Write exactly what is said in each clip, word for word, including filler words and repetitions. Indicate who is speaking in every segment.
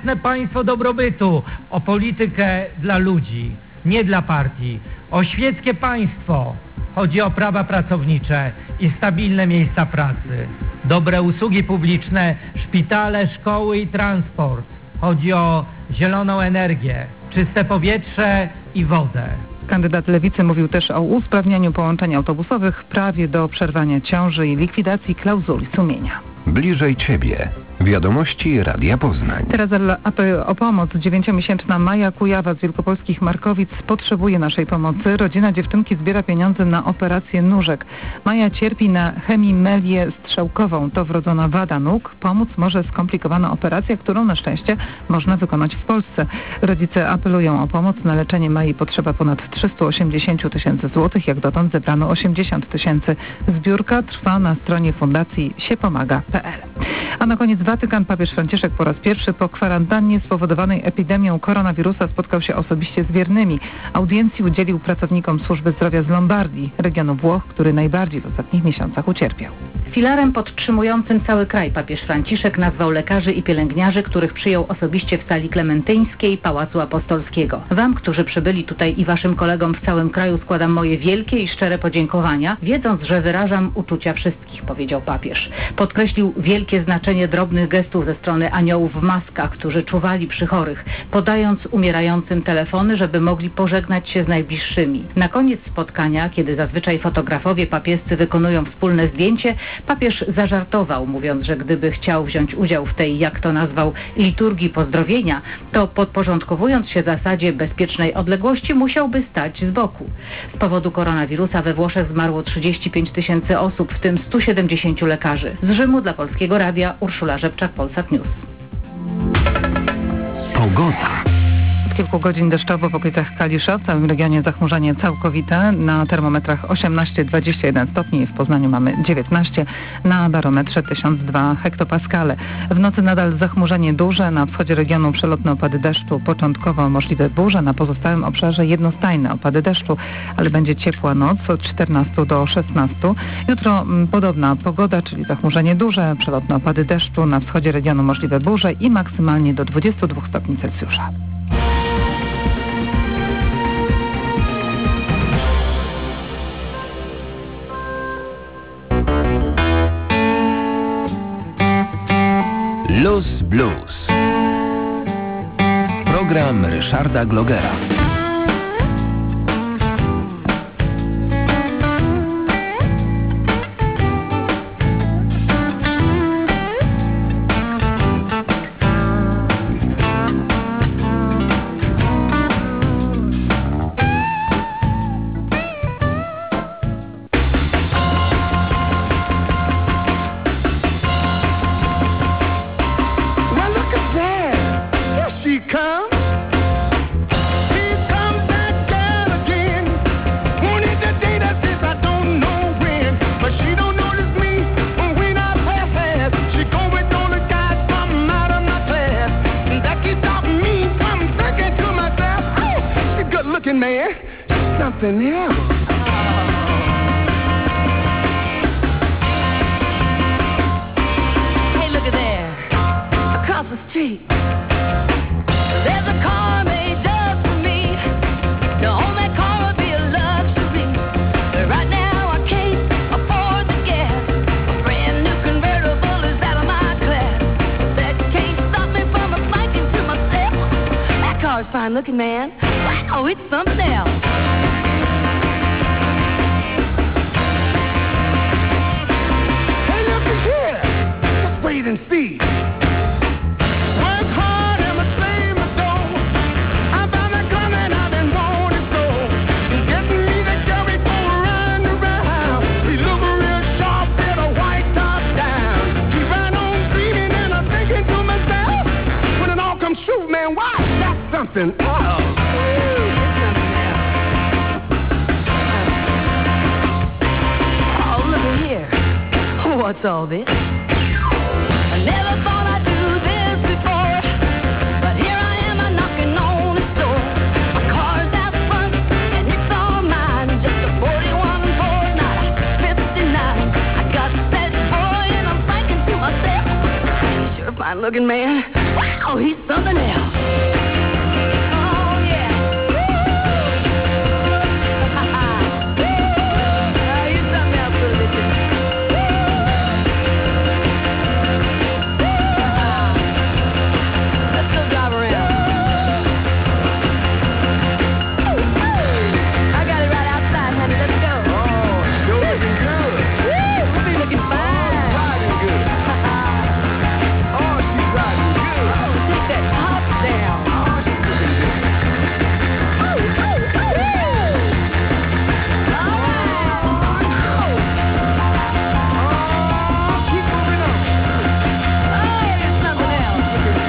Speaker 1: społeczne państwo dobrobytu, o politykę dla ludzi, nie dla partii, o świeckie państwo. Chodzi o prawa pracownicze i stabilne miejsca pracy, dobre usługi publiczne, szpitale, szkoły i transport. Chodzi o zieloną energię, czyste powietrze i wodę.
Speaker 2: Kandydat Lewicy mówił też o usprawnianiu połączeń autobusowych, prawie do przerwania ciąży i likwidacji klauzuli sumienia.
Speaker 3: Bliżej Ciebie. Wiadomości Radia Poznań.
Speaker 2: Teraz apel o pomoc. Dziewięciomiesięczna Maja Kujawa z wielkopolskich Markowic potrzebuje naszej pomocy. Rodzina dziewczynki zbiera pieniądze na operację nóżek. Maja cierpi na hemimelię strzałkową. To wrodzona wada nóg. Pomóc może skomplikowana operacja, którą na szczęście można wykonać w Polsce. Rodzice apelują o pomoc. Na leczenie Mai potrzeba ponad trzysta osiemdziesiąt tysięcy złotych. Jak dotąd zebrano osiemdziesiąt tysięcy. Zbiórka trwa na stronie fundacji siepomaga kropka p l. A na koniec Watykan. Papież Franciszek po raz pierwszy po kwarantannie spowodowanej epidemią koronawirusa spotkał się osobiście z wiernymi. Audiencji udzielił pracownikom służby zdrowia z Lombardii, regionu Włoch, który najbardziej w ostatnich miesiącach ucierpiał.
Speaker 4: Filarem podtrzymującym cały kraj papież Franciszek nazwał lekarzy i pielęgniarzy, których przyjął osobiście w sali klementyńskiej Pałacu Apostolskiego. Wam, którzy przybyli tutaj i waszym kolegom w całym kraju składam moje wielkie i szczere podziękowania, wiedząc, że wyrażam uczucia wszystkich, powiedział papież. Podkreślił wielkie znaczenie drobnych gestów ze strony aniołów w maskach, którzy czuwali przy chorych, podając umierającym telefony, żeby mogli pożegnać się z najbliższymi. Na koniec spotkania, kiedy zazwyczaj fotografowie papiescy wykonują wspólne zdjęcie, papież zażartował, mówiąc, że gdyby chciał wziąć udział w tej, jak to nazwał, liturgii pozdrowienia, to podporządkowując się zasadzie bezpiecznej odległości musiałby stać z boku. Z powodu koronawirusa we Włoszech zmarło trzydzieści pięć tysięcy osób, w tym stu siedemdziesięciu lekarzy. Z Rzymu dla Polskiego Radia Urszula Rzepczak, Polsat News.
Speaker 3: Pogoda.
Speaker 2: Od kilku godzin deszczowo w okolicach Kalisza, w całym regionie zachmurzenie całkowite. Na termometrach osiemnaście dwadzieścia jeden stopni, w Poznaniu mamy dziewiętnaście, na barometrze tysiąc dwa hektopaskale. W nocy nadal zachmurzenie duże, na wschodzie regionu przelotne opady deszczu, początkowo możliwe burze, na pozostałym obszarze jednostajne opady deszczu, ale będzie ciepła noc od czternastu do szesnastu. Jutro m, podobna pogoda, czyli zachmurzenie duże, przelotne opady deszczu, na wschodzie regionu możliwe burze i maksymalnie do dwudziestu dwóch stopni Celsjusza.
Speaker 3: Luz Blues. Program Ryszarda Glogera.
Speaker 5: Man, something else.
Speaker 6: Hey, look at there, across the street. There's a car made just for me. To own that car would be a luxury. But right now I can't afford the gas. A brand new convertible is out of my class. That can't stop me from thinking to myself, that car's fine looking, man. Wow, it's something else.
Speaker 5: Hey, look at here. Just wait and see. Work hard and I save my dough. I found a gun and I've been wanting so. Getting me the Chevy for a run around. We look real sharp with a white top down. Keep right on dreaming and I'm thinking to myself, when it all comes true, man, why? That's something else.
Speaker 6: What's all this? I never thought I'd do this before, but here I am, I'm knocking on his door. My car's out front, and it's all mine. Just a forty-one Ford, not a fifty-nine. I got that boy, and I'm thinking to myself, he's sure a fine looking man. Wow, Oh, he's something else. Oh, yeah. Oh, he's something else, little bitches. Let's go drive around. I got it right outside, honey. Let's go.
Speaker 5: Oh, sure looking good.
Speaker 6: Woo! We'll be looking fine.
Speaker 5: Riding good. Oh, she's riding good.
Speaker 6: Oh, take that top down.
Speaker 5: Oh, she's looking good. Oh, keep moving on.
Speaker 6: Oh, it's something else.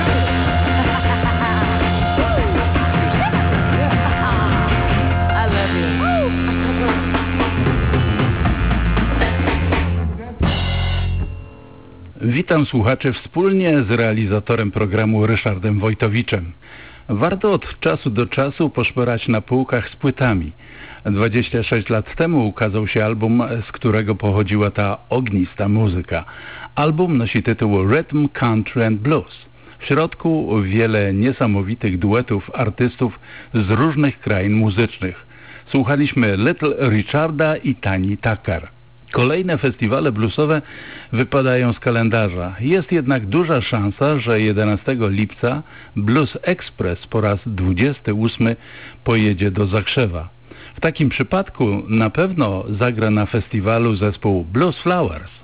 Speaker 6: I love you.
Speaker 7: Witam słuchaczy wspólnie z realizatorem programu Ryszardem Wojtowiczem. Warto od czasu do czasu poszperać na półkach z płytami. dwadzieścia sześć lat temu ukazał się album, z którego pochodziła ta ognista muzyka. Album nosi tytuł Rhythm, Country and Blues. W środku wiele niesamowitych duetów artystów z różnych krain muzycznych. Słuchaliśmy Little Richarda i Tani Tucker. Kolejne festiwale bluesowe wypadają z kalendarza. Jest jednak duża szansa, że jedenastego lipca Blues Express po raz dwudziesty ósmy pojedzie do Zakrzewa. W takim przypadku na pewno zagra na festiwalu zespół Blues Flowers.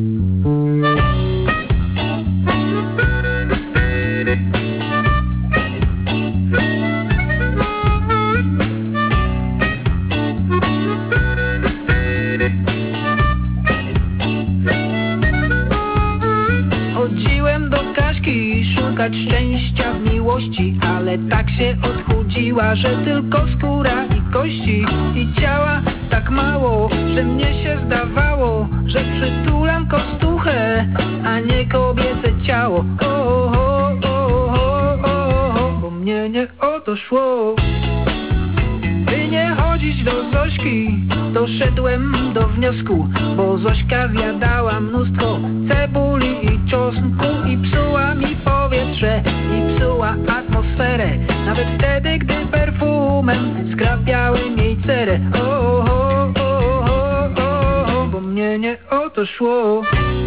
Speaker 8: Chodziłem do Kaśki szukać szczęścia w miłości, ale tak się odchudziła, że tylko skóra i kości i ciała tak mało, że mnie się zdawało, że przytulam kostuchę, a nie kobiece ciało. O, o, o, o, o, o, bo mnie nie o to szło. By nie chodzić do Zośki, doszedłem do wniosku, bo Zośka zjadała mnóstwo cebuli i czosnku i psuła mi powietrze i psuła atmosferę, nawet wtedy, gdy perfumem skrapiałem jej cerę. O, o, o, o, o, o, bo mnie nie o to szło.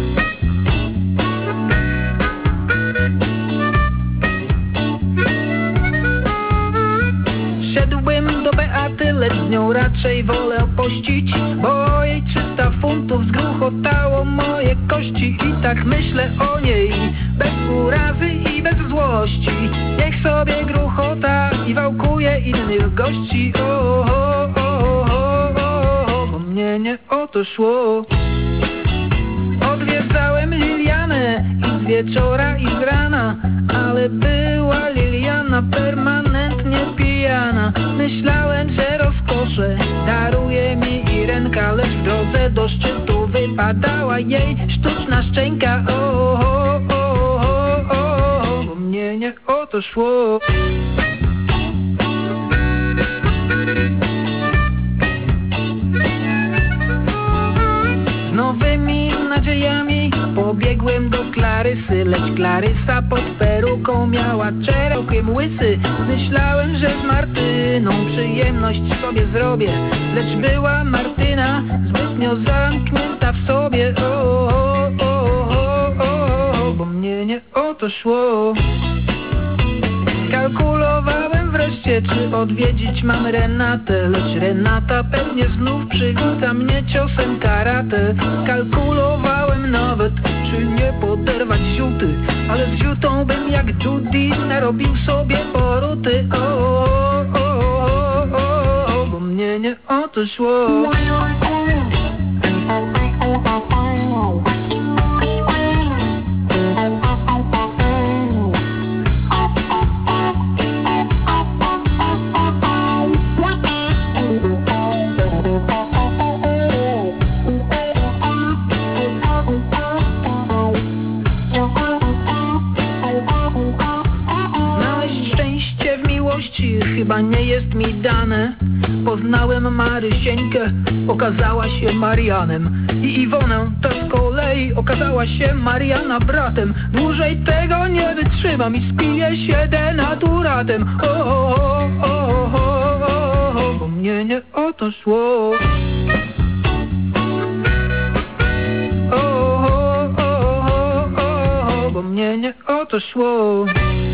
Speaker 8: Szedłbym do Beaty, lecz z nią raczej wolę opuścić, bo jej trzysta funtów zgruchotało moje kości. I tak myślę o niej, bez urazy i bez złości. Niech sobie gruchota i wałkuje innych gości. O, o, o, o, o, o, bo mnie nie o to szło. Odwiedzałem Lilianę i z wieczora i z rana, ale była Liliana permanentnie pijana. Myślałem, że rozkosze daruje mi Irenka, lecz w drodze do szczytu wypadała jej sztuczna szczęka. O, o, o, o, o, bo mnie nie o to szło. Z nowymi nadziejami pobiegłem do Klarysy, lecz Klarysa pod peruką miała czerełkiem łysy. Myślałem, że z Martyną przyjemność sobie zrobię, lecz była Martyna zbytnio zamknięta w sobie. O, o, o, o, o, o, bo mnie nie o to szło. Kalkulowałem wreszcie, czy odwiedzić mam Renatę, lecz Renata pewnie znów przywita mnie ciosem karate. Kalkulowałem nawet, czy nie poderwać ziuty, ale z ziutą bym jak Judy narobił sobie poruty. O, o, o, o, o, o, bo mnie nie o to szło. Chyba nie jest mi dane. Poznałem Marysieńkę, okazała się Marianem. i Iwonę. Ta z kolei okazała się Mariana bratem. Dłużej tego nie wytrzymam i spiję się denaturatem. O, o, o, o, o, o, o, bo mnie nie o to szło. O, o, o, o, o, o, bo mnie nie o to szło.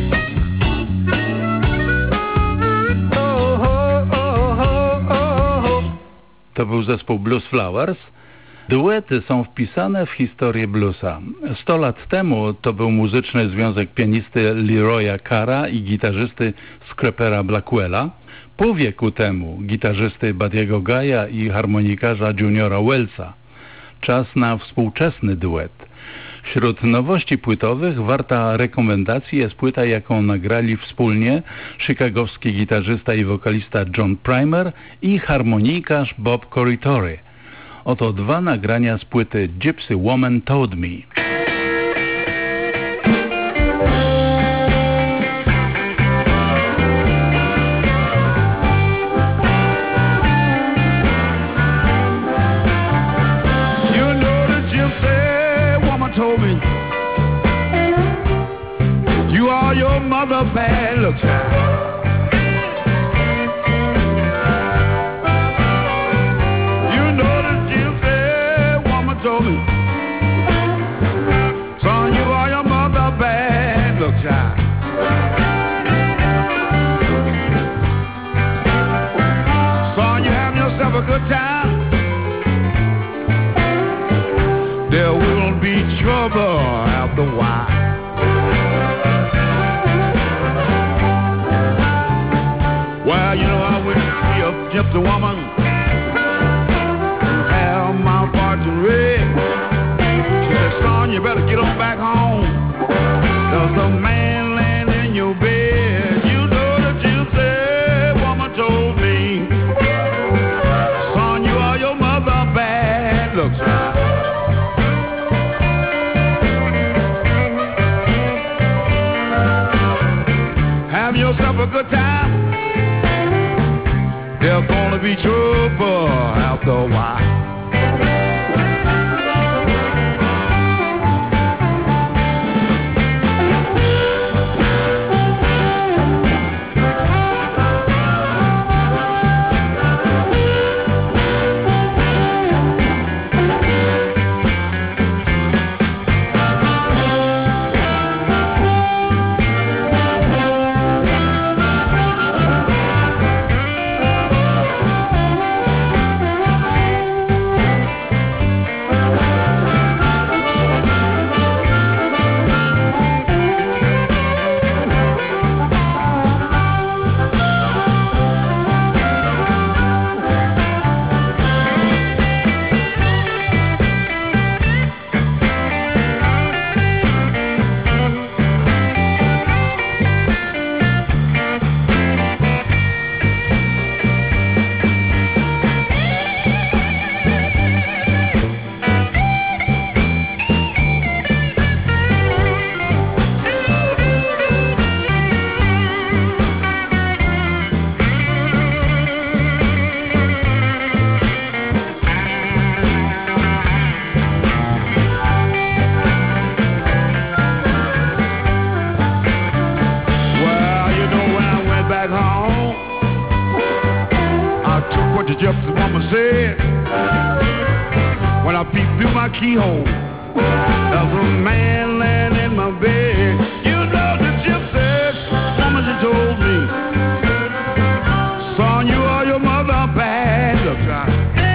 Speaker 7: To był zespół Blues Flowers. Duety są wpisane w historię bluesa. Sto lat temu to był muzyczny związek pianisty Leroya Carra i gitarzysty Scrapera Blackwella. Pół wieku temu gitarzysty Buddiego Guy'a i harmonikarza Juniora Wellsa. Czas na współczesny duet. Wśród nowości płytowych warta rekomendacji jest płyta, jaką nagrali wspólnie chicagowski gitarzysta i wokalista John Primer i harmonikarz Bob Corritore. Oto dwa nagrania z płyty Gypsy Woman Told Me.
Speaker 5: Told me you are your mother bad look child. You know the gypsy woman told me, son, you are your mother bad look child. Son, you having yourself a good time. There will be trouble after a while. Well, you know, I went to see a gypsy woman have my fortune read. She said, son, you better get on back home. There's a man laying in your bed. You know the gypsy woman told me, son, you are your mother bad looks right. Have yourself a good time. There's gonna be trouble after a while. Gypsy woman said, when I peeped through my keyhole, there's a man laying in my bed. You know the gypsy woman, she told me, son, you are your mother bad. Look, child.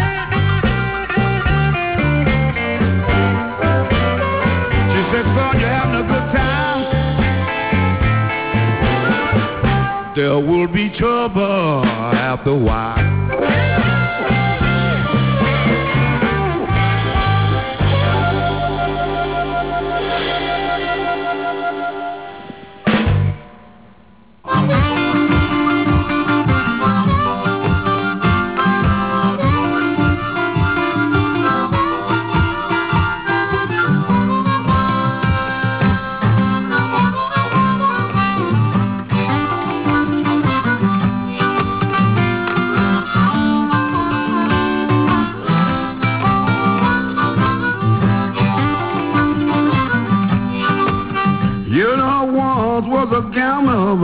Speaker 5: She said, son, you're having a good time. There will be trouble after a while.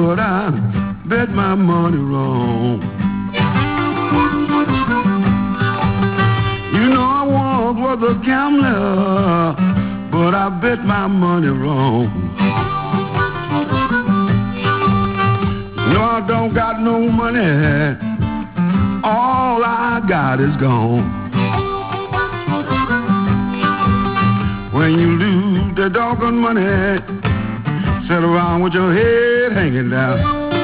Speaker 5: but I bet my money wrong. You know I once was a gambler, but I bet my money wrong. No, I don't got no money, all I got is gone. When you lose the doggone money, sit around with your head hanging down.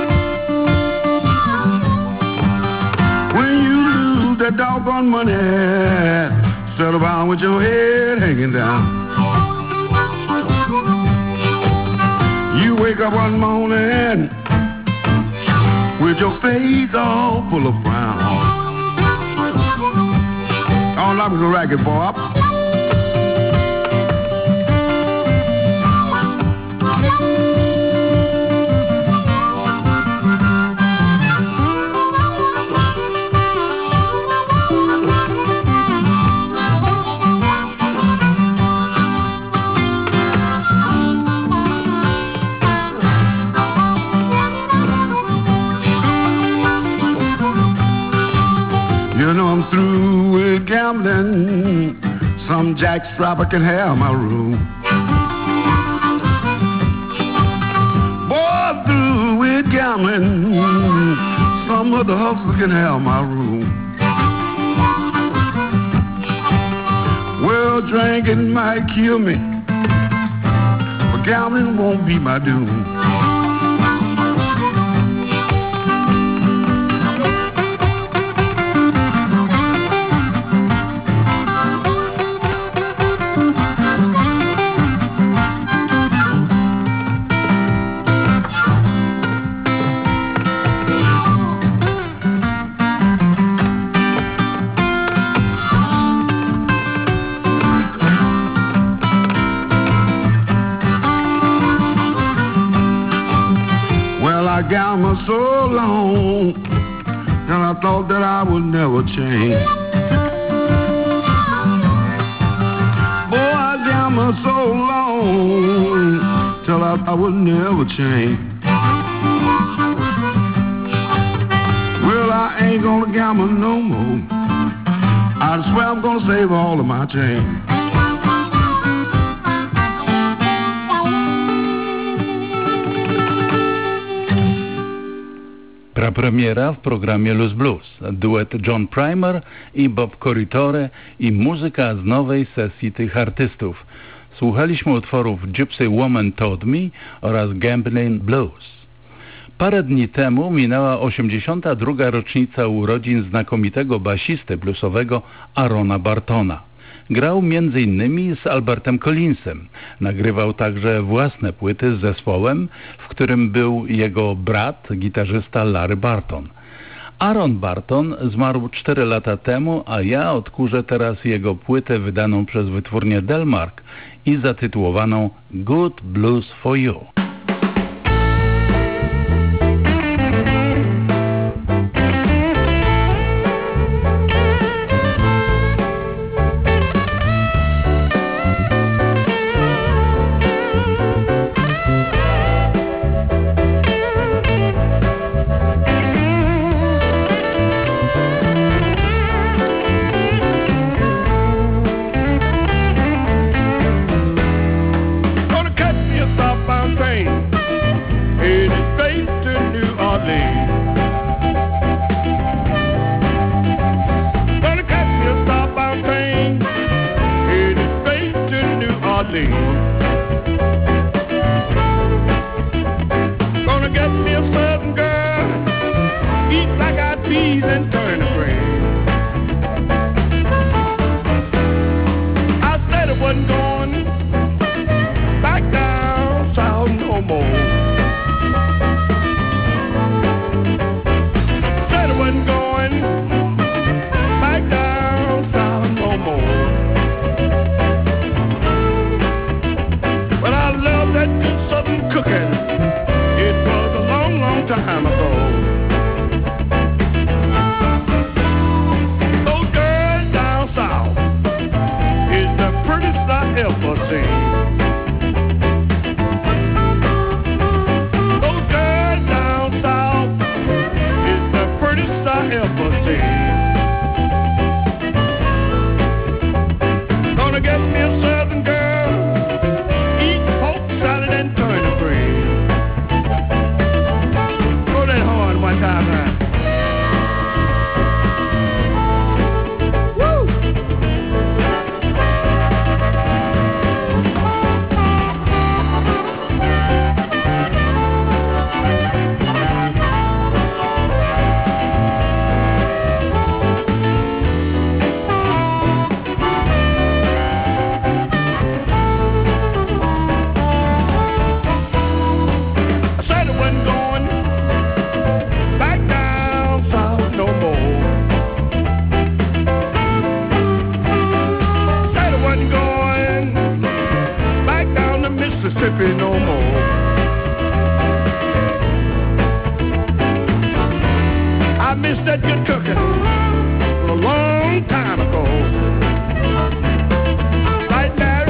Speaker 5: When you lose the doggone money, sit around with your head hanging down. You wake up one morning with your face all full of frown. All I was a ragged boy. You know I'm through with gambling. Some jackstrapper can have my room. Boy, I'm through with gambling. Some other hustler can have my room. Well, drinking might kill me, but gambling won't be my doom. I gambled so long, and I thought that I would never change. Boy, I gambled so long, till I, I would never change. Well, I ain't gonna gamble no more. I swear I'm gonna save all of my change.
Speaker 7: Prapremiera w programie Luz Blues, duet John Primer i Bob Corritore i muzyka z nowej sesji tych artystów. Słuchaliśmy utworów Gypsy Woman Told Me oraz Gambling Blues. Parę dni temu minęła osiemdziesiąta druga rocznica urodzin znakomitego basisty bluesowego Aarona Bartona. Grał między innymi z Albertem Collinsem. Nagrywał także własne płyty z zespołem, w którym był jego brat, gitarzysta Larry Barton. Aaron Barton zmarł cztery lata temu, a ja odkurzę teraz jego płytę wydaną przez wytwórnię Delmark i zatytułowaną Good Blues for You.
Speaker 5: Gonna get me a certain girl, eat black-eyed peas and turnip greens. I said it wasn't going back down south no more. Said it wasn't going back down south no more. Cooking, it was a long, long time ago. Those girls down south is the prettiest I ever seen. Those girls down time now. Woo! I said I wasn't going back down south no more. Said I wasn't going back down to Mississippi no more. I missed that good cooking a long time ago. Right, Larry?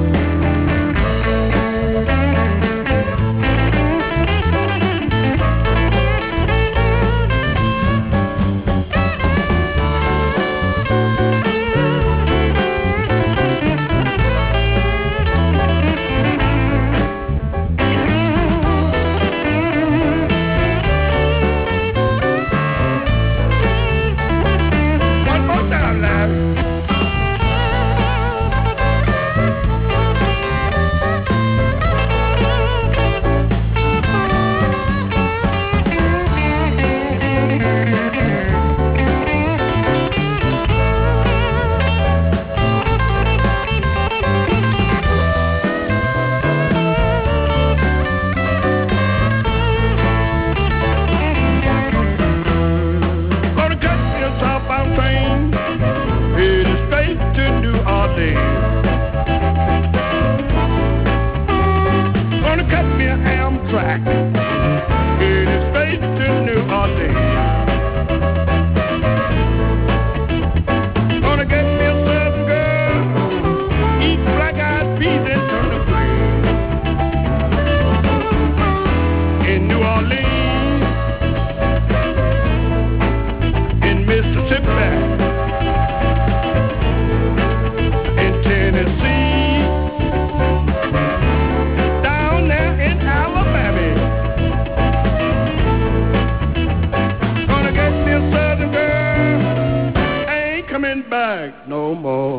Speaker 5: One more time, Larry. Gonna cut me a southbound train, headed straight to New Orleans. Gonna cut me a Amtrak, headed straight to New Orleans. Gonna get me a southern girl, eat black-eyed peas and turnip greens. In New Orleans, in Mississippi, in Tennessee, down there in Alabama. Gonna get me a southern girl, ain't coming back no more.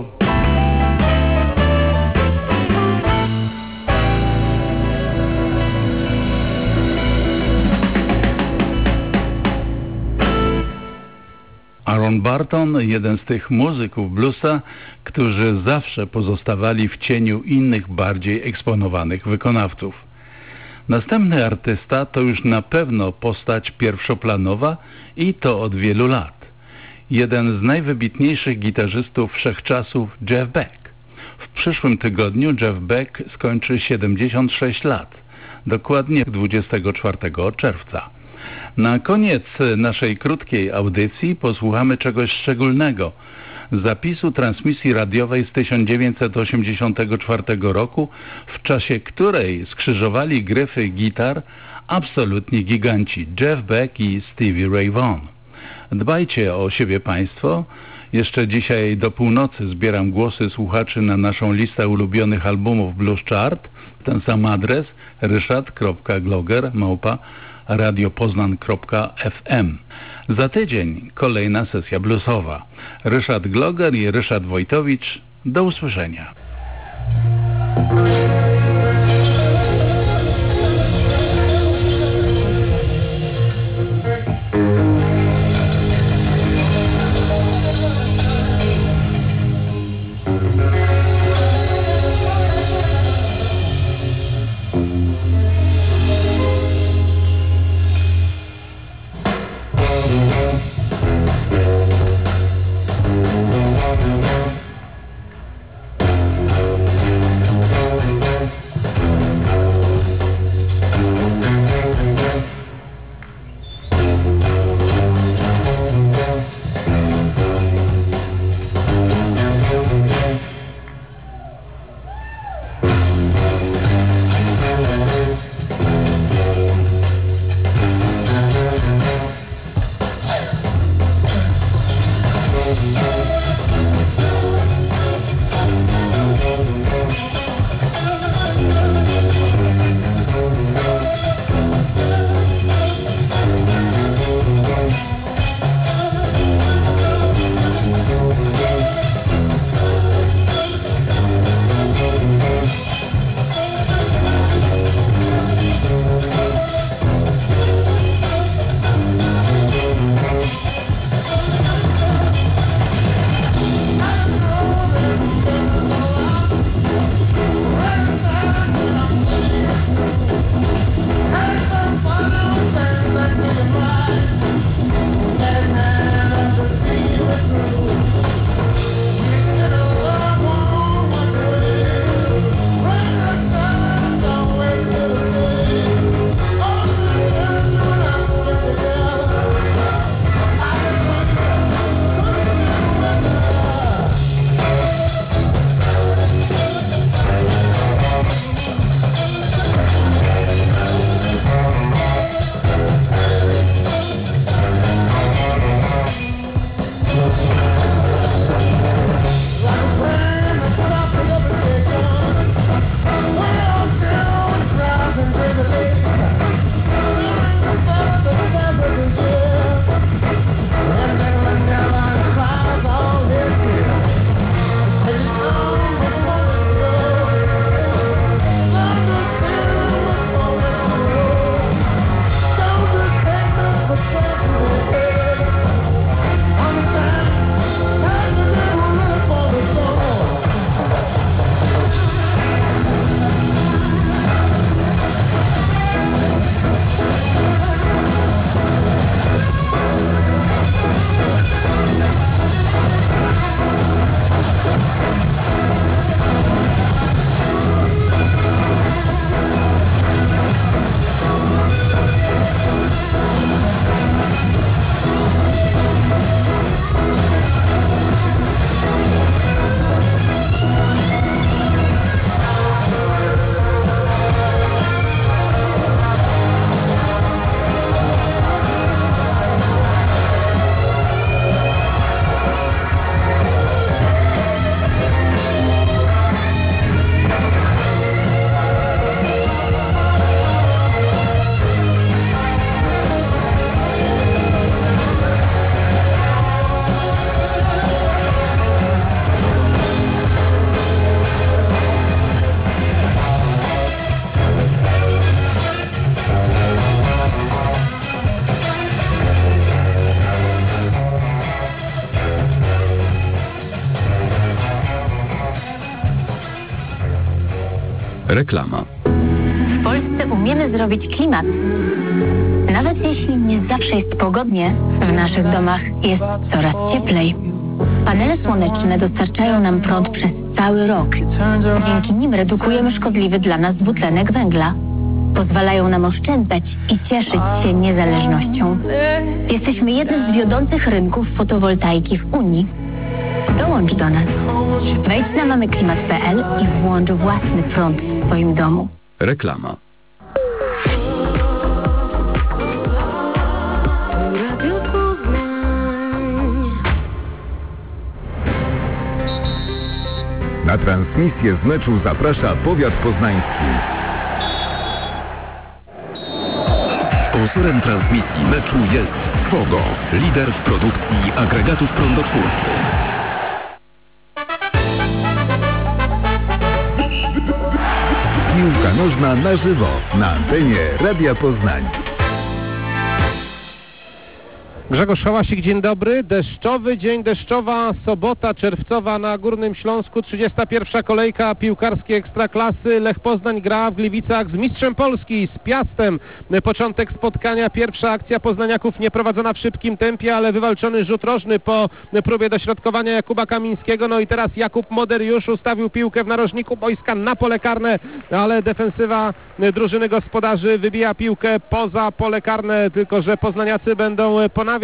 Speaker 7: Aaron Burton, jeden z tych muzyków bluesa, którzy zawsze pozostawali w cieniu innych bardziej eksponowanych wykonawców. Następny artysta to już na pewno postać pierwszoplanowa i to od wielu lat. Jeden z najwybitniejszych gitarzystów wszechczasów, Jeff Beck. W przyszłym tygodniu Jeff Beck skończy siedemdziesiąt sześć lat, dokładnie dwudziestego czwartego czerwca. Na koniec naszej krótkiej audycji posłuchamy czegoś szczególnego. Zapisu transmisji radiowej z tysiąc dziewięćset osiemdziesiątego czwartego roku, w czasie której skrzyżowali gryfy gitar absolutni giganci Jeff Beck i Stevie Ray Vaughan. Dbajcie o siebie Państwo. Jeszcze dzisiaj do północy zbieram głosy słuchaczy na naszą listę ulubionych albumów Blues Chart. Ten sam adres ryszard kropka gloger małpa radiopoznan kropka f m. Za tydzień kolejna sesja bluesowa. Ryszard Gloger i Ryszard Wojtowicz. Do usłyszenia.
Speaker 5: Thank you.
Speaker 3: Reklama.
Speaker 9: W Polsce umiemy zrobić klimat. Nawet jeśli nie zawsze jest pogodnie, w naszych domach jest coraz cieplej. Panele słoneczne dostarczają nam prąd przez cały rok. Dzięki nim redukujemy szkodliwy dla nas dwutlenek węgla. Pozwalają nam oszczędzać i cieszyć się niezależnością. Jesteśmy jednym z wiodących rynków fotowoltaiki w Unii. Dołącz do nas. Wejdź na mamyklimat kropka p l i włącz własny prąd w swoim domu.
Speaker 3: Reklama.
Speaker 10: Na transmisję z meczu zaprasza powiat poznański.
Speaker 3: Sponsorem transmisji meczu jest Fogo, lider w produkcji agregatów prądotwórczych.
Speaker 10: Piłka nożna na żywo na antenie Radia Poznań.
Speaker 11: Grzegorz Hałasik, dzień dobry. Deszczowy dzień, deszczowa sobota czerwcowa na Górnym Śląsku. trzydziesta pierwsza kolejka piłkarskiej Ekstraklasy. Lech Poznań gra w Gliwicach z mistrzem Polski, z Piastem. Początek spotkania, pierwsza akcja poznaniaków nieprowadzona w szybkim tempie, ale wywalczony rzut rożny po próbie dośrodkowania Jakuba Kamińskiego. No i teraz Jakub Moder już ustawił piłkę w narożniku boiska na pole karne, ale defensywa drużyny gospodarzy wybija piłkę poza pole karne, tylko że poznaniacy będą ponawiać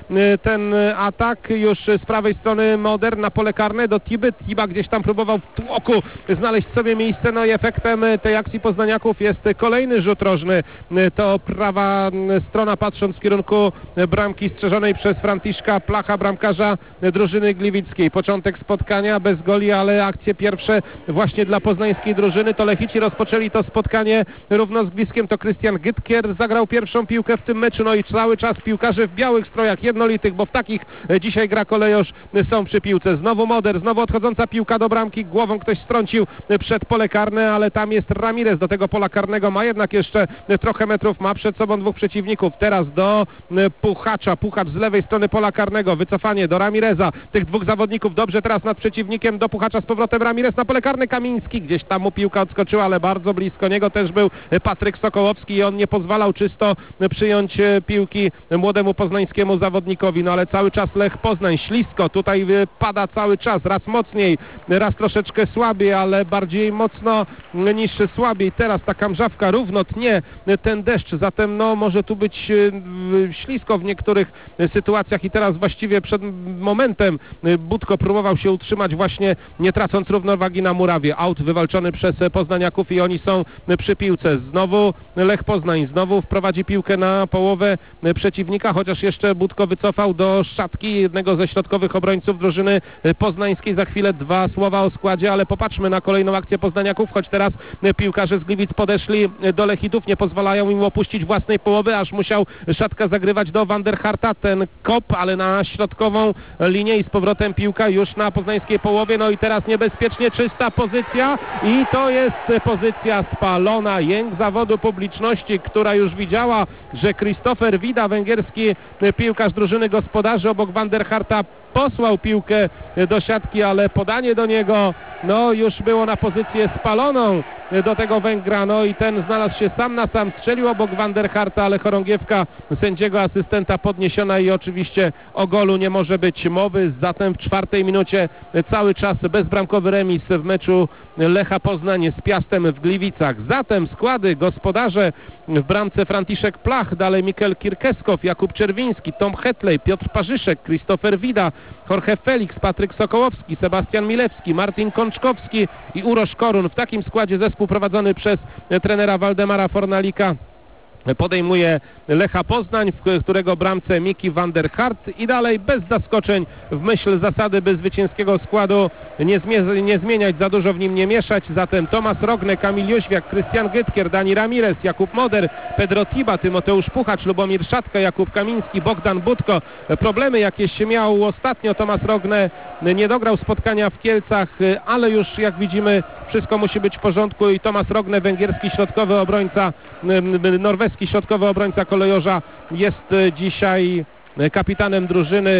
Speaker 11: ten atak. Już z prawej strony Moder na pole karne do Tiby. Tiba gdzieś tam próbował w tłoku znaleźć sobie miejsce, no i efektem tej akcji poznaniaków jest kolejny rzut rożny. To prawa strona, patrząc w kierunku bramki strzeżonej przez Franciszka Placha, bramkarza drużyny gliwickiej. Początek spotkania bez goli, ale akcje pierwsze właśnie dla poznańskiej drużyny. To Lechici rozpoczęli to spotkanie równo z Gliskiem. To Krystian Gytkier zagrał pierwszą piłkę w tym meczu, no i cały czas piłkarze w białych strojach jednolitych, bo w takich dzisiaj gra kolejorz, są przy piłce. Znowu Moder, znowu odchodząca piłka do bramki, głową ktoś strącił przed pole karne, ale tam jest Ramirez, do tego pola karnego ma jednak jeszcze trochę metrów, ma przed sobą dwóch przeciwników. Teraz do Puchacza, Puchacz z lewej strony pola karnego, wycofanie do Ramireza, tych dwóch zawodników dobrze teraz nad przeciwnikiem, do Puchacza z powrotem Ramirez na pole karne, Kamiński, gdzieś tam mu piłka odskoczyła, ale bardzo blisko niego też był Patryk Sokołowski i on nie pozwalał czysto przyjąć piłki młodemu poznańskiemu zawodnikowi, no ale cały czas Lech Poznań ślisko, tutaj pada cały czas, raz mocniej, raz troszeczkę słabiej, ale bardziej mocno niż słabiej. Teraz taka mrzawka równo tnie ten deszcz, zatem no może tu być ślisko w niektórych sytuacjach i teraz właściwie przed momentem Budko próbował się utrzymać właśnie nie tracąc równowagi na murawie. Aut wywalczony przez poznaniaków i oni są przy piłce. Znowu Lech Poznań, znowu wprowadzi piłkę na połowę przeciwnika, chociaż jeszcze Budko wycofał do szatki jednego ze środkowych obrońców drużyny poznańskiej. Za chwilę dwa słowa o składzie, ale popatrzmy na kolejną akcję poznaniaków, choć teraz piłkarze z Gliwic podeszli do Lechitów, nie pozwalają im opuścić własnej połowy, aż musiał Szatka zagrywać do Vanderharta, ten kop, ale na środkową linię i z powrotem piłka już na poznańskiej połowie, no i teraz niebezpiecznie czysta pozycja i to jest pozycja spalona. Jęk zawodu publiczności, która już widziała, że Christopher Vida, węgierski piłkarz drużyny gospodarzy obok Vanderharta, posłał piłkę do siatki, ale podanie do niego no już było na pozycję spaloną do tego Węgra, no i ten znalazł się sam na sam, strzelił obok Vanderharta, ale chorągiewka sędziego asystenta podniesiona i oczywiście o golu nie może być mowy. Zatem w czwartej minucie cały czas bezbramkowy remis w meczu Lecha Poznań z Piastem w Gliwicach. Zatem składy gospodarze: w bramce Franciszek Plach, dalej Mikel Kirkeskow, Jakub Czerwiński, Tom Hetley, Piotr Parzyszek, Christopher Vida, Jorge Felix, Patryk Sokołowski, Sebastian Milewski, Marcin Kączkowski i Urosz Korun. W takim składzie zespół prowadzony przez trenera Waldemara Fornalika podejmuje Lecha Poznań, w którego bramce Miki Vanderhart i dalej bez zaskoczeń w myśl zasady, by zwycięskiego składu nie, zmie- nie zmieniać, za dużo w nim nie mieszać. Zatem Tomasz Rogne, Kamil Jóźwiak, Krystian Gytkier, Dani Ramirez, Jakub Moder, Pedro Tiba, Tymoteusz Puchacz, Lubomir Szatka, Jakub Kamiński, Bogdan Budko. Problemy jakieś się miał ostatnio Tomasz Rogne, nie dograł spotkania w Kielcach, ale już jak widzimy wszystko musi być w porządku i Tomasz Rogne, węgierski środkowy obrońca, norweski środkowy obrońca kolejorza, jest dzisiaj kapitanem drużyny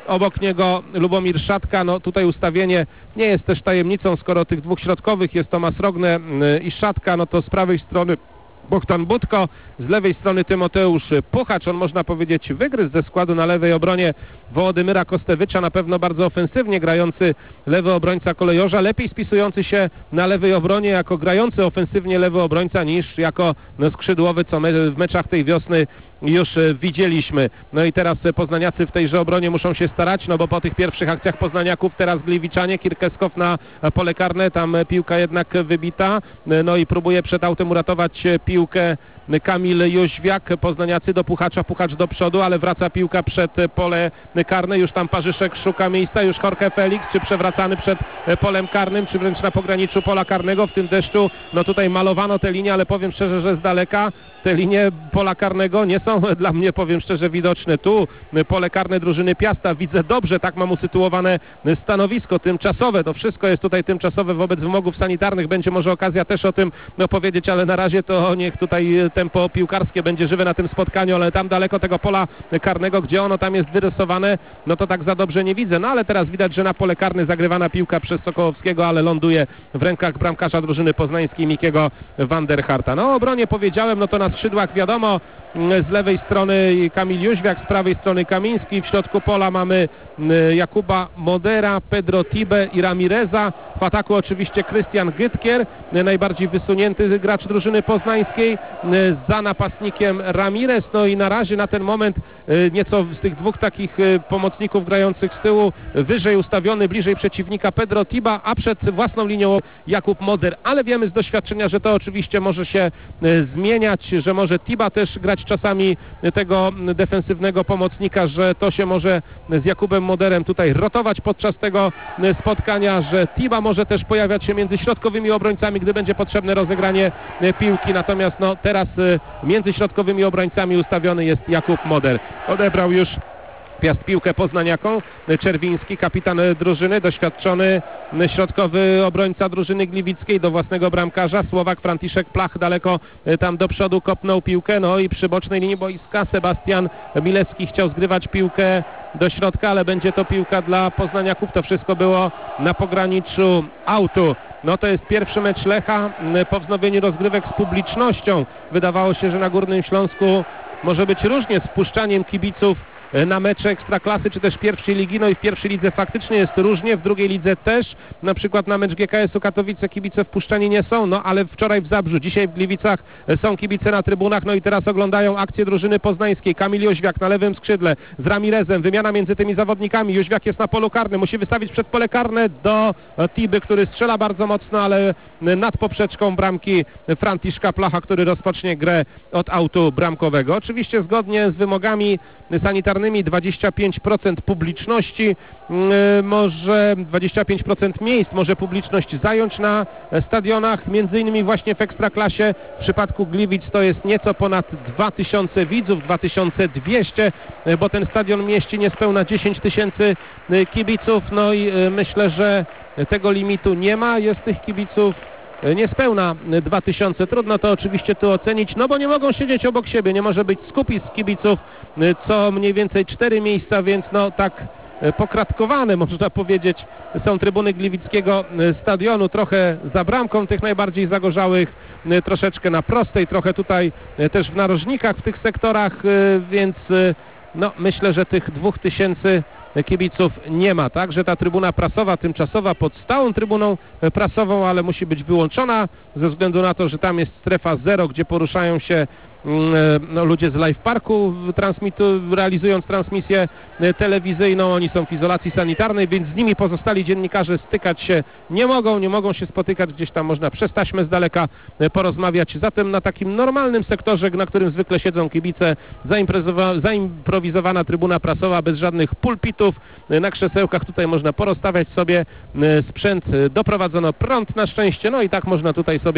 Speaker 11: obok niego Lubomir Szatka. No tutaj ustawienie nie jest też tajemnicą, skoro tych dwóch środkowych jest Tomasz Rogne i Szatka, no to z prawej strony Bogdan Budko, z lewej strony Tymoteusz Puchacz. On, można powiedzieć, wygryzł ze składu na lewej obronie Wołodymyra Kostewicza, na pewno bardzo ofensywnie grający lewy obrońca kolejorza, lepiej spisujący się na lewej obronie jako grający ofensywnie lewy obrońca niż jako no, skrzydłowy, co my w meczach tej wiosny już widzieliśmy. No i teraz poznaniacy w tejże obronie muszą się starać, no bo po tych pierwszych akcjach poznaniaków teraz Gliwiczanie, Kirkeskow na pole karne, tam piłka jednak wybita, no i próbuje przed autem uratować piłkę Kamil Jóźwiak, poznaniacy do Puchacza, Puchacz do przodu, ale wraca piłka przed pole karne, już tam Parzyszek szuka miejsca, już Jorge Felix, czy przewracany przed polem karnym, czy wręcz na pograniczu pola karnego w tym deszczu. No tutaj malowano te linie, ale powiem szczerze, że z daleka te linie pola karnego nie są dla mnie, powiem szczerze, widoczne. Tu pole karne drużyny Piasta widzę dobrze, tak mam usytuowane stanowisko tymczasowe. To wszystko jest tutaj tymczasowe wobec wymogów sanitarnych. Będzie może okazja też o tym no, powiedzieć, ale na razie to niech tutaj tempo piłkarskie będzie żywe na tym spotkaniu, ale tam daleko tego pola karnego, gdzie ono tam jest wyrysowane, no to tak za dobrze nie widzę. No ale teraz widać, że na pole karne zagrywana piłka przez Sokołowskiego, ale ląduje w rękach bramkarza drużyny poznańskiej Mikiego Vanderharta. No o obronie powiedziałem, no to na skrzydłach wiadomo, z lewej strony Kamil Jóźwiak, z prawej strony Kamiński, w środku pola mamy Jakuba Modera, Pedro Tibe i Ramireza. W ataku oczywiście Krystian Gytkier, najbardziej wysunięty gracz drużyny poznańskiej, za napastnikiem Ramirez. No i na razie na ten moment nieco z tych dwóch takich pomocników grających z tyłu wyżej ustawiony, bliżej przeciwnika Pedro Tiba, a przed własną linią Jakub Moder. Ale wiemy z doświadczenia, że to oczywiście może się zmieniać, że może Tiba też grać czasami tego defensywnego pomocnika, że to się może z Jakubem Moderem tutaj rotować podczas tego spotkania, że Tiba może też pojawiać się między środkowymi obrońcami, gdy będzie potrzebne rozegranie piłki. Natomiast no, teraz między środkowymi obrońcami ustawiony jest Jakub Moder. Odebrał już Piast piłkę poznaniaką. Czerwiński, kapitan drużyny, doświadczony środkowy obrońca drużyny gliwickiej do własnego bramkarza. Słowak Franciszek Plach daleko tam do przodu kopnął piłkę. No i przy bocznej linii boiska Sebastian Milecki chciał zgrywać piłkę do środka, ale będzie to piłka dla poznaniaków. To wszystko było na pograniczu autu. No to jest pierwszy mecz Lecha po wznowieniu rozgrywek z publicznością. Wydawało się, że na Górnym Śląsku może być różnie z wpuszczaniem kibiców na mecze Ekstraklasy, czy też pierwszej ligi. No i w pierwszej lidze faktycznie jest różnie, w drugiej lidze też. Na przykład na mecz G K S-u Katowice kibice wpuszczani nie są, no ale wczoraj w Zabrzu, dzisiaj w Gliwicach są kibice na trybunach. No i teraz oglądają akcję drużyny poznańskiej. Kamil Jóźwiak na lewym skrzydle z Ramirezem. Wymiana między tymi zawodnikami. Jóźwiak jest na polu karnym. Musi wystawić przed pole karne do Tiby, który strzela bardzo mocno, ale nad poprzeczką bramki Franciszka Placha, który rozpocznie grę od autu bramkowego. Oczywiście zgodnie z wymogami sanitarnymi dwadzieścia pięć procent publiczności może, dwadzieścia pięć procent miejsc może publiczność zająć na stadionach, między innymi właśnie w Ekstraklasie. W przypadku Gliwic to jest nieco ponad dwa tysiące widzów, dwa tysiące dwieście, bo ten stadion mieści niespełna dziesięć tysięcy kibiców. No i myślę, że tego limitu nie ma, jest tych kibiców niespełna dwa tysiące. Trudno to oczywiście tu ocenić, no bo nie mogą siedzieć obok siebie, nie może być skupis kibiców, co mniej więcej cztery miejsca, więc no tak pokratkowane, można powiedzieć, są trybuny gliwickiego stadionu, trochę za bramką tych najbardziej zagorzałych, troszeczkę na prostej, trochę tutaj też w narożnikach w tych sektorach, więc no myślę, że tych dwóch tysięcy kibiców nie ma, tak, że ta trybuna prasowa tymczasowa pod stałą trybuną prasową, ale musi być wyłączona ze względu na to, że tam jest strefa zero, gdzie poruszają się no, ludzie z Live Parku, transmitu, realizując transmisję telewizyjną. Oni są w izolacji sanitarnej, więc z nimi pozostali dziennikarze stykać się nie mogą, nie mogą się spotykać, gdzieś tam można przez taśmę z daleka porozmawiać. Zatem na takim normalnym sektorze, na którym zwykle siedzą kibice, zaimprowizowana trybuna prasowa bez żadnych pulpitów, na krzesełkach tutaj można porozstawiać sobie sprzęt, doprowadzono prąd na szczęście, no i tak można tutaj sobie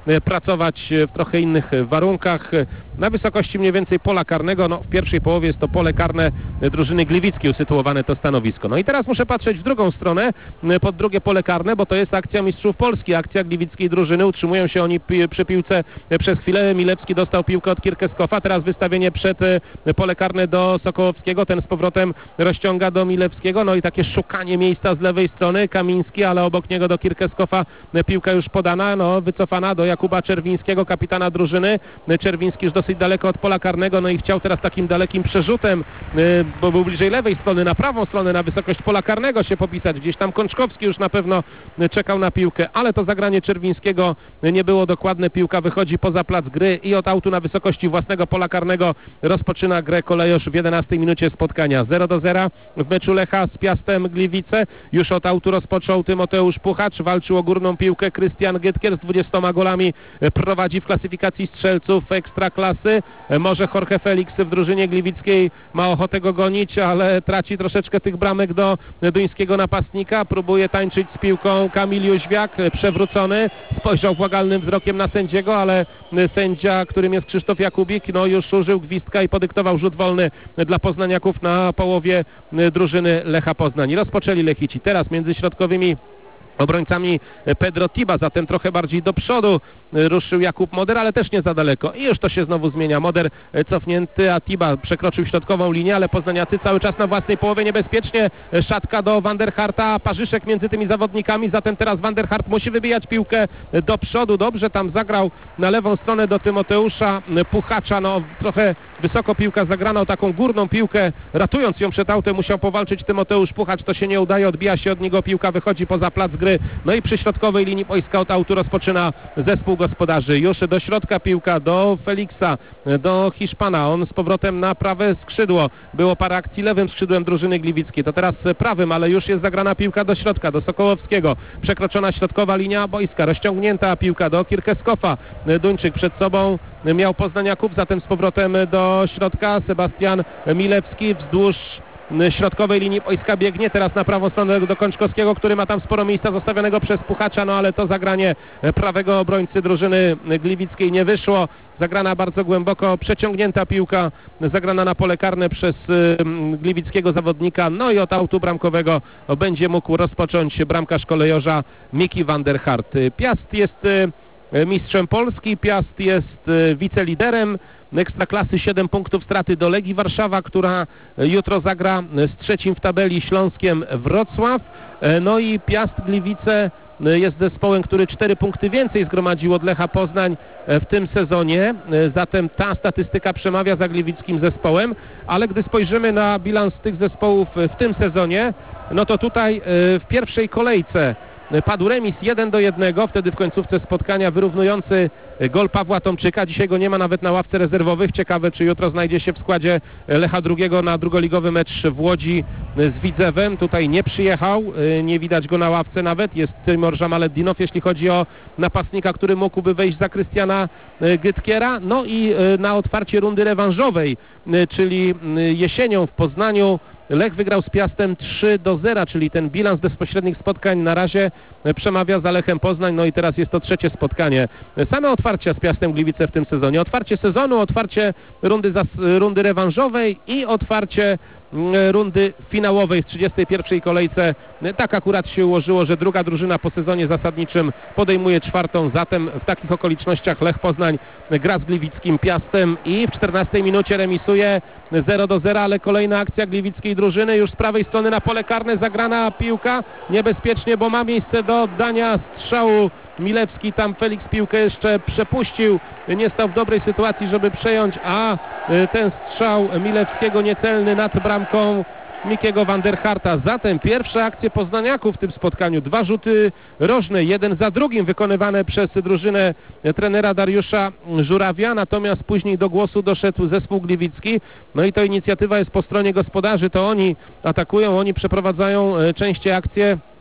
Speaker 11: pracować w trochę innych warunkach. Na wysokości mniej więcej pola karnego, no w pierwszej połowie jest to pole karne drużyny gliwickiej usytuowane to stanowisko. No i teraz muszę patrzeć w drugą stronę, pod drugie pole karne, bo to jest akcja Mistrzów Polski, akcja gliwickiej drużyny. Utrzymują się oni pi- przy piłce przez chwilę. Milewski dostał piłkę od Kirkeskofa, teraz wystawienie przed pole karne do Sokołowskiego, ten z powrotem rozciąga do Milewskiego, no i takie szukanie miejsca z lewej strony, Kamiński, ale obok niego do Kirkeskofa piłka już podana, no wycofana do Jakuba Czerwińskiego, kapitana drużyny. Czerwiński już dosyć daleko od pola karnego, no i chciał teraz takim dalekim przerzutem, bo był bliżej lewej strony, na prawą stronę, na wysokość pola karnego się popisać. Gdzieś tam Kączkowski już na pewno czekał na piłkę, ale to zagranie Czerwińskiego nie było dokładne. Piłka wychodzi poza plac gry i od autu na wysokości własnego pola karnego rozpoczyna grę Kolejosz w jedenastej minucie spotkania. zero do zera w meczu Lecha z Piastem Gliwice. Już od autu rozpoczął Tymoteusz Puchacz, walczył o górną piłkę Krystian Gytkier z dwudziestoma golami, prowadzi w klasyfikacji strzelców Ekstraklasy. Może Jorge Felix w drużynie gliwickiej ma ochotę go gonić, ale traci troszeczkę tych bramek do duńskiego napastnika. Próbuje tańczyć z piłką Kamil Jóźwiak, przewrócony, spojrzał błagalnym wzrokiem na sędziego, ale sędzia, którym jest Krzysztof Jakubik, no już użył gwizdka i podyktował rzut wolny dla poznaniaków na połowie drużyny Lecha Poznań. Rozpoczęli Lechici. Teraz między środkowymi obrońcami Pedro Tiba, zatem trochę bardziej do przodu ruszył Jakub Moder, ale też nie za daleko. I już to się znowu zmienia. Moder cofnięty, a Tiba przekroczył środkową linię, ale poznaniacy cały czas na własnej połowie niebezpiecznie. Szatka do Vanderharta, parzyszek między tymi zawodnikami, zatem teraz Vanderhart musi wybijać piłkę do przodu. Dobrze tam zagrał na lewą stronę do Tymoteusza Puchacza. No trochę wysoko piłka zagrana, o taką górną piłkę, ratując ją przed autem, musiał powalczyć Tymoteusz Puchacz. To się nie udaje, odbija się od niego piłka, wychodzi poza plac gry. No i przy środkowej linii boiska od autu rozpoczyna zespół gospodarzy. Już do środka piłka do Feliksa, do Hiszpana. On z powrotem na prawe skrzydło. Było parę akcji lewym skrzydłem drużyny gliwickiej. To teraz prawym, ale już jest zagrana piłka do środka, do Sokołowskiego. Przekroczona środkowa linia boiska. Rozciągnięta piłka do Kirkeskofa. Duńczyk przed sobą miał Poznań Jakub, zatem z powrotem do środka. Sebastian Milewski wzdłuż środkowej linii boiska biegnie teraz na prawą stronę do Kączkowskiego, który ma tam sporo miejsca zostawionego przez Puchacza, no ale to zagranie prawego obrońcy drużyny gliwickiej nie wyszło. Zagrana bardzo głęboko, przeciągnięta piłka, zagrana na pole karne przez y, gliwickiego zawodnika, no i od autu bramkowego będzie mógł rozpocząć bramkarz Kolejorza Miki Vanderhart. Piast jest y, mistrzem Polski, Piast jest y, wiceliderem Ekstraklasy, siedem punktów straty do Legii Warszawa, która jutro zagra z trzecim w tabeli Śląskiem Wrocław. No i Piast Gliwice jest zespołem, który cztery punkty więcej zgromadził od Lecha Poznań w tym sezonie, zatem ta statystyka przemawia za gliwickim zespołem, ale gdy spojrzymy na bilans tych zespołów w tym sezonie, no to tutaj w pierwszej kolejce padł remis jeden do jednego, wtedy w końcówce spotkania wyrównujący gol Pawła Tomczyka. Dzisiaj go nie ma nawet na ławce rezerwowych. Ciekawe, czy jutro znajdzie się w składzie Lecha drugiego na drugoligowy mecz w Łodzi z Widzewem. Tutaj nie przyjechał, nie widać go na ławce nawet. Jest Tymor Żamaletdinow, jeśli chodzi o napastnika, który mógłby wejść za Krystiana Gytkiera. No i na otwarcie rundy rewanżowej, czyli jesienią w Poznaniu, Lech wygrał z Piastem trzy do zera, czyli ten bilans bezpośrednich spotkań na razie przemawia za Lechem Poznań, no i teraz jest to trzecie spotkanie. Same otwarcia z Piastem Gliwice w tym sezonie. Otwarcie sezonu, otwarcie rundy, zas- rundy rewanżowej i otwarcie rundy finałowej w trzydziestej pierwszej kolejce. Tak akurat się ułożyło, że druga drużyna po sezonie zasadniczym podejmuje czwartą, zatem w takich okolicznościach Lech Poznań gra z gliwickim Piastem i w czternastej minucie remisuje zero do zera, ale kolejna akcja gliwickiej drużyny, już z prawej strony na pole karne zagrana piłka, niebezpiecznie, bo ma miejsce do oddania strzału. Milewski tam Felix piłkę jeszcze przepuścił, nie stał w dobrej sytuacji, żeby przejąć, a ten strzał Milewskiego niecelny nad bramką Mikiego Vanderharta. Zatem pierwsze akcje poznaniaków w tym spotkaniu. Dwa rzuty rożne, jeden za drugim wykonywane przez drużynę trenera Dariusza Żurawia, natomiast później do głosu doszedł zespół gliwicki. No i to inicjatywa jest po stronie gospodarzy, to oni atakują, oni przeprowadzają częściej akcje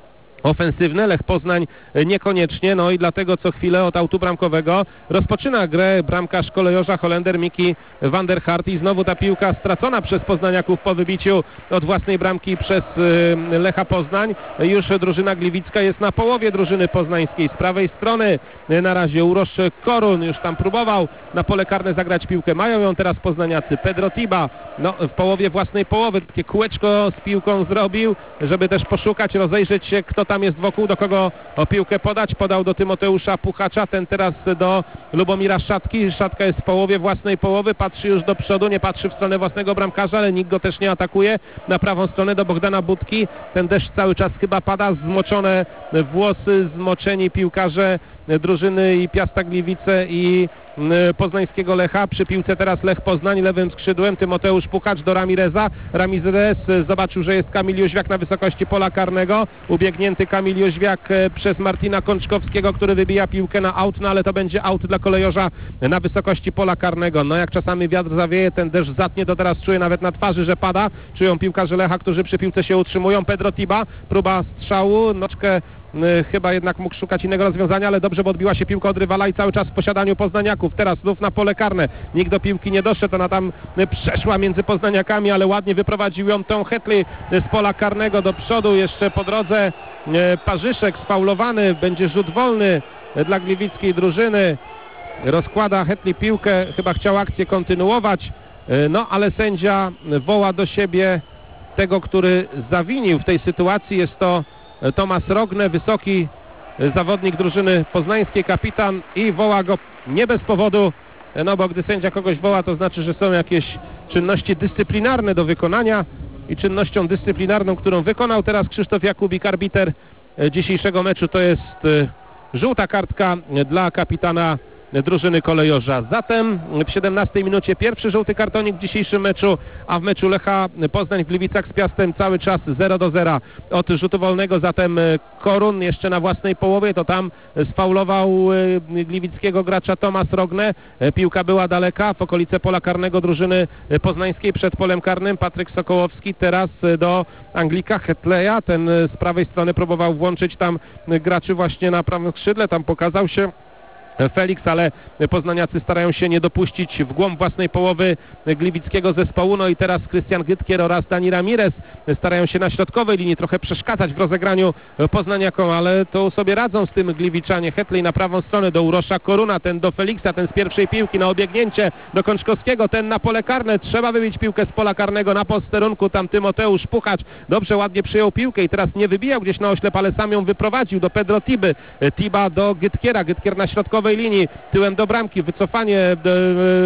Speaker 11: ofensywne, Lech Poznań niekoniecznie, no i dlatego co chwilę od autu bramkowego rozpoczyna grę bramkarz kolejorza Holender Miki van der Hart i znowu ta piłka stracona przez poznaniaków po wybiciu od własnej bramki przez y, Lecha Poznań. Już drużyna gliwicka jest na połowie drużyny poznańskiej. Z prawej strony y, na razie Urosz Korun już tam próbował na pole karne zagrać piłkę. Mają ją teraz poznaniacy. Pedro Tiba no, w połowie własnej połowy takie kółeczko z piłką zrobił, żeby też poszukać, rozejrzeć się, kto tam jest wokół, do kogo o piłkę podać. Podał do Tymoteusza Puchacza, ten teraz do Lubomira Szatki. Szatka jest w połowie własnej połowy, patrzy już do przodu, nie patrzy w stronę własnego bramkarza, ale nikt go też nie atakuje. Na prawą stronę do Bogdana Budki. Ten deszcz cały czas chyba pada, zmoczone włosy, zmoczeni piłkarze drużyny i Piasta Gliwice i poznańskiego Lecha. Przy piłce teraz Lech Poznań lewym skrzydłem, Tymoteusz Puchacz do Ramireza. Ramirez zobaczył, że jest Kamil Jóźwiak na wysokości pola karnego. Ubiegnięty Kamil Jóźwiak przez Martina Kączkowskiego, który wybija piłkę na aut, no ale to będzie aut dla kolejorza na wysokości pola karnego. No jak czasami wiatr zawieje, ten deszcz zatnie, to teraz czuje nawet na twarzy, że pada. Czują piłkarze Lecha, którzy przy piłce się utrzymują. Pedro Tiba, próba strzału, noczkę chyba jednak mógł szukać innego rozwiązania, ale dobrze, bo odbiła się piłka od rywala i cały czas w posiadaniu poznaniaków. Teraz znów na pole karne. Nikt do piłki nie doszedł, ona tam przeszła między poznaniakami, ale ładnie wyprowadził ją Tom Hetley z pola karnego do przodu. Jeszcze po drodze Parzyszek sfaulowany. Będzie rzut wolny dla gliwickiej drużyny. Rozkłada Hetley piłkę, chyba chciał akcję kontynuować, no ale sędzia woła do siebie tego, który zawinił w tej sytuacji. Jest to Tomasz Rogne, wysoki zawodnik drużyny poznańskiej, kapitan, i woła go nie bez powodu, no bo gdy sędzia kogoś woła, to znaczy, że są jakieś czynności dyscyplinarne do wykonania i czynnością dyscyplinarną, którą wykonał teraz Krzysztof Jakubik, arbiter dzisiejszego meczu, to jest żółta kartka dla kapitana drużyny kolejorza. Zatem w siedemnastej minucie pierwszy żółty kartonik w dzisiejszym meczu, a w meczu Lecha Poznań w Gliwicach z Piastem cały czas zero do zera od rzutu wolnego. Zatem Korun jeszcze na własnej połowie, to tam sfaulował gliwickiego gracza Tomasz Rogne. Piłka była daleka w okolice pola karnego drużyny poznańskiej przed polem karnym. Patryk Sokołowski teraz do Anglika Hetleya. Ten z prawej strony próbował włączyć tam graczy właśnie na prawym skrzydle. Tam pokazał się Felix, ale poznaniacy starają się nie dopuścić w głąb własnej połowy gliwickiego zespołu. No i teraz Krystian Gytkier oraz Dani Ramirez starają się na środkowej linii trochę przeszkadzać w rozegraniu poznaniakom, ale to sobie radzą z tym gliwiczanie. Hetley na prawą stronę do Urosza Koruna, ten do Felixa, ten z pierwszej piłki na obiegnięcie do Kączkowskiego, ten na pole karne. Trzeba wybić piłkę z pola karnego na posterunku. Tam Tymoteusz Puchacz dobrze, ładnie przyjął piłkę i teraz nie wybijał gdzieś na oślep, ale sam ją wyprowadził do Pedro Tiby. Tiba do Gytkiera, Gytkier na środkowej linii, tyłem do bramki, wycofanie do,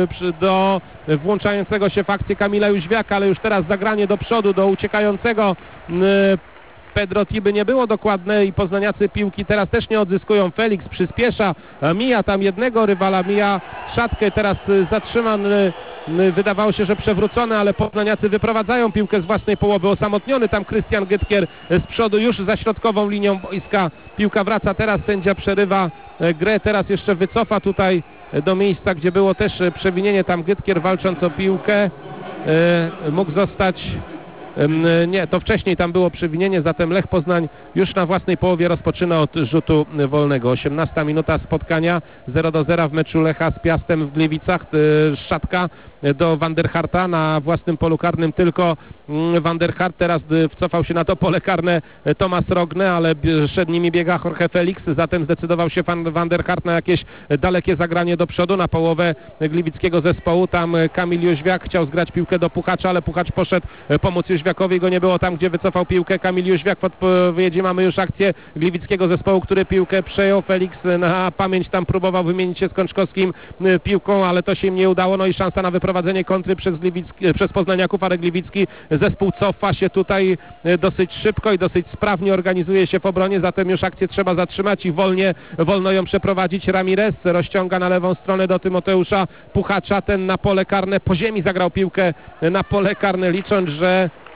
Speaker 11: do włączającego się w akcję Kamila Jóźwiaka, ale już teraz zagranie do przodu, do uciekającego Pedro Tiby nie było dokładne i poznaniacy piłki teraz też nie odzyskują. Felix przyspiesza, mija tam jednego rywala, mija Szatkę, teraz zatrzymany, wydawało się, że przewrócony, ale poznaniacy wyprowadzają piłkę z własnej połowy. Osamotniony tam Krystian Gytkier z przodu, już za środkową linią boiska. Piłka wraca, teraz sędzia przerywa grę, teraz jeszcze wycofa tutaj do miejsca, gdzie było też przewinienie. Tam Gytkier, walcząc o piłkę, mógł zostać... Nie, to wcześniej tam było przewinienie, zatem Lech Poznań już na własnej połowie rozpoczyna od rzutu wolnego. osiemnasta minuta spotkania, zero do zera w meczu Lecha z Piastem w Gliwicach. Szatka do Van der Harta, na własnym polu karnym tylko Van der Hart. Teraz wcofał się na to pole karne Tomasz Rogne, ale przed nimi biega Jorge Felix, zatem zdecydował się Van, Van der Hart na jakieś dalekie zagranie do przodu, na połowę gliwickiego zespołu. Tam Kamil Jóźwiak chciał zgrać piłkę do Puchacza, ale Puchacz poszedł pomóc Jóźwiakowi, go nie było tam, gdzie wycofał piłkę Kamil Jóźwiak. W odpowiedzi mamy już akcję gliwickiego zespołu, który piłkę przejął. Felix na pamięć tam próbował wymienić się z Kączkowskim piłką, ale to się im nie udało. No i szansa na wyprowadzenie kontry przez, Gliwicki, przez poznaniaków, ale gliwicki zespół cofa się tutaj dosyć szybko i dosyć sprawnie organizuje się w obronie, zatem już akcję trzeba zatrzymać i wolnie, wolno ją przeprowadzić. Ramirez rozciąga na lewą stronę do Tymoteusza Puchacza, ten na pole karne, po ziemi zagrał piłkę na pole karne, licząc, że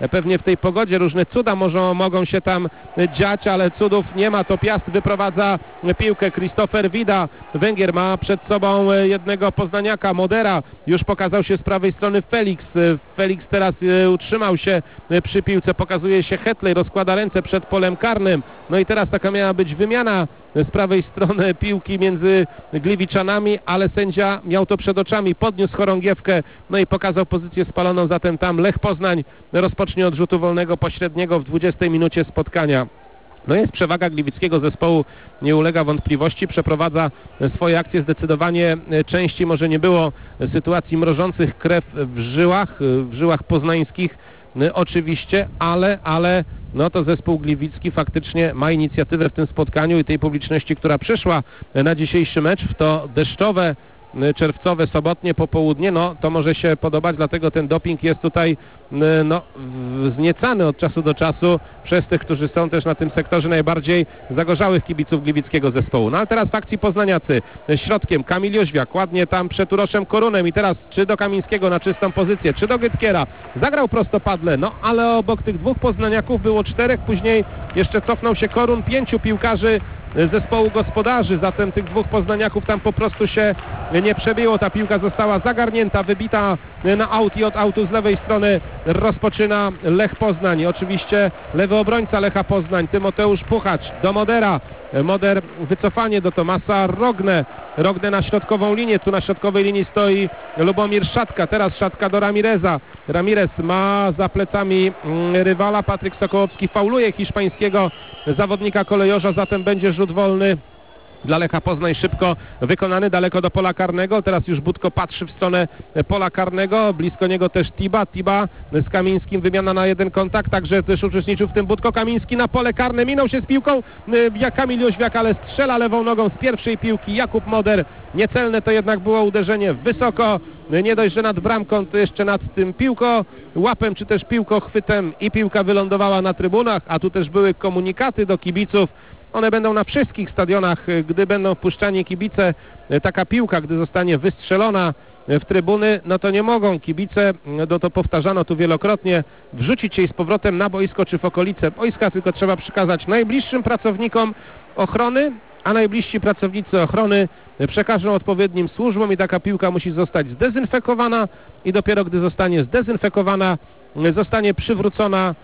Speaker 11: pewnie w tej pogodzie różne cuda może, mogą się tam dziać, ale cudów nie ma. To Piast wyprowadza piłkę. Christopher Wida, Węgier, ma przed sobą jednego poznaniaka, Modera, już pokazał się z prawej strony Felix. Felix teraz utrzymał się przy piłce, pokazuje się Hetley, rozkłada ręce przed polem karnym. No i teraz taka miała być wymiana z prawej strony piłki między Gliwiczanami, ale sędzia miał to przed oczami, podniósł chorągiewkę, no i pokazał pozycję spaloną, zatem tam Lech Poznań rozpocznie od rzutu wolnego pośredniego w dwudziestej minucie spotkania. No jest przewaga gliwickiego zespołu, nie ulega wątpliwości, przeprowadza swoje akcje zdecydowanie częściej, może nie było sytuacji mrożących krew w żyłach, w żyłach poznańskich oczywiście, ale, ale no to zespół gliwicki faktycznie ma inicjatywę w tym spotkaniu i tej publiczności, która przyszła na dzisiejszy mecz w to deszczowe, czerwcowe, sobotnie popołudnie, no to może się podobać, dlatego ten doping jest tutaj no, wzniecany od czasu do czasu przez tych, którzy są też na tym sektorze najbardziej zagorzałych kibiców gliwickiego zespołu. No ale teraz w akcji poznaniacy, środkiem Kamil Jóźwiak, ładnie tam przed Uroszem Korunem i teraz czy do Kamińskiego na czystą pozycję, czy do Gytkiera, zagrał prostopadle, no ale obok tych dwóch poznaniaków było czterech, później jeszcze cofnął się Korun, pięciu piłkarzy zespołu gospodarzy, zatem tych dwóch poznaniaków tam po prostu się nie przebiło, ta piłka została zagarnięta, wybita na aut i od autu z lewej strony rozpoczyna Lech Poznań. Oczywiście lewy obrońca Lecha Poznań, Tymoteusz Puchacz do Modera, Moder wycofanie do Tomasa Rogne, Rogne na środkową linię, tu na środkowej linii stoi Lubomir Szatka, teraz Szatka do Ramireza, Ramirez ma za plecami rywala, Patryk Sokołowski fauluje hiszpańskiego zawodnika kolejorza, zatem będzie rzut wolny dla Lecha Poznań, szybko wykonany, daleko do pola karnego. Teraz już Budko patrzy w stronę pola karnego, blisko niego też Tiba, Tiba z Kamińskim, wymiana na jeden kontakt, także też uczestniczył w tym Budko. Kamiński na pole karne, minął się z piłką jak Kamil Jóźwiak, ale strzela lewą nogą z pierwszej piłki Jakub Moder. Niecelne to jednak było uderzenie wysoko, nie dość, że nad bramką, to jeszcze nad tym piłko łapem, czy też piłkochwytem i piłka wylądowała na trybunach, a tu też były komunikaty do kibiców. One będą na wszystkich stadionach, gdy będą wpuszczani kibice, taka piłka, gdy zostanie wystrzelona w trybuny, no to nie mogą kibice, no to powtarzano tu wielokrotnie, wrzucić jej z powrotem na boisko czy w okolice boiska, tylko trzeba przekazać najbliższym pracownikom ochrony, a najbliżsi pracownicy ochrony przekażą odpowiednim służbom i taka piłka musi zostać zdezynfekowana i dopiero gdy zostanie zdezynfekowana, zostanie przywrócona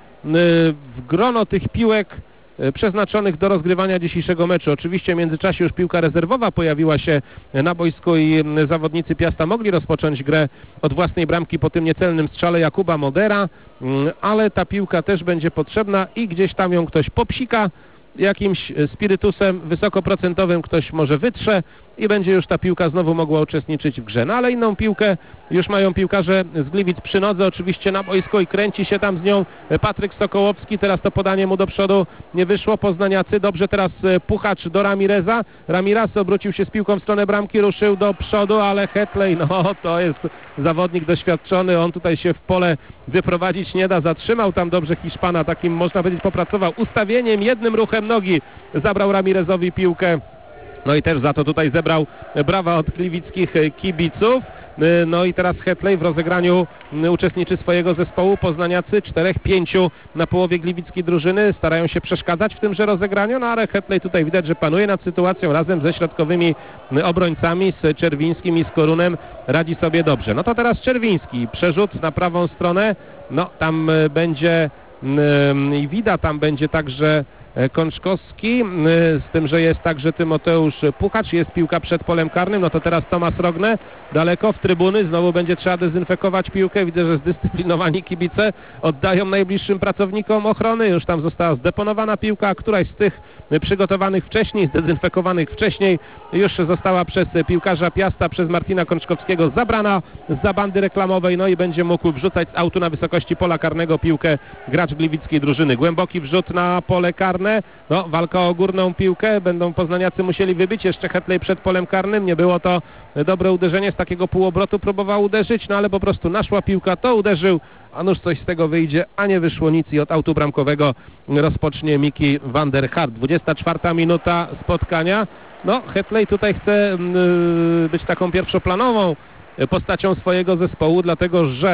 Speaker 11: w grono tych piłek przeznaczonych do rozgrywania dzisiejszego meczu. Oczywiście w międzyczasie już piłka rezerwowa pojawiła się na boisku i zawodnicy Piasta mogli rozpocząć grę od własnej bramki po tym niecelnym strzale Jakuba Modera, ale ta piłka też będzie potrzebna i gdzieś tam ją ktoś popsika jakimś spirytusem wysokoprocentowym, ktoś może wytrze i będzie już ta piłka znowu mogła uczestniczyć w grze. No ale inną piłkę już mają piłkarze z Gliwic przy nodze, oczywiście na boisko i kręci się tam z nią Patryk Sokołowski. Teraz to podanie mu do przodu nie wyszło. Poznaniacy, dobrze teraz Puchacz do Ramireza. Ramirez obrócił się z piłką w stronę bramki, ruszył do przodu, ale Hetley, no to jest zawodnik doświadczony, on tutaj się w pole wyprowadzić nie da. Zatrzymał tam dobrze Hiszpana, takim można powiedzieć popracował ustawieniem, jednym ruchem nogi zabrał Ramirezowi piłkę. No i też za to tutaj zebrał brawa od gliwickich kibiców. No i teraz Hetley w rozegraniu uczestniczy swojego zespołu. Poznaniacy czterech pięciu na połowie gliwickiej drużyny starają się przeszkadzać w tymże rozegraniu, no ale Hetley tutaj widać, że panuje nad sytuacją razem ze środkowymi obrońcami, z Czerwińskim i z Korunem radzi sobie dobrze. No to teraz Czerwiński, przerzut na prawą stronę, no tam będzie i Wida, tam będzie także Kączkowski, z tym, że jest także Tymoteusz Puchacz, jest piłka przed polem karnym, no to teraz Tomasz Rogne, daleko w trybuny, znowu będzie trzeba dezynfekować piłkę, widzę, że zdyscyplinowani kibice oddają najbliższym pracownikom ochrony, już tam została zdeponowana piłka, któraś z tych przygotowanych wcześniej, zdezynfekowanych wcześniej, już została przez piłkarza Piasta, przez Martina Kączkowskiego zabrana zza bandy reklamowej, no i będzie mógł wrzucać z autu na wysokości pola karnego piłkę gracz gliwickiej drużyny. Głęboki wrzut na pole karne, no walka o górną piłkę, będą poznaniacy musieli wybić jeszcze Hetley przed polem karnym, nie było to dobre uderzenie, z takiego półobrotu próbował uderzyć, no ale po prostu naszła piłka, to uderzył, a nuż coś z tego wyjdzie, a nie wyszło nic i od autu bramkowego rozpocznie Miki van der Hart. dwudziesta czwarta minuta spotkania, no Hetley tutaj chce yy, być taką pierwszoplanową postacią swojego zespołu, dlatego że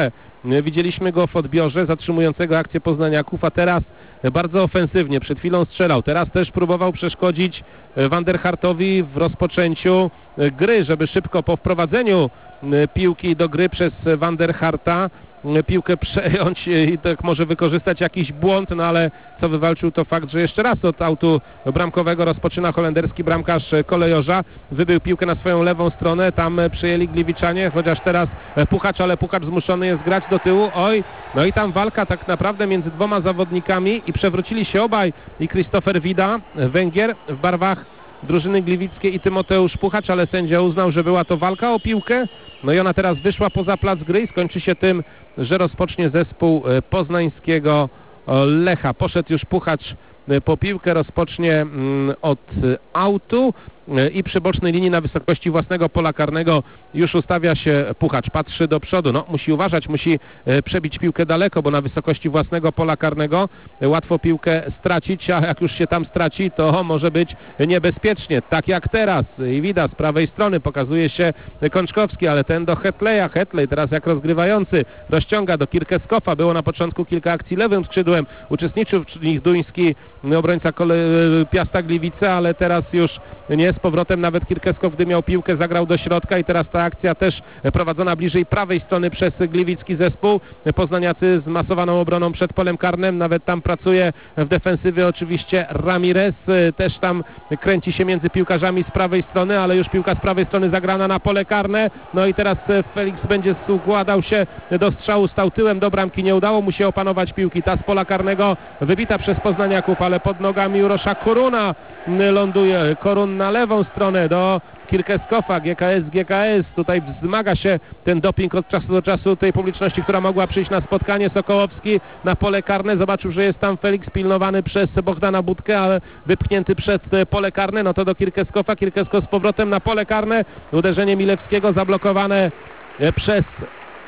Speaker 11: Widzieliśmy go w odbiorze zatrzymującego akcję Poznaniaków, a teraz bardzo ofensywnie. Przed chwilą strzelał. Teraz też próbował przeszkodzić Vanderhartowi w rozpoczęciu gry, żeby szybko po wprowadzeniu piłki do gry przez Vanderharta piłkę przejąć i tak może wykorzystać jakiś błąd, no ale co wywalczył to fakt, że jeszcze raz od autu bramkowego rozpoczyna holenderski bramkarz Kolejorza. Wybił piłkę na swoją lewą stronę, tam przejęli Gliwiczanie, chociaż teraz Puchacz, ale Puchacz zmuszony jest grać do tyłu. Oj, no i tam walka tak naprawdę między dwoma zawodnikami i przewrócili się obaj, i Christopher Wida, Węgier w barwach drużyny gliwickiej, i Tymoteusz Puchacz, ale sędzia uznał, że była to walka o piłkę. No i ona teraz wyszła poza plac gry i skończy się tym, że rozpocznie zespół poznańskiego Lecha. Poszedł już Puchacz po piłkę, rozpocznie od autu i przy bocznej linii na wysokości własnego pola karnego już ustawia się Puchacz, patrzy do przodu, no musi uważać, musi przebić piłkę daleko, bo na wysokości własnego pola karnego łatwo piłkę stracić, a jak już się tam straci, to może być niebezpiecznie, tak jak teraz. I widać z prawej strony pokazuje się Kączkowski, ale ten do Hetleya, Hetley teraz jak rozgrywający rozciąga do Kirkeskofa, było na początku kilka akcji lewym skrzydłem, uczestniczył w nich duński obrońca Piasta Gliwice, ale teraz już nie, z powrotem nawet Kirkeskow, gdy miał piłkę, zagrał do środka i teraz ta akcja też prowadzona bliżej prawej strony przez gliwicki zespół. Poznaniacy z masowaną obroną przed polem karnym, nawet tam pracuje w defensywie oczywiście Ramirez, też tam kręci się między piłkarzami z prawej strony, ale już piłka z prawej strony zagrana na pole karne, no i teraz Felix będzie układał się do strzału, stał tyłem do bramki, nie udało mu się opanować piłki, ta z pola karnego wybita przez Poznaniaków, ale pod nogami Urosza Koruna ląduje, Korun na lewą stronę do Kirkeskofa, G K S, G K S, tutaj wzmaga się ten doping od czasu do czasu tej publiczności, która mogła przyjść na spotkanie. Sokołowski na pole karne, zobaczył, że jest tam Felix pilnowany przez Bohdana Budkę, ale wypchnięty przed pole karne, no to do Kirkeskofa, Kirkeskow z powrotem na pole karne, uderzenie Milewskiego zablokowane przez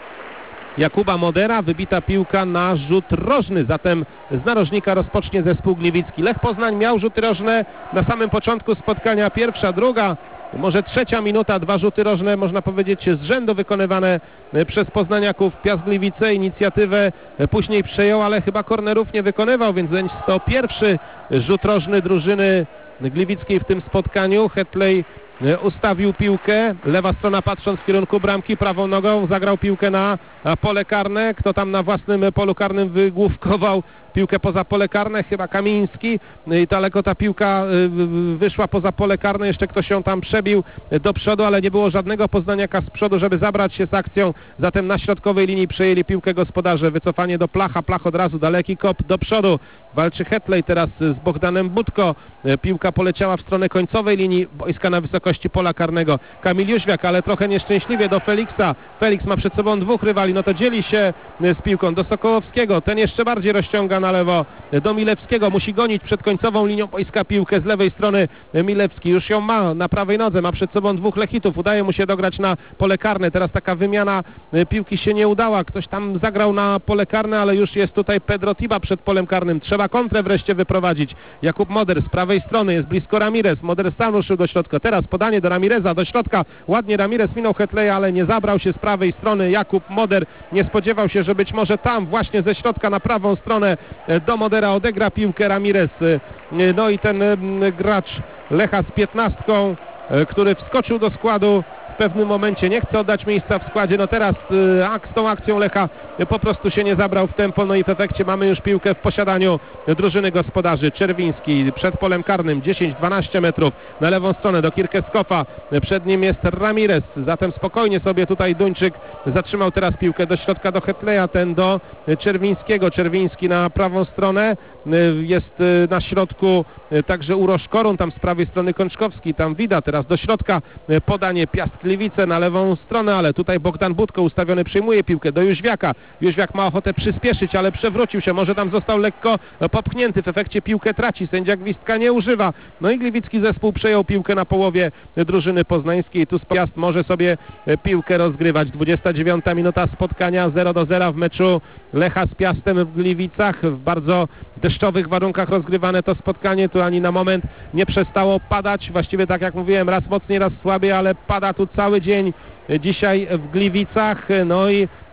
Speaker 11: Jakuba Modera, wybita piłka na rzut rożny, zatem z narożnika rozpocznie zespół gliwicki. Lech Poznań miał rzuty rożne na samym początku spotkania, pierwsza, druga, może trzecia minuta, dwa rzuty rożne, można powiedzieć, z rzędu wykonywane przez Poznaniaków. Piast Gliwice inicjatywę później przejął, ale chyba kornerów nie wykonywał, więc jest to pierwszy rzut rożny drużyny gliwickiej w tym spotkaniu. Hetley ustawił piłkę, lewa strona patrząc w kierunku bramki, prawą nogą zagrał piłkę na pole karne. Kto tam na własnym polu karnym wygłówkował piłkę poza pole karne? Chyba Kamiński, i daleko ta piłka wyszła poza pole karne, jeszcze ktoś ją tam przebił do przodu, ale nie było żadnego Poznaniaka z przodu, żeby zabrać się z akcją, zatem na środkowej linii przejęli piłkę gospodarze, wycofanie do Placha, Plach od razu, daleki kop do przodu, walczy Hetley teraz z Bohdanem Budko, piłka poleciała w stronę końcowej linii boiska na wysokości pola karnego, Kamil Jóźwiak, ale trochę nieszczęśliwie do Feliksa, Felix ma przed sobą dwóch rywali, no to dzieli się z piłką do Sokołowskiego, ten jeszcze bardziej rozciąga na lewo do Milewskiego, musi gonić przed końcową linią boiska piłkę z lewej strony. Milewski już ją ma na prawej nodze, ma przed sobą dwóch Lechitów, udaje mu się dograć na pole karne, teraz taka wymiana piłki się nie udała, ktoś tam zagrał na pole karne, ale już jest tutaj Pedro Tiba przed polem karnym, trzeba kontrę wreszcie wyprowadzić. Jakub Moder z prawej strony, jest blisko Ramirez, Moder sam ruszył do środka, teraz podanie do Ramireza, do środka, ładnie Ramirez minął Hetleya, ale nie zabrał się z prawej strony. Jakub Moder nie spodziewał się, że być może tam właśnie ze środka na prawą stronę do Modera odegra piłkę Ramirez, no i ten gracz Lecha z piętnastką, który wskoczył do składu w pewnym momencie, nie chce oddać miejsca w składzie, no teraz z tą akcją Lecha po prostu się nie zabrał w tempo, no i w efekcie mamy już piłkę w posiadaniu drużyny gospodarzy. Czerwiński przed polem karnym, dziesięć dwanaście metrów na lewą stronę do Kirkeskofa, przed nim jest Ramirez, zatem spokojnie sobie tutaj Duńczyk zatrzymał teraz piłkę do środka do Hetleya, ten do Czerwińskiego, Czerwiński na prawą stronę, jest na środku także Urosz Korun, tam z prawej strony Kączkowski, tam Wida, teraz do środka podanie Piast Gliwice na lewą stronę, ale tutaj Bohdan Budko ustawiony przyjmuje piłkę do Jóźwiaka. Jóźwiak ma ochotę przyspieszyć, ale przewrócił się, może tam został lekko popchnięty, w efekcie piłkę traci, sędzia gwizdka nie używa, no i gliwicki zespół przejął piłkę na połowie drużyny poznańskiej, tu Piast może sobie piłkę rozgrywać. dwudziesta dziewiąta minuta spotkania, zero do zera w meczu Lecha z Piastem w Gliwicach, w bardzo deszczowych warunkach rozgrywane to spotkanie, tu ani na moment nie przestało padać, właściwie tak jak mówiłem, raz mocniej, raz słabiej, ale pada tu cały dzień dzisiaj w Gliwicach, no i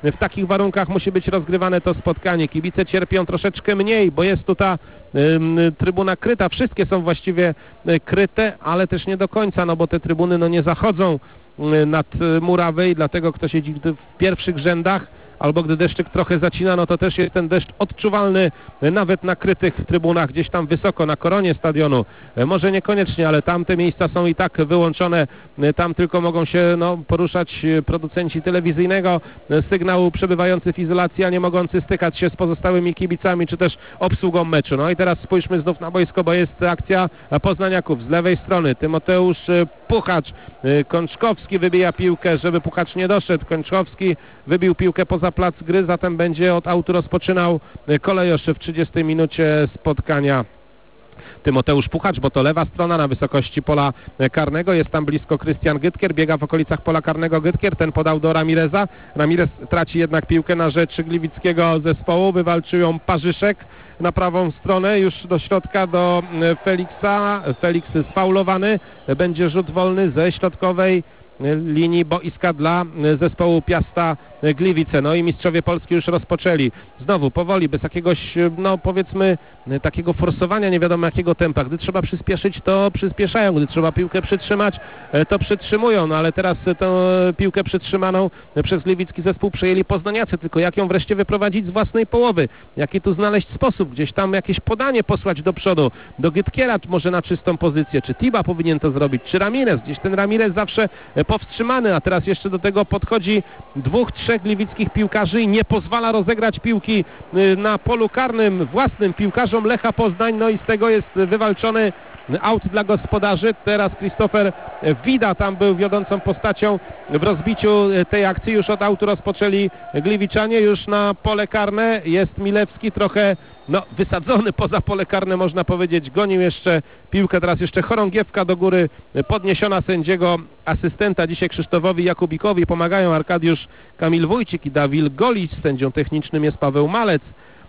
Speaker 11: w takich warunkach musi być rozgrywane to spotkanie. Kibice cierpią troszeczkę mniej, bo jest tu ta y, trybuna kryta. Wszystkie są właściwie y, kryte, ale też nie do końca, no bo te trybuny no nie zachodzą y, nad y, murawę i dlatego kto siedzi w, w pierwszych rzędach, albo gdy deszczyk trochę zacina, no to też jest ten deszcz odczuwalny nawet na krytych trybunach, gdzieś tam wysoko, na koronie stadionu. Może niekoniecznie, ale tam te miejsca są i tak wyłączone. Tam tylko mogą się no, poruszać producenci telewizyjnego sygnału przebywający w izolacji, a nie mogący stykać się z pozostałymi kibicami, czy też obsługą meczu. No i teraz spójrzmy znów na boisko, bo jest akcja poznaniaków. Z lewej strony Tymoteusz Puchacz. Kączkowski wybija piłkę, żeby Puchacz nie doszedł. Kączkowski wybił piłkę poza plac gry, zatem będzie od autu rozpoczynał Kolejosz w trzydziestej minucie spotkania. Tymoteusz Puchacz, bo to lewa strona na wysokości pola karnego. Jest tam blisko Krystian Gytkier, biega w okolicach pola karnego Gytkier, ten podał do Ramireza. Ramirez traci jednak piłkę na rzecz gliwickiego zespołu, wywalczył ją Parzyszek na prawą stronę, już do środka do Feliksa. Feliks sfaulowany, będzie rzut wolny ze środkowej linii boiska dla zespołu Piasta Gliwice. No i mistrzowie Polski już rozpoczęli. Znowu powoli, bez jakiegoś, no powiedzmy, takiego forsowania, nie wiadomo jakiego tempa. Gdy trzeba przyspieszyć, to przyspieszają. Gdy trzeba piłkę przytrzymać, to przytrzymują. No ale teraz tę piłkę przytrzymaną przez gliwicki zespół przejęli poznaniacy. Tylko jak ją wreszcie wyprowadzić z własnej połowy? Jaki tu znaleźć sposób? Gdzieś tam jakieś podanie posłać do przodu. Do Gytkiera może na czystą pozycję. Czy Tiba powinien to zrobić? Czy Ramirez? Gdzieś ten Ramirez zawsze powstrzymany, a teraz jeszcze do tego podchodzi dwóch, trzech gliwickich piłkarzy i nie pozwala rozegrać piłki na polu karnym własnym piłkarzom Lecha Poznań, no i z tego jest wywalczony aut dla gospodarzy. Teraz Christopher Wida tam był wiodącą postacią w rozbiciu tej akcji. Już od autu rozpoczęli gliwiczanie, już na pole karne jest Milewski, trochę no, wysadzony poza pole karne, można powiedzieć. Gonił jeszcze piłkę, teraz jeszcze chorągiewka do góry podniesiona sędziego asystenta dzisiaj Krzysztofowi Jakubikowi. Pomagają Arkadiusz Kamil Wójcik i Dawid Golić. Sędzią technicznym jest Paweł Malec.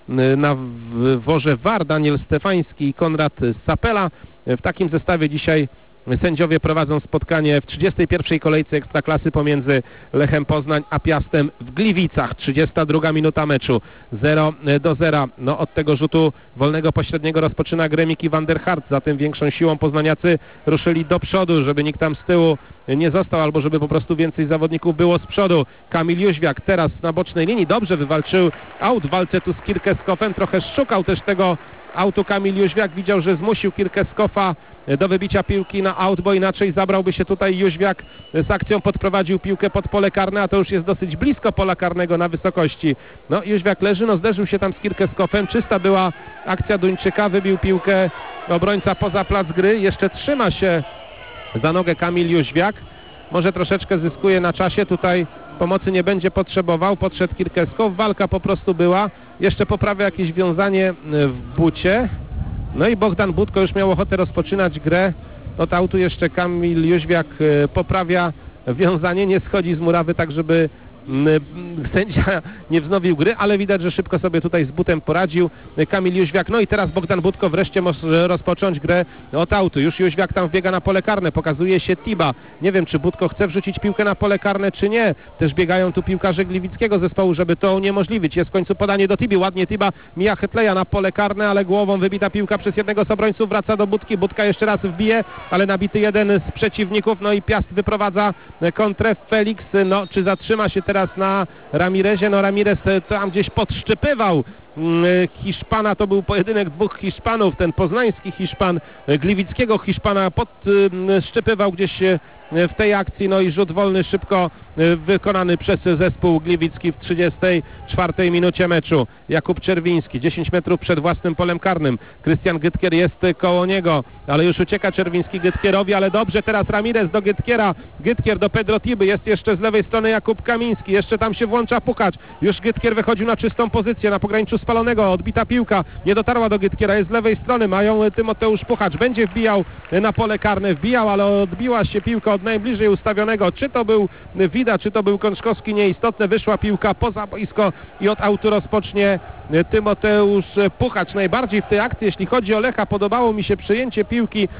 Speaker 11: Na worze V A R Daniel Stefański i Konrad Sapela. W takim zestawie dzisiaj sędziowie prowadzą spotkanie w trzydziestej pierwszej kolejce Ekstraklasy pomiędzy Lechem Poznań a Piastem w Gliwicach. trzydziesta druga minuta meczu. zero do zera. No od tego rzutu wolnego pośredniego rozpoczyna grę Miki van der Hart. Zatem większą siłą poznaniacy ruszyli do przodu, żeby nikt tam z tyłu nie został, albo żeby po prostu więcej zawodników było z przodu. Kamil Jóźwiak teraz na bocznej linii. Dobrze wywalczył aut w walce tu z Kirkeskofem. Trochę szukał też tego autu Kamil Jóźwiak, widział, że zmusił Kirkeskofa do wybicia piłki na aut, bo inaczej zabrałby się tutaj Jóźwiak z akcją, podprowadził piłkę pod pole karne, a to już jest dosyć blisko pola karnego na wysokości. No Jóźwiak leży, no zderzył się tam z Kirkeskofem, czysta była akcja Duńczyka, wybił piłkę obrońca poza plac gry, jeszcze trzyma się za nogę Kamil Jóźwiak, może troszeczkę zyskuje na czasie, tutaj pomocy nie będzie potrzebował, podszedł Kirkeskow, walka po prostu była, jeszcze poprawia jakieś wiązanie w bucie, no i Bogdan Budko już miał ochotę rozpoczynać grę, od autu jeszcze Kamil Jóźwiak poprawia wiązanie, nie schodzi z murawy tak, żeby sędzia nie wznowił gry, ale widać, że szybko sobie tutaj z butem poradził Kamil Jóźwiak. No i teraz Bogdan Budko wreszcie może rozpocząć grę od autu. Już Jóźwiak tam wbiega na pole karne, pokazuje się Tiba. Nie wiem, czy Budko chce wrzucić piłkę na pole karne, czy nie. Też biegają tu piłkarze gliwickiego zespołu, żeby to uniemożliwić. Jest w końcu podanie do Tibi. Ładnie Tiba mija Hetleja na pole karne, ale głową wybita piłka przez jednego z obrońców. Wraca do Budki. Budka jeszcze raz wbije, ale nabity jeden z przeciwników. No i Piast wyprowadza kontrę. Felix, no czy zatrzyma się teraz teraz na Ramirezie. No Ramirez tam gdzieś podszczypywał Hiszpana, to był pojedynek dwóch Hiszpanów, ten poznański Hiszpan, gliwickiego Hiszpana podszczypywał gdzieś w tej akcji, no i rzut wolny szybko wykonany przez zespół gliwicki w trzydziestej czwartej minucie meczu. Jakub Czerwiński, dziesięć metrów przed własnym polem karnym. Krystian Gytkier jest koło niego, ale już ucieka Czerwiński Gytkierowi, ale dobrze teraz Ramirez do Gytkiera, Gytkier do Pedro Tiby, jest jeszcze z lewej strony Jakub Kamiński, jeszcze tam się włącza Puchacz, już Gytkier wychodził na czystą pozycję, na pograniczu spalonego, odbita piłka, nie dotarła do Gytkiera, jest z lewej strony, mają Tymoteusz Puchacz, będzie wbijał na pole karne, wbijał, ale odbiła się piłka od najbliżej ustawionego, czy to był Wida, czy to był Kączkowski, nieistotne, wyszła piłka poza boisko i od autu rozpocznie Tymoteusz Puchacz. Najbardziej w tej akcji, jeśli chodzi o Lecha, podobało mi się przejęcie piłki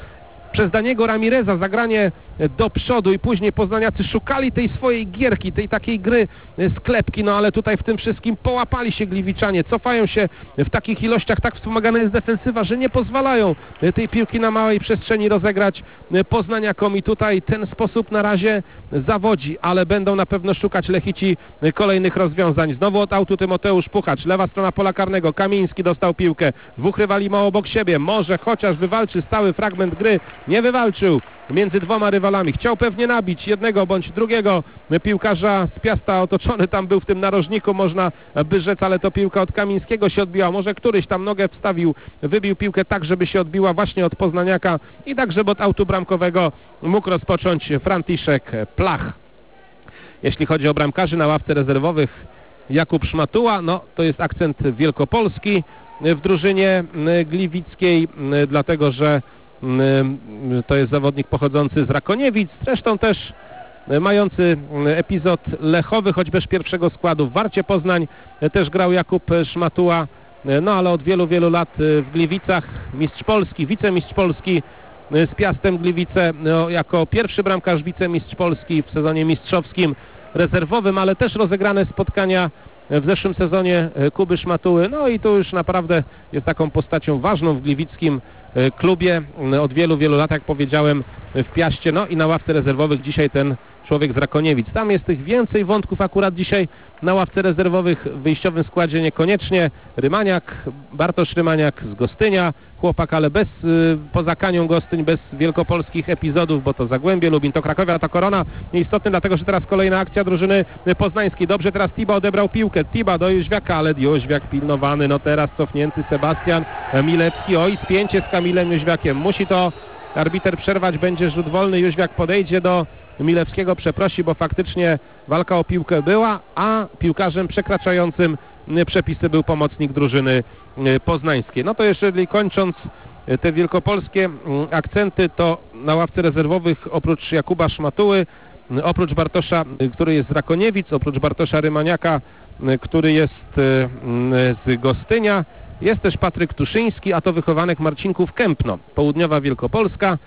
Speaker 11: przez Daniego Ramireza, zagranie do przodu i później poznaniacy szukali tej swojej gierki, tej takiej gry sklepki, no ale tutaj w tym wszystkim połapali się Gliwiczanie, cofają się w takich ilościach, tak wspomagana jest defensywa, że nie pozwalają tej piłki na małej przestrzeni rozegrać poznaniakom i tutaj ten sposób na razie zawodzi, ale będą na pewno szukać Lechici kolejnych rozwiązań. Znowu od autu Tymoteusz Puchacz, lewa strona pola karnego, Kamiński dostał piłkę, dwóch rywali ma obok siebie, może chociaż wywalczy stały fragment gry, nie wywalczył między dwoma rywalami, chciał pewnie nabić jednego bądź drugiego piłkarza z Piasta, otoczony tam był w tym narożniku, można by rzec, ale to piłka od Kamińskiego się odbiła, może któryś tam nogę wstawił, wybił piłkę tak, żeby się odbiła właśnie od poznaniaka i tak, żeby od autu bramkowego mógł rozpocząć Franciszek Plach. Jeśli chodzi o bramkarzy na ławce rezerwowych, Jakub Szmatuła, no to jest akcent wielkopolski w drużynie gliwickiej, dlatego że to jest zawodnik pochodzący z Rakoniewic, zresztą też mający epizod lechowy, choć bez pierwszego składu. W Warcie Poznań też grał Jakub Szmatuła, no ale od wielu, wielu lat w Gliwicach mistrz Polski, wicemistrz Polski z Piastem Gliwice, no, jako pierwszy bramkarz wicemistrz Polski w sezonie mistrzowskim rezerwowym, ale też rozegrane spotkania w zeszłym sezonie Kuby Szmatuły, no i tu już naprawdę jest taką postacią ważną w gliwickim klubie od wielu, wielu lat, jak powiedziałem, w Piaście, no i na ławce rezerwowych dzisiaj ten człowiek z Rakoniewic. Tam jest tych więcej wątków akurat dzisiaj na ławce rezerwowych, w wyjściowym składzie niekoniecznie. Rymaniak, Bartosz Rymaniak z Gostynia, chłopak, ale bez, y, poza Kanią Gostyń, bez wielkopolskich epizodów, bo to Zagłębie, Lubin, to Krakowia, to Korona. Nieistotny, dlatego że teraz kolejna akcja drużyny poznańskiej. Dobrze, teraz Tiba odebrał piłkę. Tiba do Jóźwiaka, ale Jóźwiak pilnowany, no teraz cofnięty Sebastian Milewski. Oj, spięcie z Kamilem Jóźwiakiem. Musi to arbiter przerwać, będzie rzut wolny. Jóźwiak podejdzie do Milewskiego, przeprosi, bo faktycznie walka o piłkę była, a piłkarzem przekraczającym przepisy był pomocnik drużyny poznańskiej. No to jeżeli kończąc te wielkopolskie akcenty, to na ławce rezerwowych oprócz Jakuba Szmatuły, oprócz Bartosza, który jest z Rakoniewic, oprócz Bartosza Rymaniaka, który jest z Gostynia, jest też Patryk Tuszyński, a to wychowanek Marcinków Kępno, południowa Wielkopolska.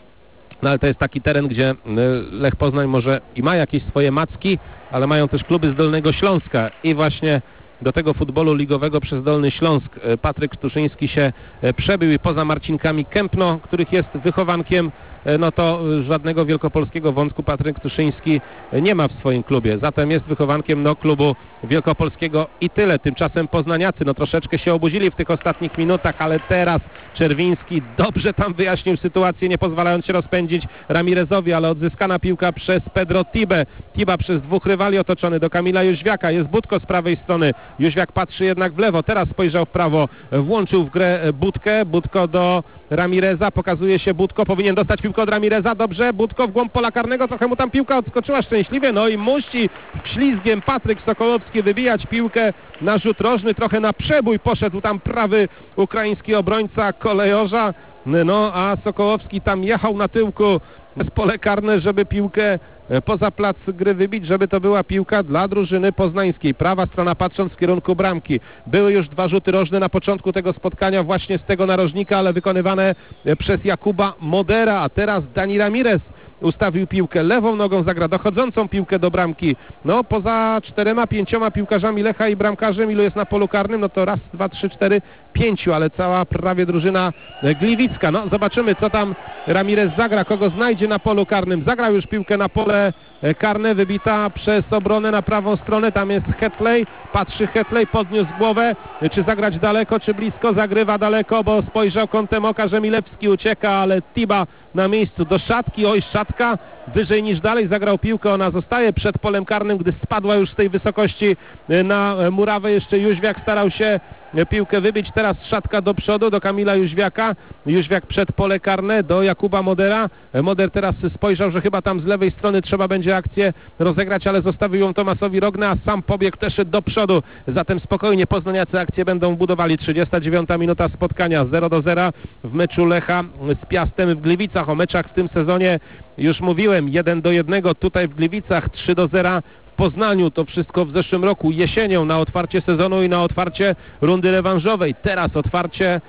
Speaker 11: No ale to jest taki teren, gdzie Lech Poznań może i ma jakieś swoje macki, ale mają też kluby z Dolnego Śląska i właśnie do tego futbolu ligowego przez Dolny Śląsk Patryk Tuszyński się przebił i poza Marcinkami Kępno, których jest wychowankiem, no to żadnego wielkopolskiego wątku Patryk Tuszyński nie ma w swoim klubie. Zatem jest wychowankiem no, klubu wielkopolskiego i tyle. Tymczasem poznaniacy no troszeczkę się obudzili w tych ostatnich minutach, ale teraz Czerwiński dobrze tam wyjaśnił sytuację, nie pozwalając się rozpędzić Ramirezowi, ale odzyskana piłka przez Pedro Tibę. Tiba przez dwóch rywali otoczony do Kamila Jóźwiaka. Jest Budko z prawej strony. Jóźwiak patrzy jednak w lewo, teraz spojrzał w prawo, włączył w grę Budkę. Budko do Ramireza, pokazuje się Budko, powinien dostać piłkę od Ramireza, dobrze, Budko w głąb pola karnego, trochę mu tam piłka odskoczyła szczęśliwie, no i musi ślizgiem Patryk Sokołowski wybijać piłkę na rzut rożny, trochę na przebój poszedł tam prawy ukraiński obrońca Kolejorza, no a Sokołowski tam jechał na tyłku z pole karne, żeby piłkę poza plac gry wybić, żeby to była piłka dla drużyny poznańskiej. Prawa strona patrząc w kierunku bramki. Były już dwa rzuty rożne na początku tego spotkania właśnie z tego narożnika, ale wykonywane przez Jakuba Modera, a teraz Dani Ramirez ustawił piłkę lewą nogą, zagra dochodzącą piłkę do bramki. No poza czterema, pięcioma piłkarzami Lecha i bramkarzem, ilu jest na polu karnym, no to raz, dwa, trzy, cztery, pięciu, ale cała prawie drużyna gliwicka. No zobaczymy, co tam Ramirez zagra, kogo znajdzie na polu karnym. Zagrał już piłkę na pole karne, wybita przez obronę na prawą stronę, tam jest Hetley, patrzy Hetley, podniósł głowę, czy zagrać daleko, czy blisko, zagrywa daleko, bo spojrzał kątem oka, że Milewski ucieka, ale Tiba na miejscu do szatki, oj szatka, wyżej niż dalej, zagrał piłkę, ona zostaje przed polem karnym, gdy spadła już z tej wysokości na murawę, jeszcze Jóźwiak starał się piłkę wybić, teraz szatka do przodu, do Kamila Jóźwiaka, Jóźwiak przed pole karne, do Jakuba Modera, Moder teraz spojrzał, że chyba tam z lewej strony trzeba będzie akcję rozegrać, ale zostawił ją Tomasowi Rogne, a sam pobiegł też do przodu, zatem spokojnie poznaniacy akcję będą budowali. Trzydziesta dziewiąta minuta spotkania, zero do zera w meczu Lecha z Piastem w Gliwicach. O meczach w tym sezonie już mówiłem, jeden do jednego tutaj w Gliwicach, trzy do zera w Poznaniu. To wszystko w zeszłym roku jesienią na otwarcie sezonu i na otwarcie rundy rewanżowej. Teraz otwarcie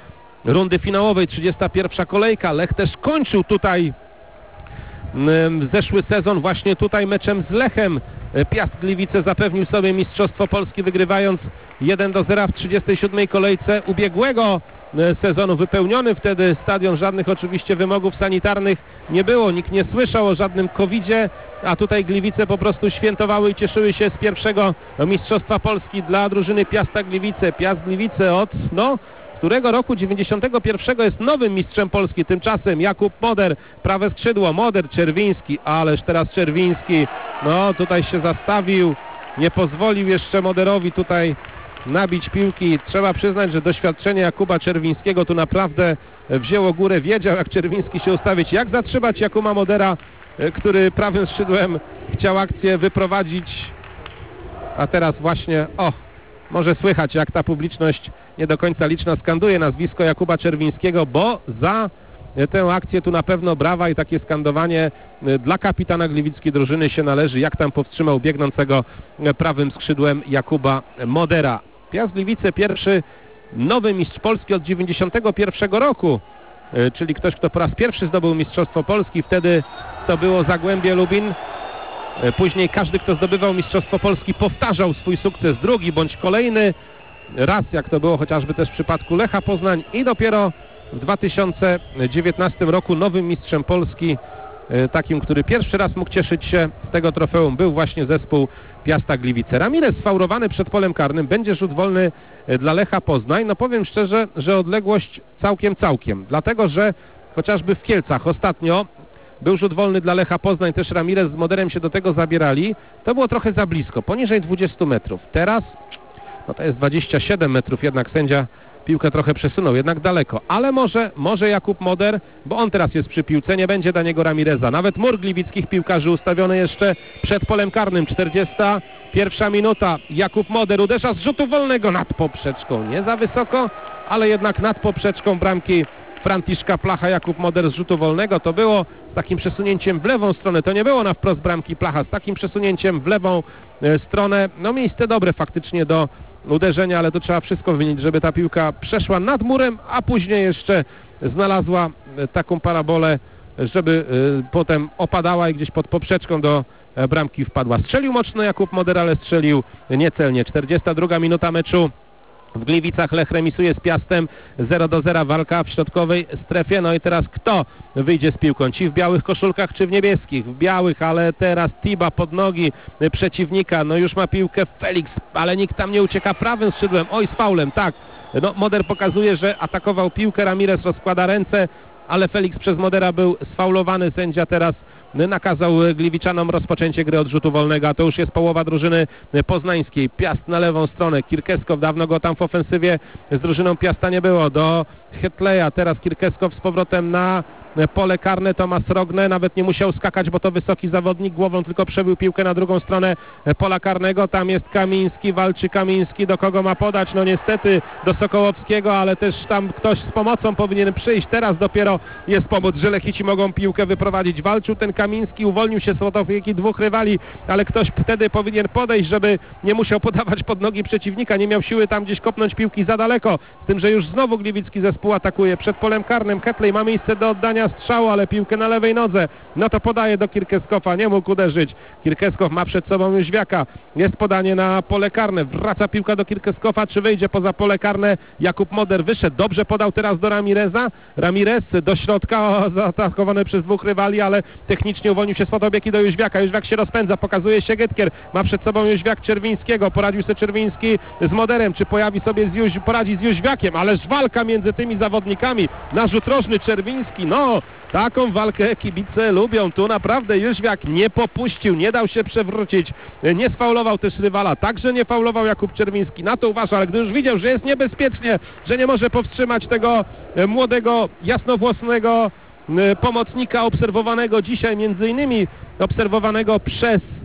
Speaker 11: rundy finałowej, trzydziesta pierwsza kolejka. Lech też kończył tutaj zeszły sezon właśnie tutaj meczem z Lechem. Piast Gliwice zapewnił sobie Mistrzostwo Polski, wygrywając jeden do zera w trzydziestej siódmej kolejce ubiegłego sezonu. Wypełniony wtedy stadion, żadnych oczywiście wymogów sanitarnych nie było, nikt nie słyszał o żadnym kowidzie, a tutaj Gliwice po prostu świętowały i cieszyły się z pierwszego Mistrzostwa Polski dla drużyny Piasta Gliwice. Piast Gliwice od, no, którego roku dziewięćdziesiątego pierwszego jest nowym mistrzem Polski. Tymczasem Jakub Moder, prawe skrzydło, Moder, Czerwiński, ależ teraz Czerwiński, no tutaj się zastawił, nie pozwolił jeszcze Moderowi tutaj nabić piłki. Trzeba przyznać, że doświadczenie Jakuba Czerwińskiego tu naprawdę wzięło górę. Wiedział, jak Czerwiński się ustawić, jak zatrzymać Jakuba Modera, który prawym skrzydłem chciał akcję wyprowadzić. A teraz właśnie, o, może słychać, jak ta publiczność nie do końca liczna skanduje nazwisko Jakuba Czerwińskiego, bo za tę akcję tu na pewno brawa i takie skandowanie dla kapitana gliwickiej drużyny się należy, jak tam powstrzymał biegnącego prawym skrzydłem Jakuba Modera. Piast Gliwice pierwszy nowy mistrz Polski od dziewięćdziesiątego pierwszego roku, czyli ktoś, kto po raz pierwszy zdobył Mistrzostwo Polski. Wtedy to było Zagłębie Lubin. Później każdy, kto zdobywał Mistrzostwo Polski, powtarzał swój sukces drugi bądź kolejny raz, jak to było chociażby też w przypadku Lecha Poznań, i dopiero w dwa tysiące dziewiętnastym roku nowym mistrzem Polski, takim, który pierwszy raz mógł cieszyć się z tego trofeum, był właśnie zespół Piasta Gliwice. Ramirez sfaulowany przed polem karnym, będzie rzut wolny dla Lecha Poznań. No powiem szczerze, że odległość całkiem, całkiem, dlatego że chociażby w Kielcach ostatnio był rzut wolny dla Lecha Poznań, też Ramirez z Moderem się do tego zabierali. To było trochę za blisko, poniżej dwudziestu metrów. Teraz, no to jest dwadzieścia siedem metrów, jednak sędzia piłkę trochę przesunął, jednak daleko. Ale może, może Jakub Moder, bo on teraz jest przy piłce, nie będzie dla niego Ramireza. Nawet mur gliwickich piłkarzy ustawiony jeszcze przed polem karnym. czterdziesta pierwsza minuta. Jakub Moder uderza z rzutu wolnego nad poprzeczką. Nie za wysoko, ale jednak nad poprzeczką bramki Franciszka Placha. Jakub Moder z rzutu wolnego. To było z takim przesunięciem w lewą stronę. To nie było na wprost bramki Placha. Z takim przesunięciem w lewą e, stronę. No miejsce dobre faktycznie do uderzenia, ale to trzeba wszystko wymienić, żeby ta piłka przeszła nad murem, a później jeszcze znalazła e, taką parabolę, żeby e, potem opadała i gdzieś pod poprzeczką do e, bramki wpadła. Strzelił mocno Jakub Moder, ale strzelił niecelnie. czterdziesta druga minuta meczu. W Gliwicach Lech remisuje z Piastem, zero do zera, walka w środkowej strefie. No i teraz kto wyjdzie z piłką? Ci w białych koszulkach czy w niebieskich? W białych, ale teraz Tiba pod nogi przeciwnika. No już ma piłkę Felix, ale nikt tam nie ucieka prawym skrzydłem. Oj, z faulem, tak. No Moder pokazuje, że atakował piłkę, Ramirez rozkłada ręce, ale Felix przez Modera był sfaulowany. Sędzia teraz nakazał Gliwiczanom rozpoczęcie gry od rzutu wolnego, a to już jest połowa drużyny poznańskiej. Piast na lewą stronę, Kirkeskow, dawno go tam w ofensywie z drużyną Piasta nie było, do Hetleja, teraz Kirkeskow z powrotem na pole karne. Tomasz Rogne nawet nie musiał skakać, bo to wysoki zawodnik, głową tylko przebił piłkę na drugą stronę pola karnego. Tam jest Kamiński, walczy Kamiński, do kogo ma podać? No niestety do Sokołowskiego, ale też tam ktoś z pomocą powinien przyjść. Teraz dopiero jest pomoc, że Lechici mogą piłkę wyprowadzić. Walczył ten Kamiński, uwolnił się z opieki dwóch rywali, ale ktoś wtedy powinien podejść, żeby nie musiał podawać pod nogi przeciwnika, nie miał siły tam gdzieś kopnąć piłki za daleko, z tym, że już znowu gliwicki zespół atakuje przed polem karnym. Hetley ma miejsce do oddania strzału, ale piłkę na lewej nodze, no to podaje do Kirkeskowa, nie mógł uderzyć. Kirkeskow ma przed sobą Jóźwiaka, jest podanie na pole karne, wraca piłka do Kirkeskowa, czy wyjdzie poza pole karne? Jakub Moder wyszedł, dobrze podał teraz do Ramireza, Ramirez do środka, zaatakowany przez dwóch rywali, ale technicznie uwolnił się spod opieki do Jóźwiaka. Jóźwiak się rozpędza, pokazuje się Gytkier, ma przed sobą Jóźwiak Czerwińskiego, poradził sobie Czerwiński z Moderem, czy pojawi sobie z Jóź, poradzi z Jóźwiakiem, ależ walka między tymi zawodnikami, na rzut rożny Czerwiński, no taką walkę kibice lubią, tu naprawdę Jóźwiak nie popuścił, nie dał się przewrócić, nie sfaulował też rywala, także nie faulował Jakub Czerwiński, na to uważa, ale gdy już widział, że jest niebezpiecznie, że nie może powstrzymać tego młodego, jasnowłosnego pomocnika, obserwowanego dzisiaj między innymi obserwowanego przez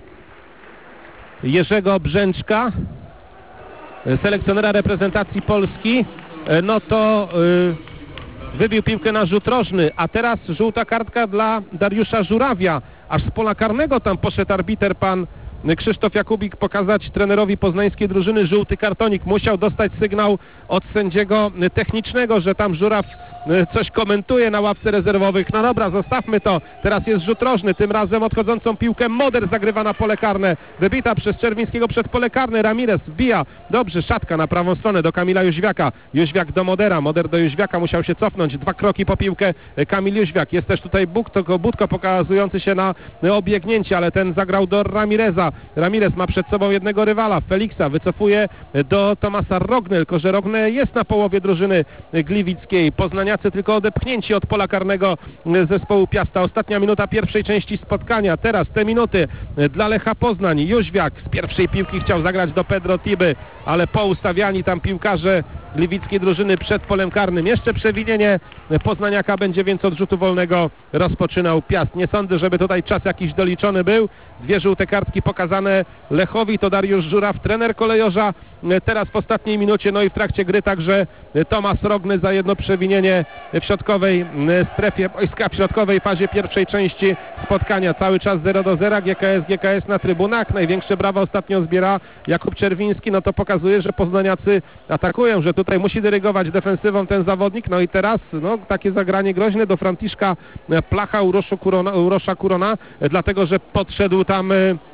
Speaker 11: Jerzego Brzęczka, selekcjonera reprezentacji Polski, no to yy, wybił piłkę na rzut rożny, a teraz żółta kartka dla Dariusza Żurawia, aż z pola karnego tam poszedł arbiter pan Krzysztof Jakubik pokazać trenerowi poznańskiej drużyny żółty kartonik. Musiał dostać sygnał od sędziego technicznego, że tam Żuraw coś komentuje na ławce rezerwowych. No dobra, zostawmy to. Teraz jest rzut rożny, tym razem odchodzącą piłkę Moder zagrywa na pole karne. Wybita przez Czerwińskiego przed pole karne. Ramirez wbija. Dobrze, szatka na prawą stronę do Kamila Jóźwiaka. Jóźwiak do Modera. Moder do Jóźwiaka musiał się cofnąć. Dwa kroki po piłkę Kamil Jóźwiak. Jest też tutaj Budko, Budko pokazujący się na obiegnięcie, ale ten zagrał do Ramireza. Ramirez ma przed sobą jednego rywala, Feliksa. Wycofuje do Tomasa Rognel, tylko że Rognel jest na połowie drużyny gliwickiej. Poznaniacy tylko odepchnięci od pola karnego zespołu Piasta. Ostatnia minuta pierwszej części spotkania. Teraz te minuty dla Lecha Poznań. Jóźwiak z pierwszej piłki chciał zagrać do Pedro Tiby, ale poustawiani tam piłkarze gliwickiej drużyny przed polem karnym. Jeszcze przewinienie Poznaniaka będzie, więc od rzutu wolnego rozpoczynał Piast. Nie sądzę, żeby tutaj czas jakiś doliczony był. Dwie żółte kartki pokazane Lechowi, to Dariusz Żuraw, trener kolejorza. Teraz w ostatniej minucie, no i w trakcie gry także Tomasz Rogny za jedno przewinienie w środkowej strefie boiska, w środkowej fazie pierwszej części spotkania. Cały czas zero do zera, G K S, G K S na trybunach. Największe brawa ostatnio zbiera Jakub Czerwiński, no to pokazuje, że poznaniacy atakują, że tutaj musi dyrygować defensywą ten zawodnik. No i teraz no, takie zagranie groźne do Franciszka Placha, Urosza Kurona, Urosza Kurona, dlatego że podszedł tam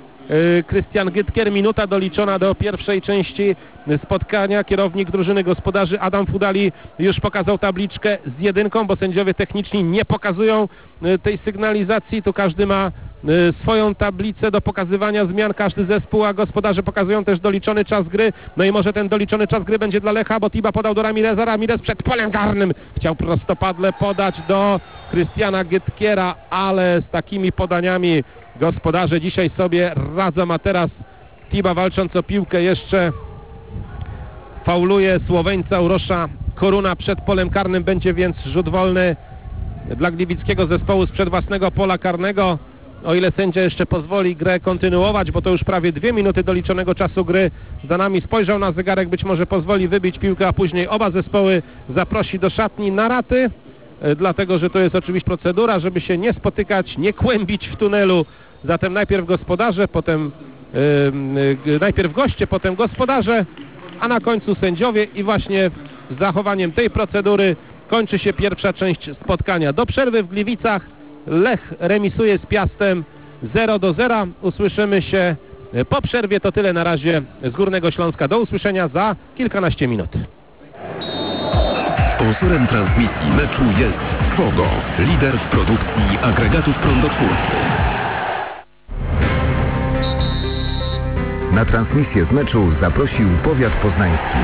Speaker 11: Krystian Gytkier. Minuta doliczona do pierwszej części spotkania. Kierownik drużyny gospodarzy Adam Fudali już pokazał tabliczkę z jedynką, bo sędziowie techniczni nie pokazują tej sygnalizacji. Tu każdy ma swoją tablicę do pokazywania zmian, każdy zespół, a gospodarze pokazują też doliczony czas gry. No i może ten doliczony czas gry będzie dla Lecha, bo Tiba podał do Ramireza. Ramirez przed polem karnym chciał prostopadle podać do Krystiana Gytkiera, ale z takimi podaniami gospodarze dzisiaj sobie radzą, a teraz Tiba, walcząc o piłkę, jeszcze fauluje Słoweńca Urosza Koruna przed polem karnym. Będzie więc rzut wolny dla gliwickiego zespołu sprzed własnego pola karnego, o ile sędzia jeszcze pozwoli grę kontynuować, bo to już prawie dwie minuty doliczonego czasu gry za nami. Spojrzał na zegarek, być może pozwoli wybić piłkę, a później oba zespoły zaprosi do szatni na raty, dlatego że to jest oczywiście procedura, żeby się nie spotykać, nie kłębić w tunelu. Zatem najpierw gospodarze, potem yy, yy, najpierw goście, potem gospodarze, a na końcu sędziowie i właśnie z zachowaniem tej procedury kończy się pierwsza część spotkania. Do przerwy w Gliwicach Lech remisuje z Piastem zero do zera. Usłyszymy się po przerwie. To tyle na razie z Górnego Śląska. Do usłyszenia za kilkanaście minut.
Speaker 3: Sponsorem transmisji meczu jest Fogo, lider w produkcji agregatów prądotwórczych.
Speaker 10: Na transmisję z meczu zaprosił powiat poznański.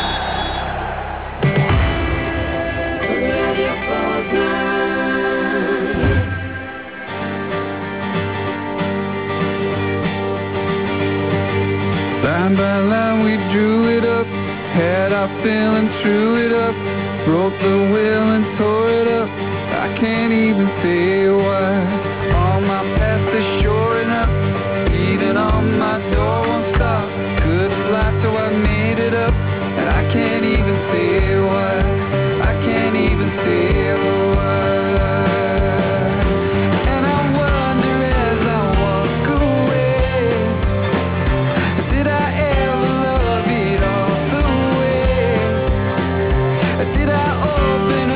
Speaker 12: Line by line we drew it up, had our fill and threw it up, broke the will and tore it up, I can't even say why. All my past is shoring up, beating on my door won't stop. Could fly so I made it up, and I can't even say why, I can't even say why. And I wonder as I walk away, did I ever love it all the way? Did I open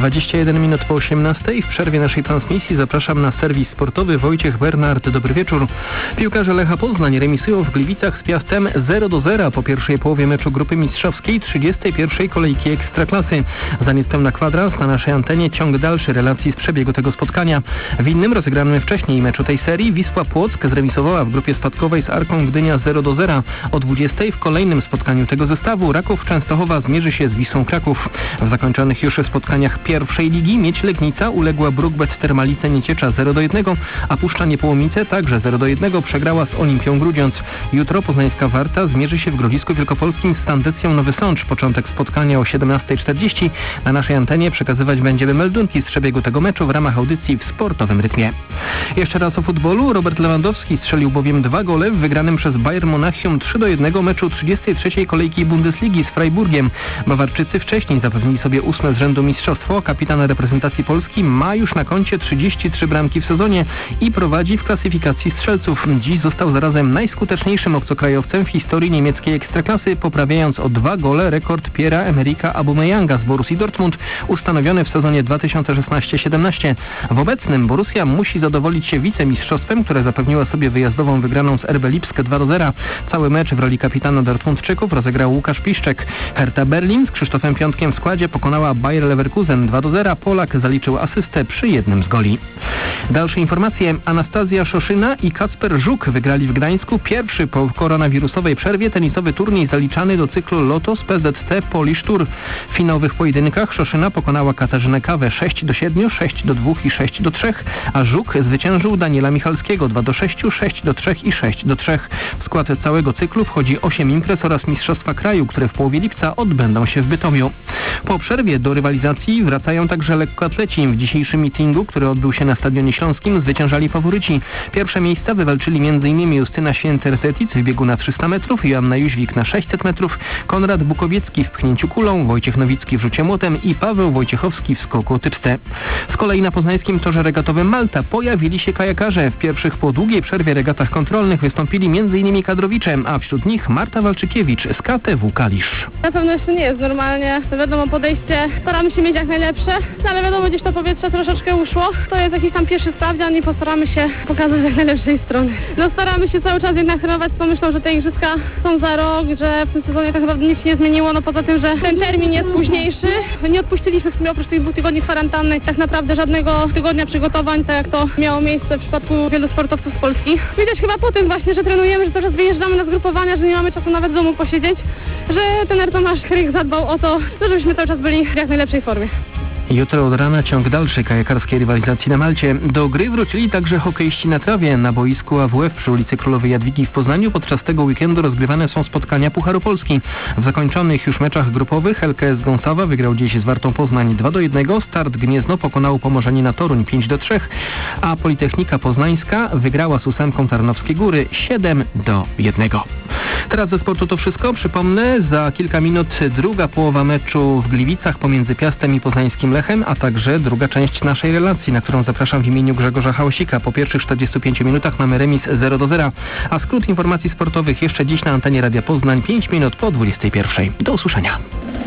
Speaker 13: dwadzieścia jeden minut po osiemnastej. W przerwie naszej transmisji zapraszam na serwis sportowy. Wojciech Bernard, dobry wieczór. Piłkarze Lecha Poznań remisują w Gliwicach z Piastem zero do zera po pierwszej połowie meczu grupy mistrzowskiej trzydziestej pierwszej kolejki Ekstraklasy. Za niespełna kwadrans na naszej antenie ciąg dalszy relacji z przebiegu tego spotkania. W innym rozegranym wcześniej meczu tej serii Wisła Płock zremisowała w grupie spadkowej z Arką Gdynia zero do zera. O dwudziestej w kolejnym spotkaniu tego zestawu Raków Częstochowa zmierzy się z Wisłą Kraków. W zakończonych już spotkaniach pierwszej ligi Miedź Legnica uległa Brukbet Termalice Nieciecza zero do jednego, a Puszcza Niepołomice także zero do jednego przegrała z Olimpią Grudziądz. Jutro poznańska Warta zmierzy się w Grodzisku Wielkopolskim z Tandecją Nowy Sącz. Początek spotkania o siedemnastej czterdzieści. Na naszej antenie przekazywać będziemy meldunki z przebiegu tego meczu w ramach audycji w sportowym rytmie. Jeszcze raz o futbolu. Robert Lewandowski strzelił bowiem dwa gole w wygranym przez Bayern Monachium trzy do jednego meczu trzydziestej trzeciej kolejki Bundesligi z Freiburgiem. Bawarczycy wcześniej zapewnili sobie ósme z rzędu mistrzostwo. Kapitan reprezentacji Polski ma już na koncie trzydzieści trzy bramki w sezonie i prowadzi w klasyfikacji strzelców. Dziś został zarazem najskuteczniejszym obcokrajowcem w historii niemieckiej Ekstraklasy, poprawiając o dwa gole rekord Pierre'a-Emerika Aubameyanga z Borussii Dortmund, ustanowiony w sezonie dwa tysiące szesnaście siedemnaście. W obecnym Borussia musi zadowolić się wicemistrzostwem, które zapewniła sobie wyjazdową wygraną z R B Lipsk dwa do zera. Cały mecz w roli kapitana Dortmundczyków rozegrał Łukasz Piszczek. Hertha Berlin z Krzysztofem Piątkiem w składzie pokonała Bayer Leverkusen dwa do zera. Polak zaliczył asystę przy jednym z goli. Dalsze informacje. Anastazja Szoszyna i Kacper Żuk wygrali w Gdańsku pierwszy po koronawirusowej przerwie tenisowy turniej zaliczany do cyklu Lotos P Z T Polish Tour. W finałowych pojedynkach Szoszyna pokonała Katarzynę Kawę sześć do siedmiu, sześć do dwóch i sześć do trzech, a Żuk zwyciężył Daniela Michalskiego dwa do sześciu, sześć do trzech i sześć do trzech. W skład całego cyklu wchodzi osiem imprez oraz Mistrzostwa Kraju, które w połowie lipca odbędą się w Bytomiu. Po przerwie do rywalizacji wracają także lekkoatleci. W dzisiejszym meetingu, który odbył się na Stadionie Śląskim, zwyciężali faworyci. Pierwsze miejsca wywalczyli m.in. Justyna Święcer-Tetic w biegu na trzysta metrów, Joanna Jóźwik na sześćset metrów, Konrad Bukowiecki w pchnięciu kulą, Wojciech Nowicki w rzucie młotem i Paweł Wojciechowski w skoku o tyczce. Z kolei na poznańskim torze regatowym Malta pojawili się kajakarze. W pierwszych po długiej przerwie regatach kontrolnych wystąpili m.in. kadrowicze, a wśród nich Marta Walczykiewicz z K T W Kalisz.
Speaker 14: Na pewno jeszcze nie jest normalnie, to wiadomo, podejście staramy się mieć jak najlepsze, no ale wiadomo, gdzieś to powietrze troszeczkę uszło. To jest jakiś tam pierwszy sprawdzian i postaramy się pokazać z jak najlepszej strony. No staramy się cały czas jednak trenować z tą myślą, że te igrzyska są za rok, że w tym sezonie tak naprawdę nic się nie zmieniło, no poza tym, że ten termin jest późniejszy. Nie odpuściliśmy w sumie oprócz tych dwóch tygodni kwarantanny tak naprawdę żadnego tygodnia przygotowań, tak jak to miało miejsce w przypadku wielu sportowców z Polski. Widać chyba po tym właśnie, że trenujemy, że cały czas wyjeżdżamy na zgrupowania, że nie mamy czasu nawet w domu posiedzieć, że ten Tomasz Kryk zadbał o to, żebyśmy cały czas byli w jak najlepszej formie.
Speaker 13: Jutro od rana ciąg dalszy kajakarskiej rywalizacji na Malcie. Do gry wrócili także hokeiści na trawie. Na boisku A W F przy ulicy Królowej Jadwigi w Poznaniu podczas tego weekendu rozgrywane są spotkania Pucharu Polski. W zakończonych już meczach grupowych L K S Gąsawa wygrał dziś z Wartą Poznań dwa do jednego, Start Gniezno pokonał Pomorzaninę Toruń pięć do trzech, a Politechnika Poznańska wygrała z ósemką Tarnowskie Góry siedem do jednego. Teraz ze sportu to wszystko. Przypomnę, za kilka minut druga połowa meczu w Gliwicach pomiędzy Piastem i poznańskim Lechem, a także druga część naszej relacji, na którą zapraszam w imieniu Grzegorza Chałosika. Po pierwszych czterdziestu pięciu minutach mamy remis zero do zera, a skrót informacji sportowych jeszcze dziś na antenie Radia Poznań pięć minut po dwudziestej pierwszej. Do usłyszenia.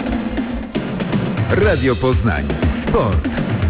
Speaker 10: Radio Poznań. Sport.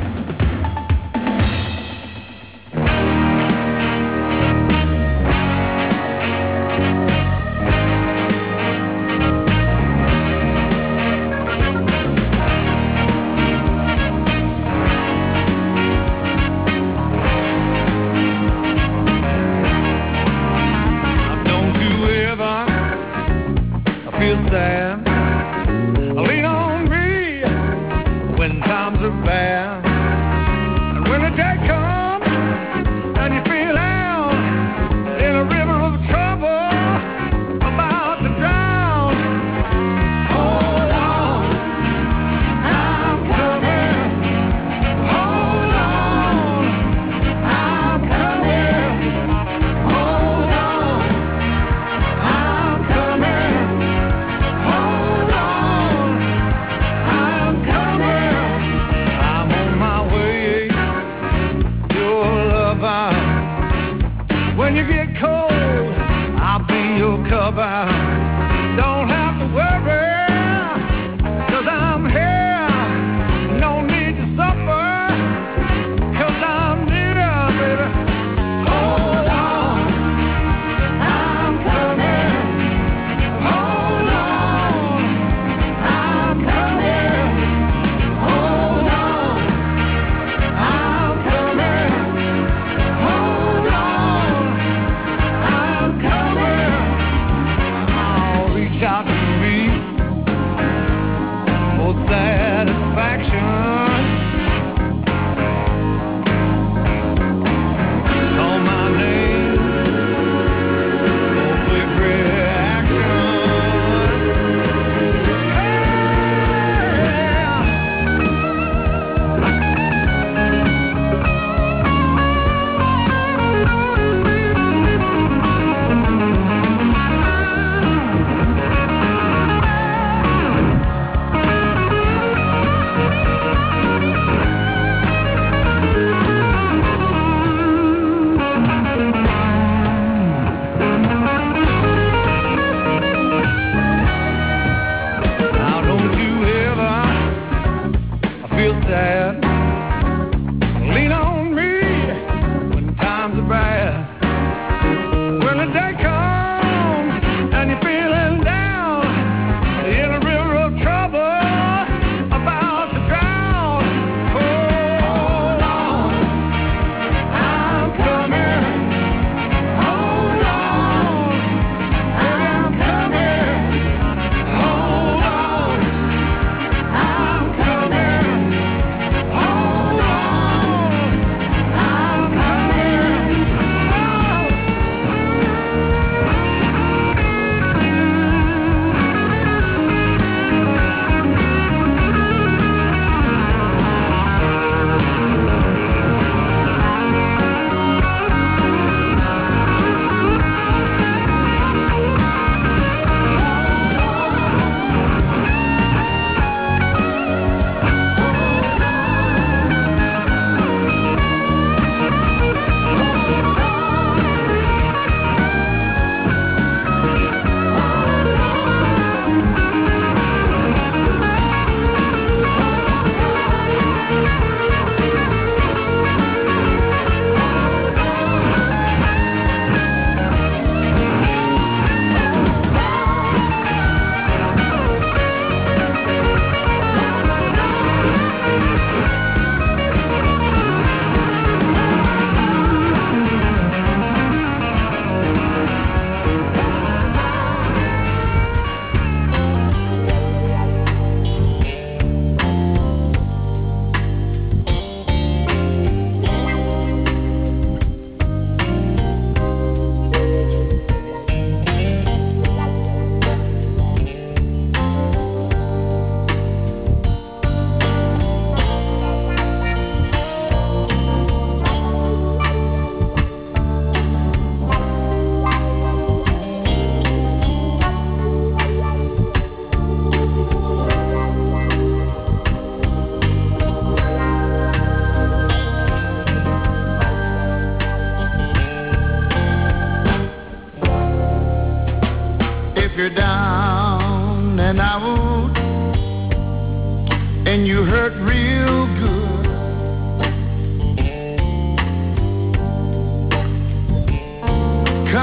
Speaker 5: Sad. Lean on me when times are bad, and when the day comes and you feel out in a river of trouble about to drown. Hold on, I'm coming. Hold on, I'm coming. Hold on, I'm coming. Hold on, I'm coming. I'm on my way, your lover. When you get cold, I'll be your cover. Don't have to worry, 'cause I'm here. No need to sorry.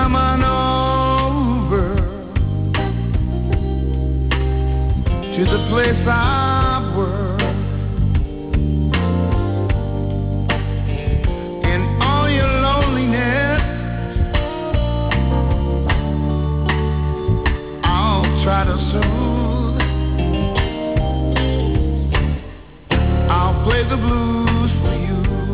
Speaker 5: come on over to the place I work. In all your loneliness, I'll try to soothe. I'll play the blues for you.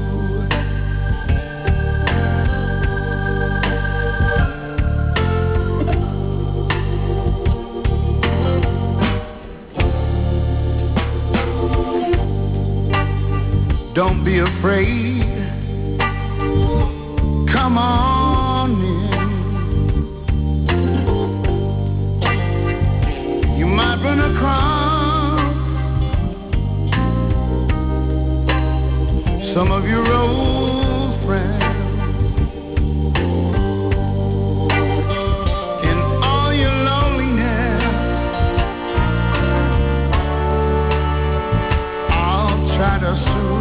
Speaker 5: Don't be afraid, come on in. You might run across some of your old friends. In all your loneliness, I'll try to soothe.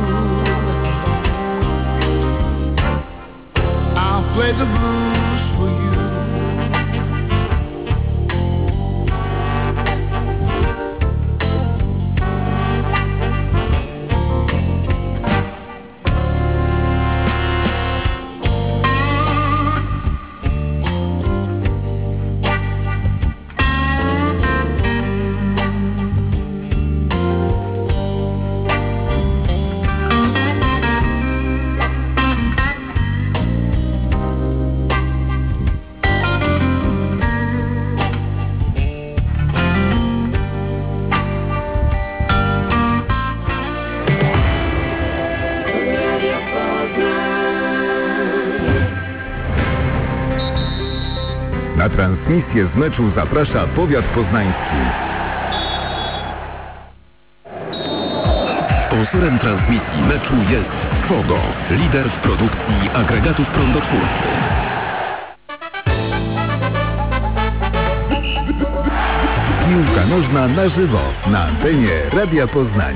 Speaker 5: I'll play the blues for you.
Speaker 10: Na transmisję z meczu zaprasza powiat poznański.
Speaker 3: Sponsorem transmisji meczu jest Fogo, lider w produkcji agregatów prądotwórczych.
Speaker 10: Piłka nożna na żywo na antenie Radia Poznań.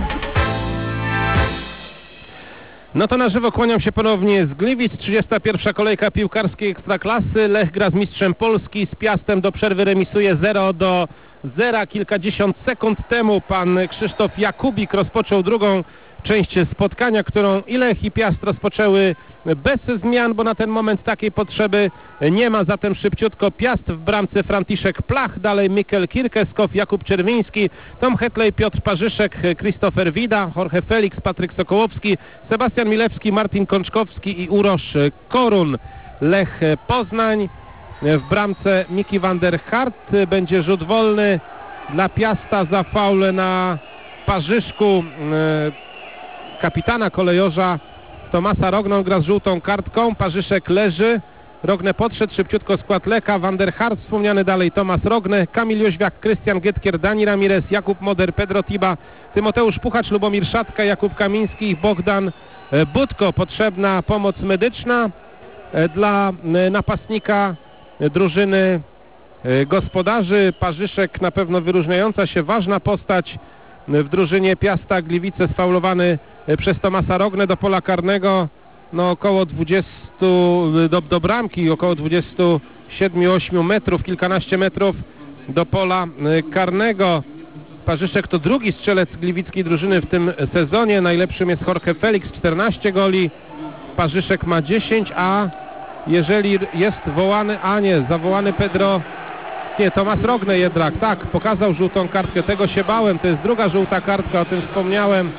Speaker 11: No to na żywo kłaniam się ponownie z Gliwic. trzydziesta pierwsza kolejka piłkarskiej Ekstraklasy. Lech gra z mistrzem Polski. Z Piastem do przerwy remisuje zero do zera. Kilkadziesiąt sekund temu pan Krzysztof Jakubik rozpoczął drugą część spotkania, którą i Lech i Piast rozpoczęły bez zmian, bo na ten moment takiej potrzeby nie ma. Zatem szybciutko Piast w bramce Franciszek Plach, dalej Mikkel Kirkeskow, Jakub Czerwiński, Tom Hetley, Piotr Parzyszek, Christopher Wida, Jorge Felix, Patryk Sokołowski, Sebastian Milewski, Martin Kączkowski i Urosz Korun. Lech Poznań w bramce Miki van der Hart. Będzie rzut wolny dla Piasta za faul na Parzyszku kapitana kolejorza Tomasa Rogną. Gra z żółtą kartką. Parzyszek leży. Rogne podszedł, szybciutko skład Lecha. Van der Hart, wspomniany dalej Tomas Rogne, Kamil Jóźwiak, Krystian Gytkier, Dani Ramirez, Jakub Moder, Pedro Tiba, Tymoteusz Puchacz, Lubomir Szatka, Jakub Kamiński i Bogdan Budko. Potrzebna pomoc medyczna dla napastnika drużyny gospodarzy. Parzyszek na pewno wyróżniająca się, ważna postać w drużynie Piasta Gliwice, sfaulowany przez Tomasa Rognę do pola karnego. No około dwudziestu do, do bramki, około dwudziestu siedmiu ośmiu metrów, kilkanaście metrów do pola karnego. Parzyszek to drugi strzelec gliwickiej drużyny w tym sezonie. Najlepszym jest Jorge Felix, czternaście goli. Parzyszek ma dziesięć, a jeżeli jest wołany, a nie, zawołany Pedro, nie, Tomas Rogne jednak, tak, pokazał żółtą kartkę, tego się bałem, to jest druga żółta kartka, o tym wspomniałem,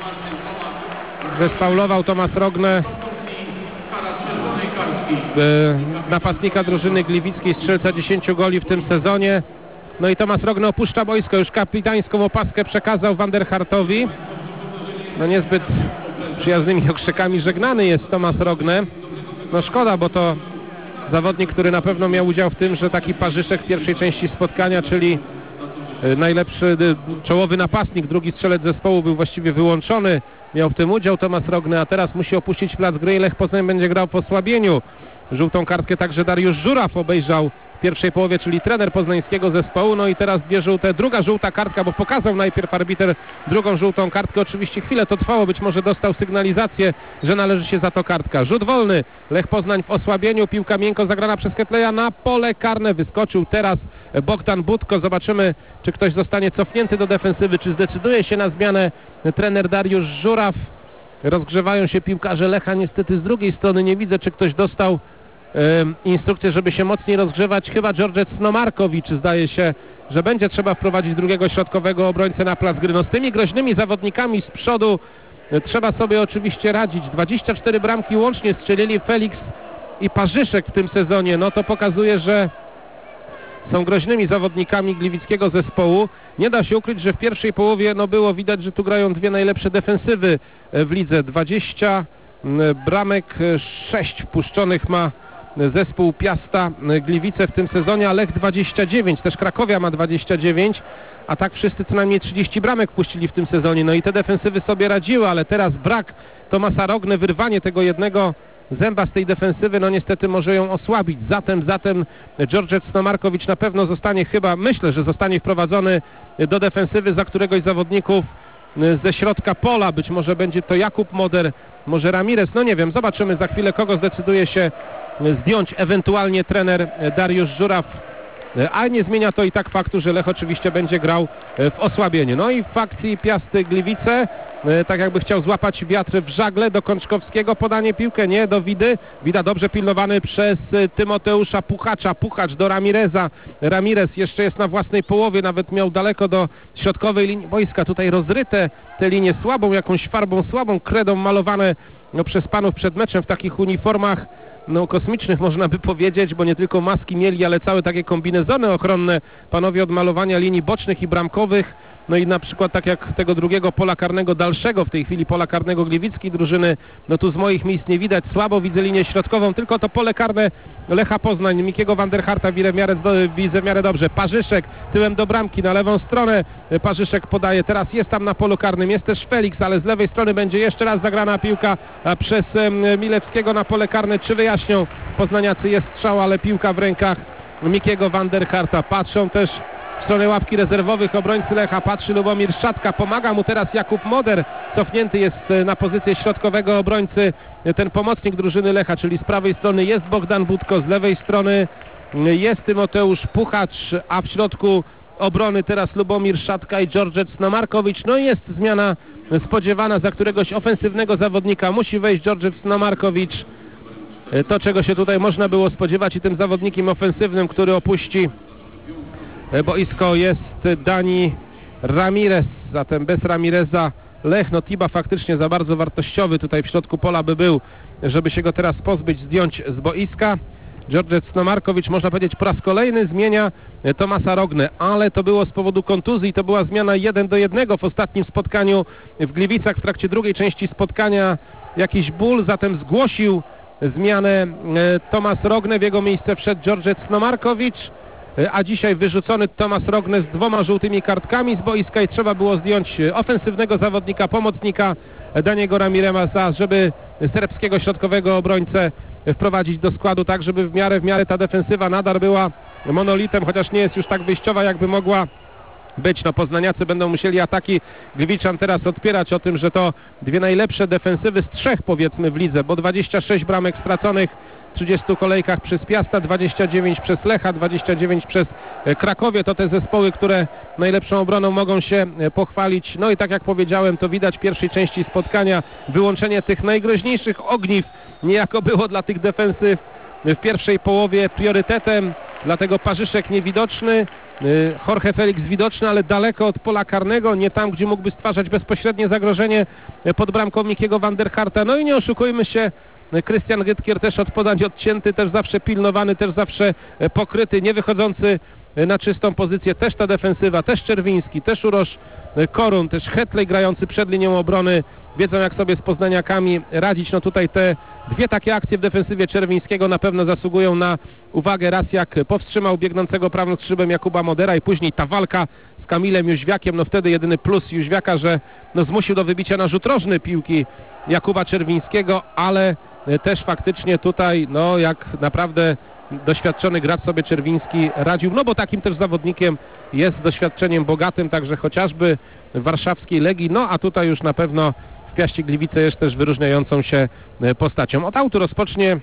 Speaker 11: że sfaulował Tomas Rogne napastnika drużyny gliwickiej, strzelca dziesięciu goli w tym sezonie. No i Tomas Rogne opuszcza boisko, już kapitańską opaskę przekazał Van der Hartowi. No niezbyt przyjaznymi okrzykami żegnany jest Tomas Rogne. No szkoda, bo to zawodnik, który na pewno miał udział w tym, że taki Parzyszek w pierwszej części spotkania, czyli najlepszy czołowy napastnik, drugi strzelec zespołu, był właściwie wyłączony. Miał w tym udział Tomas Rogne, a teraz musi opuścić plac gry i Lech Poznań będzie grał w osłabieniu. Żółtą kartkę także Dariusz Żuraw obejrzał w pierwszej połowie, czyli trener poznańskiego zespołu. No i teraz dwie żółte, druga żółta kartka, bo pokazał najpierw arbiter drugą żółtą kartkę. Oczywiście chwilę to trwało, być może dostał sygnalizację, że należy się za to kartka. Rzut wolny, Lech Poznań w osłabieniu, piłka miękko zagrana przez Hetleja na pole karne. Wyskoczył teraz Bogdan Budko. Zobaczymy, czy ktoś zostanie cofnięty do defensywy, czy zdecyduje się na zmianę trener Dariusz Żuraw. Rozgrzewają się piłkarze Lecha, niestety z drugiej strony nie widzę, czy ktoś dostał e, instrukcję, żeby się mocniej rozgrzewać. Chyba Georges Snomarkowicz, zdaje się, że będzie trzeba wprowadzić drugiego środkowego obrońcę na plac gry. No z tymi groźnymi zawodnikami z przodu e, trzeba sobie oczywiście radzić. dwadzieścia cztery bramki łącznie strzelili Felix i Parzyszek w tym sezonie. No to pokazuje, że są groźnymi zawodnikami gliwickiego zespołu. Nie da się ukryć, że w pierwszej połowie no było widać, że tu grają dwie najlepsze defensywy w lidze. dwadzieścia bramek, sześć wpuszczonych ma zespół Piasta Gliwice w tym sezonie, a Lech dwadzieścia dziewięć, też Krakowia ma dwadzieścia dziewięć, a tak wszyscy co najmniej trzydzieści bramek wpuścili w tym sezonie. No i te defensywy sobie radziły, ale teraz brak Tomasa Rogny, wyrwanie tego jednego zęba z tej defensywy, no niestety może ją osłabić. Zatem, zatem Georges Snomarkowicz na pewno zostanie chyba, myślę, że zostanie wprowadzony do defensywy za któregoś z zawodników ze środka pola. Być może będzie to Jakub Moder, może Ramirez, no nie wiem, zobaczymy za chwilę, kogo zdecyduje się zdjąć ewentualnie trener Dariusz Żuraw. A nie zmienia to i tak faktu, że Lech oczywiście będzie grał w osłabienie. No i w akcji Piasty Gliwice, tak jakby chciał złapać wiatr w żagle, do Kączkowskiego podanie piłkę, nie, do Widy. Wida dobrze pilnowany przez Tymoteusza Puchacza. Puchacz do Ramireza. Ramirez jeszcze jest na własnej połowie, nawet miał daleko do środkowej linii boiska. Tutaj rozryte te linie słabą jakąś farbą, słabą kredą malowane no, przez panów przed meczem w takich uniformach no kosmicznych, można by powiedzieć, bo nie tylko maski mieli, ale całe takie kombinezony ochronne panowie od malowania linii bocznych i bramkowych. No i na przykład tak jak tego drugiego pola karnego dalszego, w tej chwili pola karnego gliwickiej drużyny, no tu z moich miejsc nie widać, słabo widzę linię środkową, tylko to pole karne Lecha Poznań, Mikiego Vanderharta widzę w miarę, widzę w miarę dobrze. Parzyszek tyłem do bramki, na lewą stronę Parzyszek podaje, teraz jest tam na polu karnym, jest też Felix, ale z lewej strony będzie jeszcze raz zagrana piłka przez Milewskiego na pole karne, czy wyjaśnią poznaniacy, jest strzał, ale piłka w rękach Mikiego Vanderharta. Patrzą też w stronę ławki rezerwowych obrońcy Lecha, patrzy Lubomir Szatka, pomaga mu teraz Jakub Moder, cofnięty jest na pozycję środkowego obrońcy ten pomocnik drużyny Lecha, czyli z prawej strony jest Bogdan Budko, z lewej strony jest Tymoteusz Puchacz, a w środku obrony teraz Lubomir Szatka i Georges Snomarkowicz. No i jest zmiana spodziewana za któregoś ofensywnego zawodnika, musi wejść Georges Snomarkowicz, to czego się tutaj można było spodziewać, i tym zawodnikiem ofensywnym, który opuści boisko, jest Dani Ramirez. Zatem bez Ramireza Lech, no Tiba faktycznie za bardzo wartościowy tutaj w środku pola by był, żeby się go teraz pozbyć, zdjąć z boiska. Georges Snomarkowicz, można powiedzieć, po raz kolejny zmienia Tomasa Rognę, ale to było z powodu kontuzji, to była zmiana jeden do jednego w ostatnim spotkaniu w Gliwicach. W trakcie drugiej części spotkania jakiś ból, zatem zgłosił zmianę Tomas Rognę, w jego miejsce wszedł Georges Snomarkowicz, a dzisiaj wyrzucony Tomas Rognę z dwoma żółtymi kartkami z boiska i trzeba było zdjąć ofensywnego zawodnika, pomocnika Daniego Ramireza, żeby serbskiego środkowego obrońcę wprowadzić do składu, tak żeby w miarę w miarę ta defensywa nadal była monolitem, chociaż nie jest już tak wyjściowa, jakby mogła być. No poznaniacy będą musieli ataki Gliwiczan teraz odpierać, o tym, że to dwie najlepsze defensywy z trzech powiedzmy w lidze, bo dwadzieścia sześć bramek straconych w trzydziestu kolejkach przez Piasta, dwadzieścia dziewięć przez Lecha, dwadzieścia dziewięć przez Krakowię. To te zespoły, które najlepszą obroną mogą się pochwalić. No i tak jak powiedziałem, to widać w pierwszej części spotkania wyłączenie tych najgroźniejszych ogniw niejako było dla tych defensyw w pierwszej połowie priorytetem, dlatego Parzyszek niewidoczny, Jorge Felix widoczny, ale daleko od pola karnego, nie tam, gdzie mógłby stwarzać bezpośrednie zagrożenie pod bramką Mikiego Vanderharta. No i nie oszukujmy się, Krystian Gytkier też od podań odcięty, też zawsze pilnowany, też zawsze pokryty, nie wychodzący na czystą pozycję. Też ta defensywa, też Czerwiński, też Urosz Korun, też Hetley grający przed linią obrony wiedzą, jak sobie z poznaniakami radzić. No tutaj te dwie takie akcje w defensywie Czerwińskiego na pewno zasługują na uwagę. Raz jak powstrzymał biegnącego prawym skrzydłem Jakuba Modera i później ta walka z Kamilem Jóźwiakiem, no wtedy jedyny plus Jóźwiaka, że no zmusił do wybicia na rzut rożny piłki Jakuba Czerwińskiego, ale też faktycznie tutaj no jak naprawdę doświadczony gracz sobie Czerwiński radził, no bo takim też zawodnikiem jest, z doświadczeniem bogatym, także chociażby w warszawskiej Legii, no a tutaj już na pewno w Piaście Gliwice jest też wyróżniającą się postacią. Od autu rozpocznie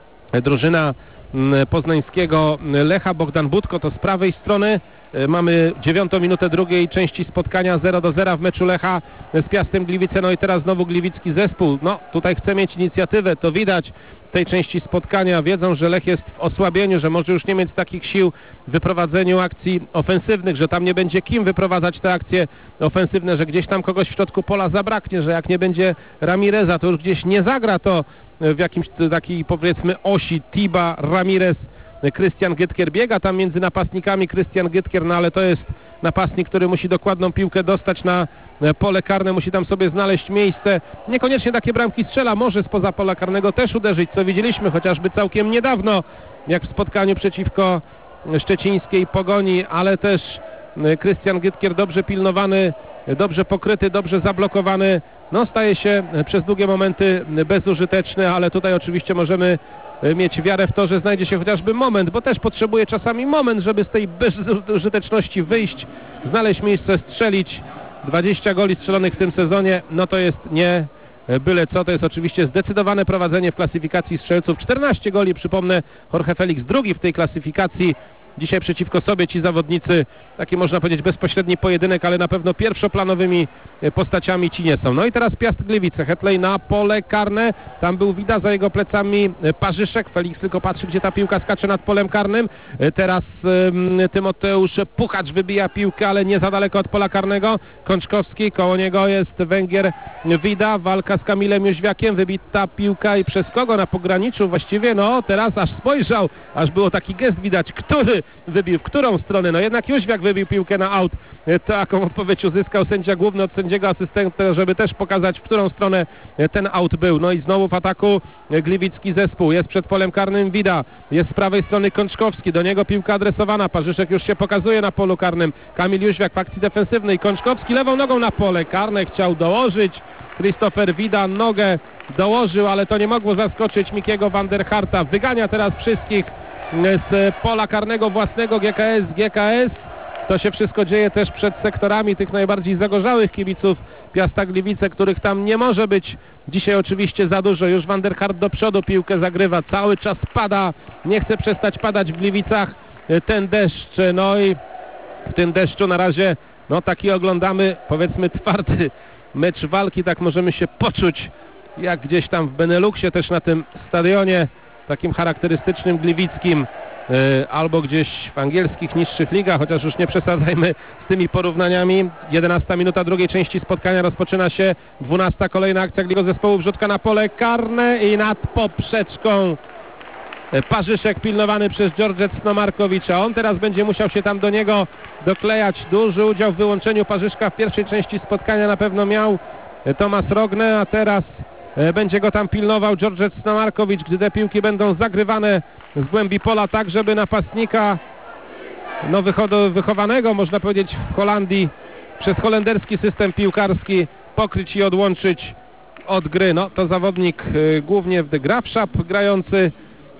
Speaker 11: drużyna poznańskiego Lecha. Bogdan Budko to z prawej strony. Mamy dziewiątą minutę drugiej części spotkania, zero do zera w meczu Lecha z Piastem Gliwice. No i teraz znowu gliwicki zespół. No tutaj chce mieć inicjatywę, to widać w tej części spotkania. Wiedzą, że Lech jest w osłabieniu, że może już nie mieć takich sił w wyprowadzeniu akcji ofensywnych, że tam nie będzie kim wyprowadzać te akcje ofensywne, że gdzieś tam kogoś w środku pola zabraknie, że jak nie będzie Ramireza, to już gdzieś nie zagra to w jakimś takiej, powiedzmy, osi Tiba, Ramirez, Krystian Gytkier. Biega tam między napastnikami Krystian Gytkier, no ale to jest napastnik, który musi dokładną piłkę dostać na pole karne, musi tam sobie znaleźć miejsce. Niekoniecznie takie bramki strzela, może spoza pola karnego też uderzyć, co widzieliśmy chociażby całkiem niedawno, jak w spotkaniu przeciwko szczecińskiej Pogoni, ale też Krystian Gytkier dobrze pilnowany, dobrze pokryty, dobrze zablokowany. No staje się przez długie momenty bezużyteczny, ale tutaj oczywiście możemy mieć wiarę w to, że znajdzie się chociażby moment, bo też potrzebuje czasami moment, żeby z tej bezużyteczności wyjść, znaleźć miejsce, strzelić. dwadzieścia goli strzelonych w tym sezonie, no to jest nie byle co, to jest oczywiście zdecydowane prowadzenie w klasyfikacji strzelców. czternaście goli, przypomnę, Jorge Felix drugi w tej klasyfikacji. Dzisiaj przeciwko sobie ci zawodnicy, taki można powiedzieć bezpośredni pojedynek, ale na pewno pierwszoplanowymi postaciami ci nie są. No i teraz Piast Gliwice, Hetley na pole karne, tam był Wida, za jego plecami Parzyszek, Felix tylko patrzy, gdzie ta piłka skacze nad polem karnym. Teraz um, Tymoteusz Puchacz wybija piłkę, ale nie za daleko od pola karnego. Kączkowski, koło niego jest Węgier, Wida, walka z Kamilem Jóźwiakiem, wybita piłka i przez kogo na pograniczu właściwie, no teraz aż spojrzał, aż było taki gest widać, który wybił, w którą stronę, no jednak Jóźwiak wybił piłkę na aut. Taką odpowiedź uzyskał sędzia główny od sędziego asystenta, żeby też pokazać, w którą stronę ten aut był. No i znowu w ataku gliwicki zespół, jest przed polem karnym Wida, jest z prawej strony Kączkowski, do niego piłka adresowana, Parzyszek już się pokazuje na polu karnym, Kamil Jóźwiak w akcji defensywnej, Kączkowski lewą nogą na pole karne, chciał dołożyć, Christopher Wida nogę dołożył, ale to nie mogło zaskoczyć Mikiego van der Harta, wygania teraz wszystkich z pola karnego własnego G K S. G K S. To się wszystko dzieje też przed sektorami tych najbardziej zagorzałych kibiców Piasta Gliwice, których tam nie może być dzisiaj oczywiście za dużo. Już Van der Hart do przodu piłkę zagrywa, cały czas pada, nie chce przestać padać w Gliwicach ten deszcz. No i w tym deszczu na razie no taki oglądamy, powiedzmy, twardy mecz walki, tak możemy się poczuć jak gdzieś tam w Beneluxie, też na tym stadionie takim charakterystycznym gliwickim, yy, albo gdzieś w angielskich niższych ligach, chociaż już nie przesadzajmy z tymi porównaniami. jedenasta minuta drugiej części spotkania, rozpoczyna się dwunasta kolejna akcja gliwickiego zespołu, wrzutka na pole karne i nad poprzeczką Parzyszek pilnowany przez Georget Snomarkowicza. On teraz będzie musiał się tam do niego doklejać. Duży udział w wyłączeniu Parzyszka w pierwszej części spotkania na pewno miał Tomasz Rogne, a teraz będzie go tam pilnował Georget Snomarkowicz, gdy te piłki będą zagrywane z głębi pola, tak żeby napastnika no, wychowanego, można powiedzieć, w Holandii przez holenderski system piłkarski pokryć i odłączyć od gry. No to zawodnik y, głównie w De Graafschap grający y,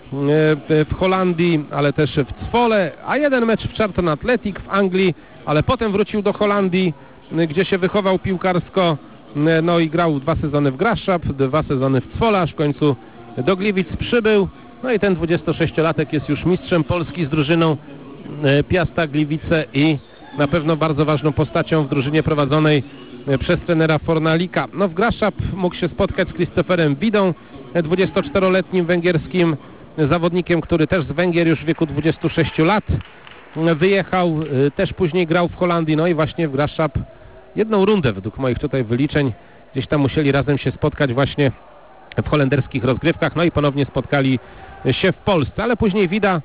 Speaker 11: w Holandii, ale też w Zwolle, a jeden mecz w Charlton Athletic w Anglii, ale potem wrócił do Holandii, y, gdzie się wychował piłkarsko. No i grał dwa sezony w Graafschap, dwa sezony w Zwolle, aż w końcu do Gliwic przybył. No i ten dwudziestosześciolatek jest już mistrzem Polski z drużyną Piasta Gliwice i na pewno bardzo ważną postacią w drużynie prowadzonej przez trenera Fornalika. No w Graafschap mógł się spotkać z Christopherem Widą, dwudziestoczteroletnim węgierskim zawodnikiem, który też z Węgier już w wieku dwudziestu sześciu lat wyjechał. Też później grał w Holandii, no i właśnie w Graafschap jedną rundę według moich tutaj wyliczeń. Gdzieś tam musieli razem się spotkać właśnie w holenderskich rozgrywkach, no i ponownie spotkali się w Polsce, ale później Wida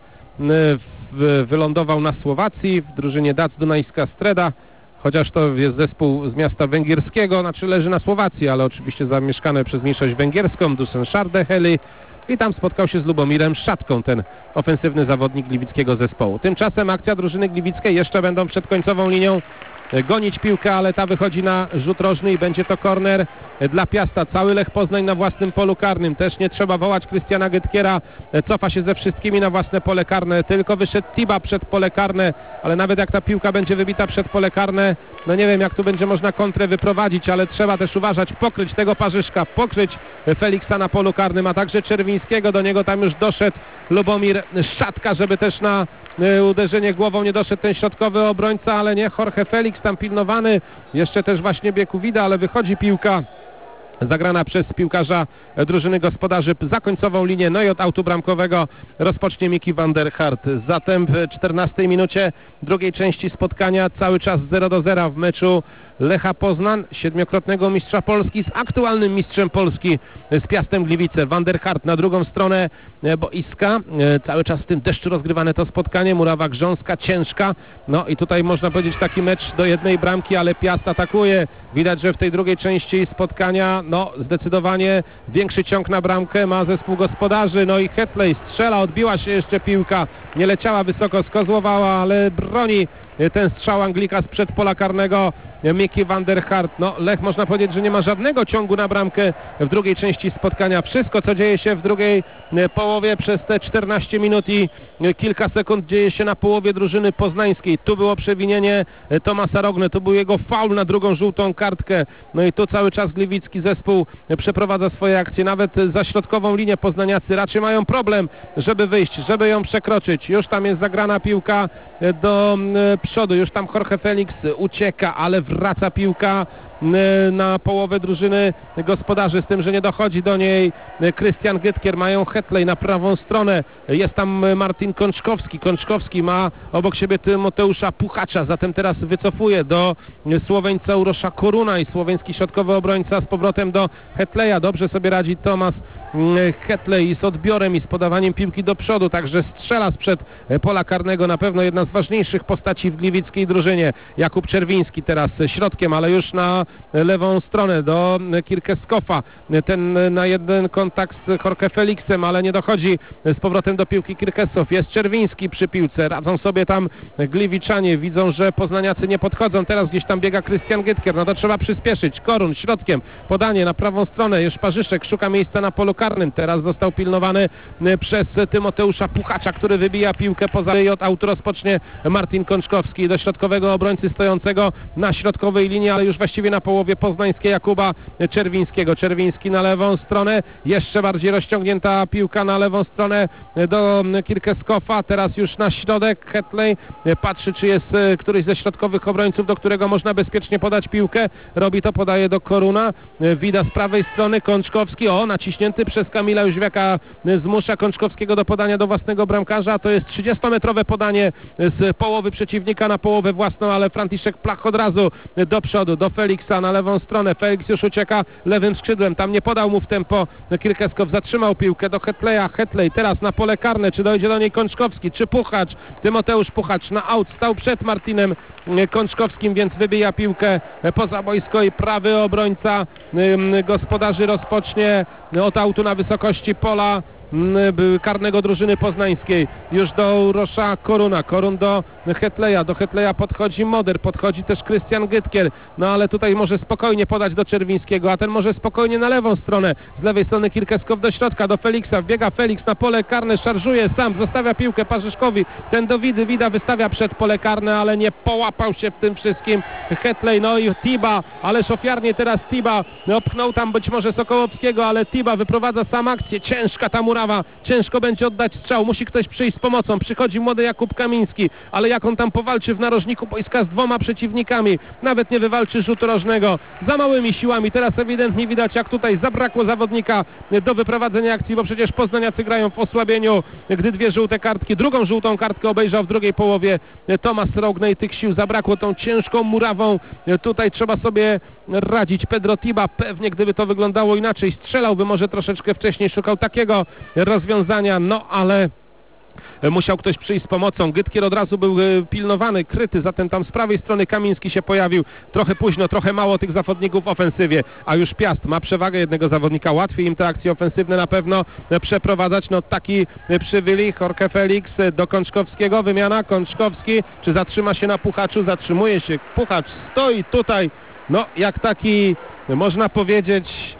Speaker 11: w, wylądował na Słowacji w drużynie Dac Dunajska Streda, chociaż to jest zespół z miasta węgierskiego, znaczy leży na Słowacji, ale oczywiście zamieszkane przez mniejszość węgierską, Dusan Szardeheli, i tam spotkał się z Lubomirem Szatką, ten ofensywny zawodnik gliwickiego zespołu. Tymczasem akcja drużyny gliwickiej, jeszcze będą przed końcową linią gonić piłkę, ale ta wychodzi na rzut rożny i będzie to korner dla Piasta. Cały Lech Poznań na własnym polu karnym. Też nie trzeba wołać Krystiana Gytkiera. Cofa się ze wszystkimi na własne pole karne. Tylko wyszedł Tiba przed pole karne, ale nawet jak ta piłka będzie wybita przed pole karne, no nie wiem jak tu będzie można kontrę wyprowadzić, ale trzeba też uważać, pokryć tego Parzyszka, pokryć Feliksa na polu karnym, a także Czerwińskiego. Do niego tam już doszedł Lubomir Szatka, żeby też na uderzenie głową nie doszedł ten środkowy obrońca, ale nie, Jorge Felix tam pilnowany, jeszcze też właśnie biegł Wida, ale wychodzi piłka zagrana przez piłkarza drużyny gospodarzy za końcową linię, no i od autu bramkowego rozpocznie Miki van der Hart. Zatem w czternastej minucie drugiej części spotkania cały czas zero do zera w meczu Lecha Poznań, siedmiokrotnego mistrza Polski z aktualnym mistrzem Polski z Piastem Gliwice. Van der Hart na drugą stronę boiska, cały czas w tym deszczu rozgrywane to spotkanie, murawa grząska, ciężka, no i tutaj można powiedzieć taki mecz do jednej bramki, ale Piast atakuje. Widać, że w tej drugiej części spotkania no zdecydowanie większy ciąg na bramkę ma zespół gospodarzy, no i Hetley strzela, odbiła się jeszcze piłka, nie leciała wysoko, skozłowała, ale broni ten strzał Anglika sprzed pola karnego Miki van der Hart. No Lech można powiedzieć, że nie ma żadnego ciągu na bramkę w drugiej części spotkania. Wszystko co dzieje się w drugiej połowie przez te czternaście minut i kilka sekund dzieje się na połowie drużyny poznańskiej. Tu było przewinienie Tomasa Rogne, tu był jego faul na drugą żółtą kartkę. No i tu cały czas gliwicki zespół przeprowadza swoje akcje. Nawet za środkową linię poznaniacy raczej mają problem, żeby wyjść, żeby ją przekroczyć. Już tam jest zagrana piłka do przodu, już tam Jorge Felix ucieka, ale wraca piłka na połowę drużyny gospodarzy, z tym, że nie dochodzi do niej Krystian Gytkier. Mają Hetley na prawą stronę, jest tam Martin Kączkowski. Kączkowski ma obok siebie Tymoteusza Puchacza, zatem teraz wycofuje do Słoweńca Urosza Koruna i słoweński środkowy obrońca z powrotem do Hetleya. Dobrze sobie radzi Tomasz Hetley z odbiorem i z podawaniem piłki do przodu, także strzela sprzed pola karnego, na pewno jedna z ważniejszych postaci w gliwickiej drużynie. Jakub Czerwiński teraz środkiem, ale już na lewą stronę do Kirkeskofa. Ten na jeden kontakt z Jorge Felixem, ale nie dochodzi z powrotem do piłki Kirkesow. Jest Czerwiński przy piłce. Radzą sobie tam gliwiczanie. Widzą, że poznaniacy nie podchodzą. Teraz gdzieś tam biega Krystian Gytkier. No to trzeba przyspieszyć. Korun środkiem. Podanie na prawą stronę. Już Parzyszek szuka miejsca na polu karnym. Teraz został pilnowany przez Tymoteusza Puchacza, który wybija piłkę poza i od autu rozpocznie Martin Kączkowski do środkowego obrońcy stojącego na środkowej linii, ale już właściwie na połowie poznańskiej Jakuba Czerwińskiego. Czerwiński na lewą stronę, jeszcze bardziej rozciągnięta piłka na lewą stronę do Kirkeskofa, teraz już na środek. Hetley patrzy, czy jest któryś ze środkowych obrońców, do którego można bezpiecznie podać piłkę. Robi to, podaje do Koruna. Wida z prawej strony, Kączkowski, o, naciśnięty przez Kamila Jóźwiaka, zmusza Kączkowskiego do podania do własnego bramkarza. To jest trzydziestometrowe podanie z połowy przeciwnika na połowę własną, ale Franciszek Plach od razu do przodu, do Feliksa na lewą stronę. Felix już ucieka lewym skrzydłem, tam nie podał mu w tempo Kirkeskow, zatrzymał piłkę do Hetleya. Hetley teraz na pole karne, czy dojdzie do niej Kączkowski, czy Puchacz? Tymateusz Puchacz na aut, stał przed Martinem Kączkowskim, więc wybija piłkę poza boisko i prawy obrońca gospodarzy rozpocznie od autu na wysokości pola karnego drużyny poznańskiej. Już do Urosza Koruna, Korun do Hetleya, do Hetleya podchodzi Moder, podchodzi też Krystian Gytkier, no ale tutaj może spokojnie podać do Czerwińskiego, a ten może spokojnie na lewą stronę, z lewej strony Kirkeskow do środka, do Feliksa, wbiega Felix na pole karne, szarżuje sam, zostawia piłkę Parzyszkowi, ten do Widy, Wida wystawia przed pole karne, ale nie połapał się w tym wszystkim Hetley, no i Tiba, ależ ofiarnie teraz Tiba opchnął tam być może Sokołowskiego, ale Tiba wyprowadza sam akcję, ciężka ta murawa, ciężko będzie oddać strzał, musi ktoś przyjść z pomocą, przychodzi młody Jakub Kamiński, ale jak on tam powalczy w narożniku boiska z dwoma przeciwnikami, nawet nie wywalczy rzutu rożnego, za małymi siłami. Teraz ewidentnie widać, jak tutaj zabrakło zawodnika do wyprowadzenia akcji, bo przecież poznaniacy grają w osłabieniu, gdy dwie żółte kartki, drugą żółtą kartkę obejrzał w drugiej połowie Tomasz Rogne i tych sił zabrakło tą ciężką murawą. Tutaj trzeba sobie radzić. Pedro Tiba pewnie, gdyby to wyglądało inaczej, strzelałby może troszeczkę wcześniej, szukał takiego rozwiązania, no ale musiał ktoś przyjść z pomocą. Gytkier od razu był pilnowany, kryty, zatem tam z prawej strony Kamiński się pojawił. Trochę późno, trochę mało tych zawodników w ofensywie, a już Piast ma przewagę jednego zawodnika. Łatwiej im te akcje ofensywne na pewno przeprowadzać. No taki przywili Jorge Felix do Kączkowskiego. Wymiana Kączkowski. Czy zatrzyma się na Puchaczu? Zatrzymuje się. Puchacz stoi tutaj. No jak taki, można powiedzieć,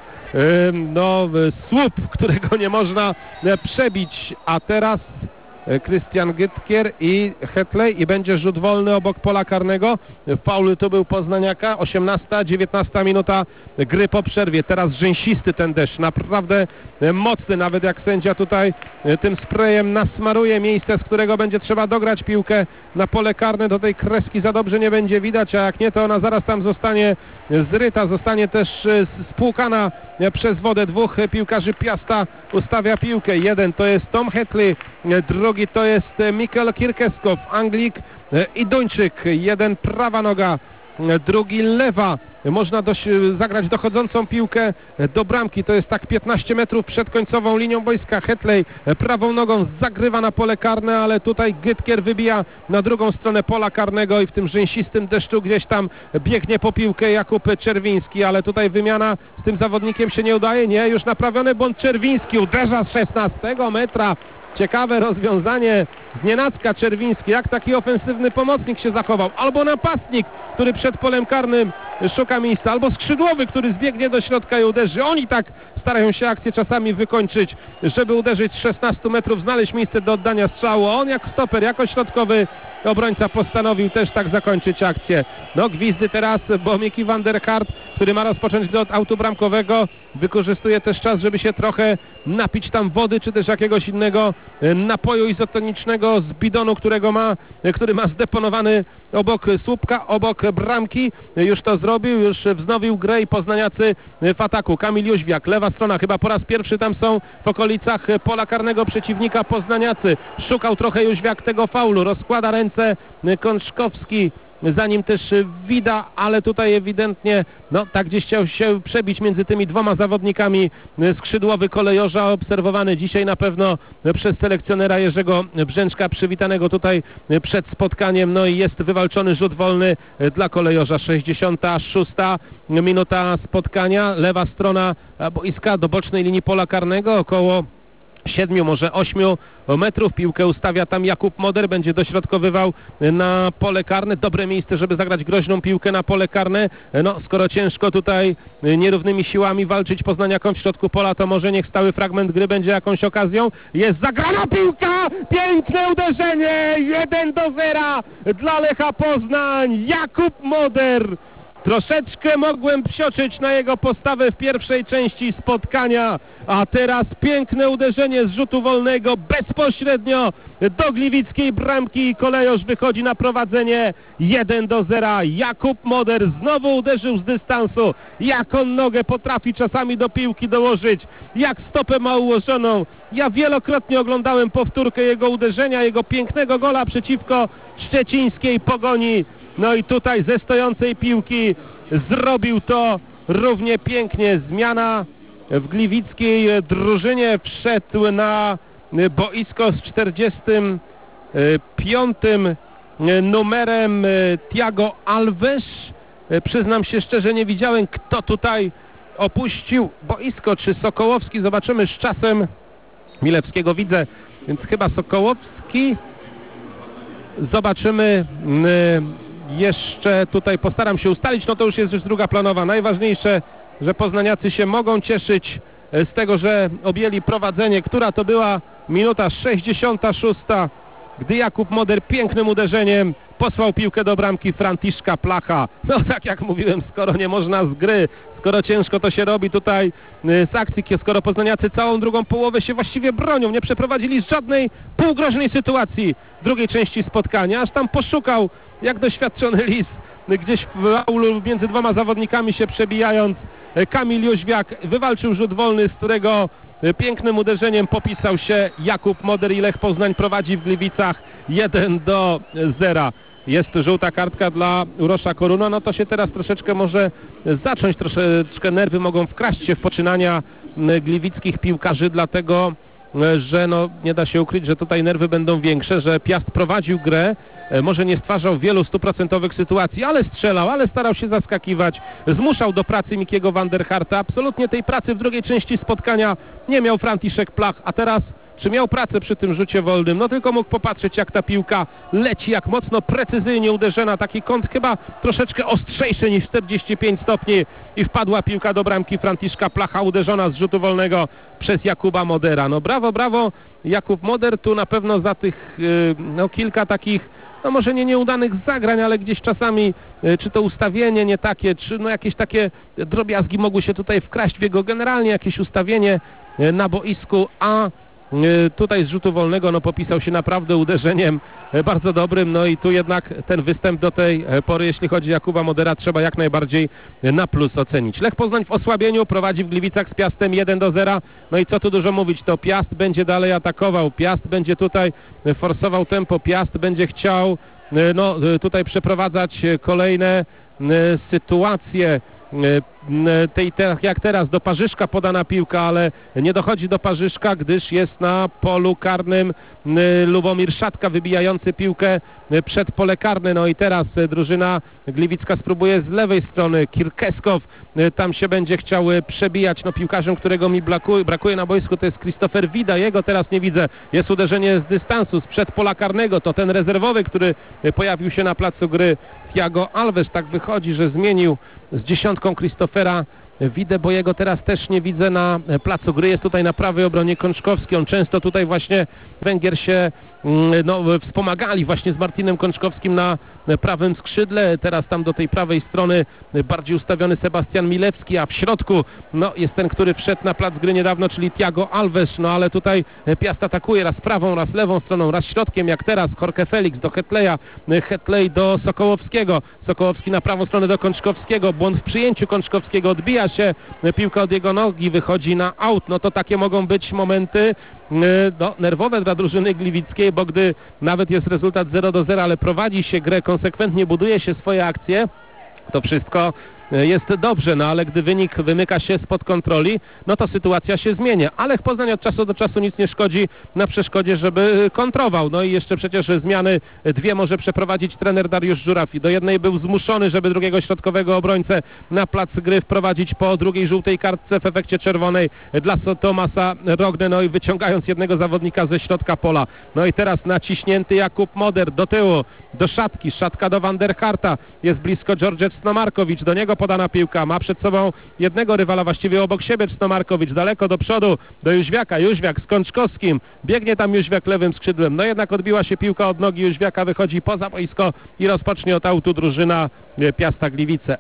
Speaker 11: no słup, którego nie można przebić. A teraz Krystian Gytkier i Hetley i będzie rzut wolny obok pola karnego. Faul tu był Poznaniaka. osiemnasta dziewiętnasta minuta gry po przerwie. Teraz rzęsisty ten deszcz, naprawdę mocny, nawet jak sędzia tutaj tym sprayem nasmaruje miejsce, z którego będzie trzeba dograć piłkę na pole karne. Do tej kreski za dobrze nie będzie widać, a jak nie, to ona zaraz tam zostanie zryta, zostanie też spłukana przez wodę. Dwóch piłkarzy Piasta ustawia piłkę. Jeden to jest Tom Hetley, drugi to jest Mikkel Kirkeskow, Anglik i Duńczyk. Jeden prawa noga, drugi lewa. Można dość, zagrać dochodzącą piłkę do bramki. To jest tak piętnaście metrów przed końcową linią boiska. Hetley prawą nogą zagrywa na pole karne, ale tutaj Gytkier wybija na drugą stronę pola karnego i w tym rzęsistym deszczu gdzieś tam biegnie po piłkę Jakub Czerwiński, ale tutaj wymiana z tym zawodnikiem się nie udaje. Nie, już naprawiony błąd. Czerwiński uderza z szesnastego metra. Ciekawe rozwiązanie znienacka Czerwiński, jak taki ofensywny pomocnik się zachował, albo napastnik, który przed polem karnym szuka miejsca, albo skrzydłowy, który zbiegnie do środka i uderzy. Oni tak starają się akcję czasami wykończyć, żeby uderzyć z szesnastu metrów, znaleźć miejsce do oddania strzału. On jak stoper, jako środkowy obrońca postanowił też tak zakończyć akcję. No gwizdy teraz, bo Miki van der Hart, który ma rozpocząć lot autu bramkowego, wykorzystuje też czas, żeby się trochę napić tam wody, czy też jakiegoś innego napoju izotonicznego z bidonu, którego ma, który ma zdeponowany obok słupka, obok bramki. Już to zrobił, już wznowił grę i poznaniacy w ataku. Kamil Jóźwiak, lewa strona, chyba po raz pierwszy tam są w okolicach pola karnego przeciwnika poznaniacy. Szukał trochę Jóźwiak tego faulu, rozkłada ręce Kączkowski, za nim też Wida, ale tutaj ewidentnie no tak gdzieś chciał się przebić między tymi dwoma zawodnikami. Skrzydłowy kolejorza, obserwowany dzisiaj na pewno przez selekcjonera Jerzego Brzęczka, przywitanego tutaj przed spotkaniem. No i jest wywalczony rzut wolny dla kolejorza. sześćdziesiąta szósta minuta spotkania, lewa strona boiska do bocznej linii pola karnego, około siedmiu, może ośmiu metrów. Piłkę ustawia tam Jakub Moder, będzie dośrodkowywał na pole karne. Dobre miejsce, żeby zagrać groźną piłkę na pole karne. No, skoro ciężko tutaj nierównymi siłami walczyć Poznaniakom w środku pola, to może niech stały fragment gry będzie jakąś okazją. Jest zagrana piłka! Piękne uderzenie! jeden do zera dla Lecha Poznań. Jakub Moder. Troszeczkę mogłem psioczyć na jego postawę w pierwszej części spotkania, a teraz piękne uderzenie z rzutu wolnego bezpośrednio do gliwickiej bramki i kolejorz wychodzi na prowadzenie jeden do zera. Jakub Moder znowu uderzył z dystansu. Jak on nogę potrafi czasami do piłki dołożyć, jak stopę ma ułożoną. Ja wielokrotnie oglądałem powtórkę jego uderzenia, jego pięknego gola przeciwko szczecińskiej Pogoni. No i tutaj ze stojącej piłki zrobił to równie pięknie. Zmiana w gliwickiej drużynie. Wszedł na boisko z czterdziestym piątym numerem Thiago Alves. Przyznam się szczerze, nie widziałem, kto tutaj opuścił boisko. Czy Sokołowski? Zobaczymy z czasem. Milewskiego widzę, więc chyba Sokołowski. Zobaczymy. Jeszcze tutaj postaram się ustalić, no to już jest rzecz druga planowa. Najważniejsze, że poznaniacy się mogą cieszyć z tego, że objęli prowadzenie. Która to była minuta sześćdziesiąta szósta, gdy Jakub Moder pięknym uderzeniem posłał piłkę do bramki Franciszka Placha. No tak jak mówiłem, skoro nie można z gry, skoro ciężko to się robi tutaj z akcji, skoro poznaniacy całą drugą połowę się właściwie bronią, nie przeprowadzili żadnej półgroźnej sytuacji w drugiej części spotkania, aż tam poszukał jak doświadczony lis gdzieś w aulu między dwoma zawodnikami się przebijając. Kamil Jóźwiak wywalczył rzut wolny, z którego pięknym uderzeniem popisał się Jakub Moder i Lech Poznań prowadzi w Gliwicach jeden do zera. Jest żółta kartka dla Urosza Koruna, no to się teraz troszeczkę może zacząć, troszeczkę nerwy mogą wkraść się w poczynania gliwickich piłkarzy, dlatego że no nie da się ukryć, że tutaj nerwy będą większe, że Piast prowadził grę, może nie stwarzał wielu stuprocentowych sytuacji, ale strzelał, ale starał się zaskakiwać, zmuszał do pracy Mikiego van der Harta. Absolutnie tej pracy w drugiej części spotkania nie miał Franciszek Plach, a teraz czy miał pracę przy tym rzucie wolnym? No tylko mógł popatrzeć, jak ta piłka leci, jak mocno precyzyjnie uderzona, taki kąt chyba troszeczkę ostrzejszy niż czterdzieści pięć stopni i wpadła piłka do bramki Franciszka Placha, uderzona z rzutu wolnego przez Jakuba Modera. No brawo, brawo, Jakub Moder tu na pewno za tych yy, no kilka takich, no może nie nieudanych zagrań, ale gdzieś czasami yy, czy to ustawienie nie takie, czy no jakieś takie drobiazgi mogły się tutaj wkraść w jego generalnie jakieś ustawienie yy, na boisku, a tutaj z rzutu wolnego no popisał się naprawdę uderzeniem bardzo dobrym, no i tu jednak ten występ do tej pory, jeśli chodzi o Jakuba Modera, trzeba jak najbardziej na plus ocenić. Lech Poznań w osłabieniu, prowadzi w Gliwicach z Piastem jeden do zera, no i co tu dużo mówić, to Piast będzie dalej atakował, Piast będzie tutaj forsował tempo, Piast będzie chciał no tutaj przeprowadzać kolejne sytuacje tej, te, jak teraz do Parzyszka podana piłka, ale nie dochodzi do Parzyszka, gdyż jest na polu karnym Lubomir Szatka wybijający piłkę przed pole karne. No i teraz drużyna gliwicka spróbuje z lewej strony. Kirkeskow tam się będzie chciał przebijać. No piłkarzem, którego mi brakuje, brakuje na boisku, to jest Christopher Wida. Jego teraz nie widzę. Jest uderzenie z dystansu sprzed pola karnego. To ten rezerwowy, który pojawił się na placu gry, Thiago Alves. Tak wychodzi, że zmienił z dziesiątką Christophera Widę, bo jego teraz też nie widzę na placu gry. Jest tutaj na prawej obronie Kączkowski. On często tutaj właśnie Węgier się no, wspomagali właśnie z Martinem Kączkowskim na prawym skrzydle. Teraz tam do tej prawej strony bardziej ustawiony Sebastian Milewski, a w środku no, jest ten, który wszedł na plac gry niedawno, czyli Thiago Alves. No ale tutaj Piast atakuje raz prawą, raz lewą stroną, raz środkiem, jak teraz Jorge Felix do Hetleya, Hetley do Sokołowskiego. Sokołowski na prawą stronę do Kączkowskiego. Błąd w przyjęciu Kączkowskiego, odbija się piłka od jego nogi, wychodzi na aut. No to takie mogą być momenty no, nerwowe dla drużyny gliwickiej, bo gdy nawet jest rezultat zero do zera, ale prowadzi się grę, konsekwentnie buduje się swoje akcje, to wszystko jest dobrze, no ale gdy wynik wymyka się spod kontroli, no to sytuacja się zmienia. Ale Poznań od czasu do czasu nic nie szkodzi na przeszkodzie, żeby kontrował. No i jeszcze przecież zmiany dwie może przeprowadzić trener Dariusz Żuraw. I do jednej był zmuszony, żeby drugiego środkowego obrońcę na plac gry wprowadzić po drugiej żółtej kartce w efekcie czerwonej dla Tomasa Rogne, no i wyciągając jednego zawodnika ze środka pola. No i teraz naciśnięty Jakub Moder do tyłu, do Szatki, Szatka do Van der Harta, jest blisko George Cnomarkowicz, do niego podana piłka, ma przed sobą jednego rywala, właściwie obok siebie Cnomarkowicz, daleko do przodu, do Jóźwiaka, Jóźwiak z Kączkowskim, biegnie tam Jóźwiak lewym skrzydłem, no jednak odbiła się piłka od nogi Jóźwiaka, wychodzi poza boisko i rozpocznie od autu drużyna Piasta Gliwice.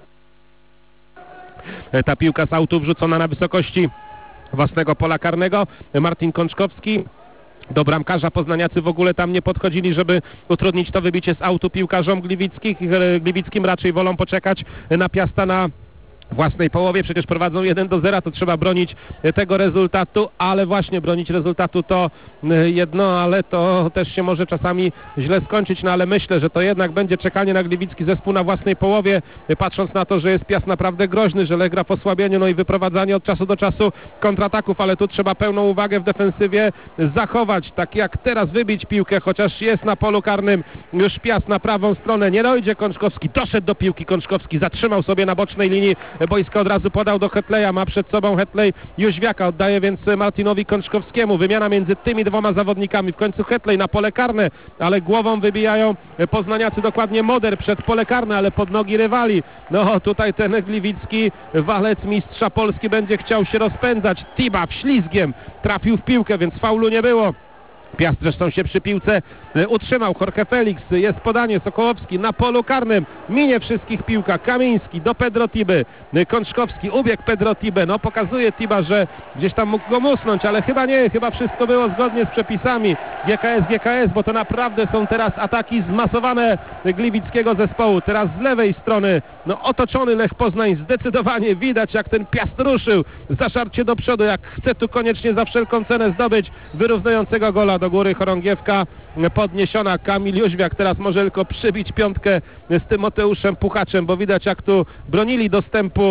Speaker 11: Ta piłka z autu wrzucona na wysokości własnego pola karnego, Martin Kączkowski. Do bramkarza poznaniacy w ogóle tam nie podchodzili, żeby utrudnić to wybicie z autu piłkarzom gliwickich. Gliwickim raczej wolą poczekać na Piasta na własnej połowie, przecież prowadzą jeden do zera, to trzeba bronić tego rezultatu, ale właśnie bronić rezultatu to jedno, ale to też się może czasami źle skończyć, no ale myślę, że to jednak będzie czekanie na gliwicki zespół na własnej połowie, patrząc na to, że jest Piast naprawdę groźny, że Lech gra w osłabieniu, no i wyprowadzanie od czasu do czasu kontrataków, ale tu trzeba pełną uwagę w defensywie zachować, tak jak teraz wybić piłkę, chociaż jest na polu karnym już Piast na prawą stronę, nie dojdzie Kączkowski, doszedł do piłki Kączkowski, zatrzymał sobie na bocznej linii boiska, od razu podał do Hetleya, ma przed sobą Hetley Jóźwiaka, oddaje więc Martinowi Kączkowskiemu, wymiana między tymi dwoma zawodnikami, w końcu Hetley na pole karne, ale głową wybijają poznaniacy, dokładnie Moder przed pole karne, ale pod nogi rywali. No tutaj ten gliwicki walec mistrza Polski będzie chciał się rozpędzać, Tiba wślizgiem trafił w piłkę, więc faulu nie było. Piast zresztą się przy piłce utrzymał. Jorge Felix, jest podanie, Sokołowski na polu karnym, minie wszystkich piłka, Kamiński do Pedro Tiby, Kączkowski, ubiegł Pedro Tibę, no pokazuje Tiba, że gdzieś tam mógł go musnąć, ale chyba nie, chyba wszystko było zgodnie z przepisami. G K S, G K S, bo to naprawdę są teraz ataki zmasowane gliwickiego zespołu. Teraz z lewej strony, no otoczony Lech Poznań, zdecydowanie widać, jak ten Piast ruszył, zaszarcie do przodu, jak chce tu koniecznie za wszelką cenę zdobyć wyrównującego gola. Do góry chorągiewka podniesiona, Kamil Jóźwiak teraz może tylko przybić piątkę z Tymoteuszem Puchaczem, bo widać, jak tu bronili dostępu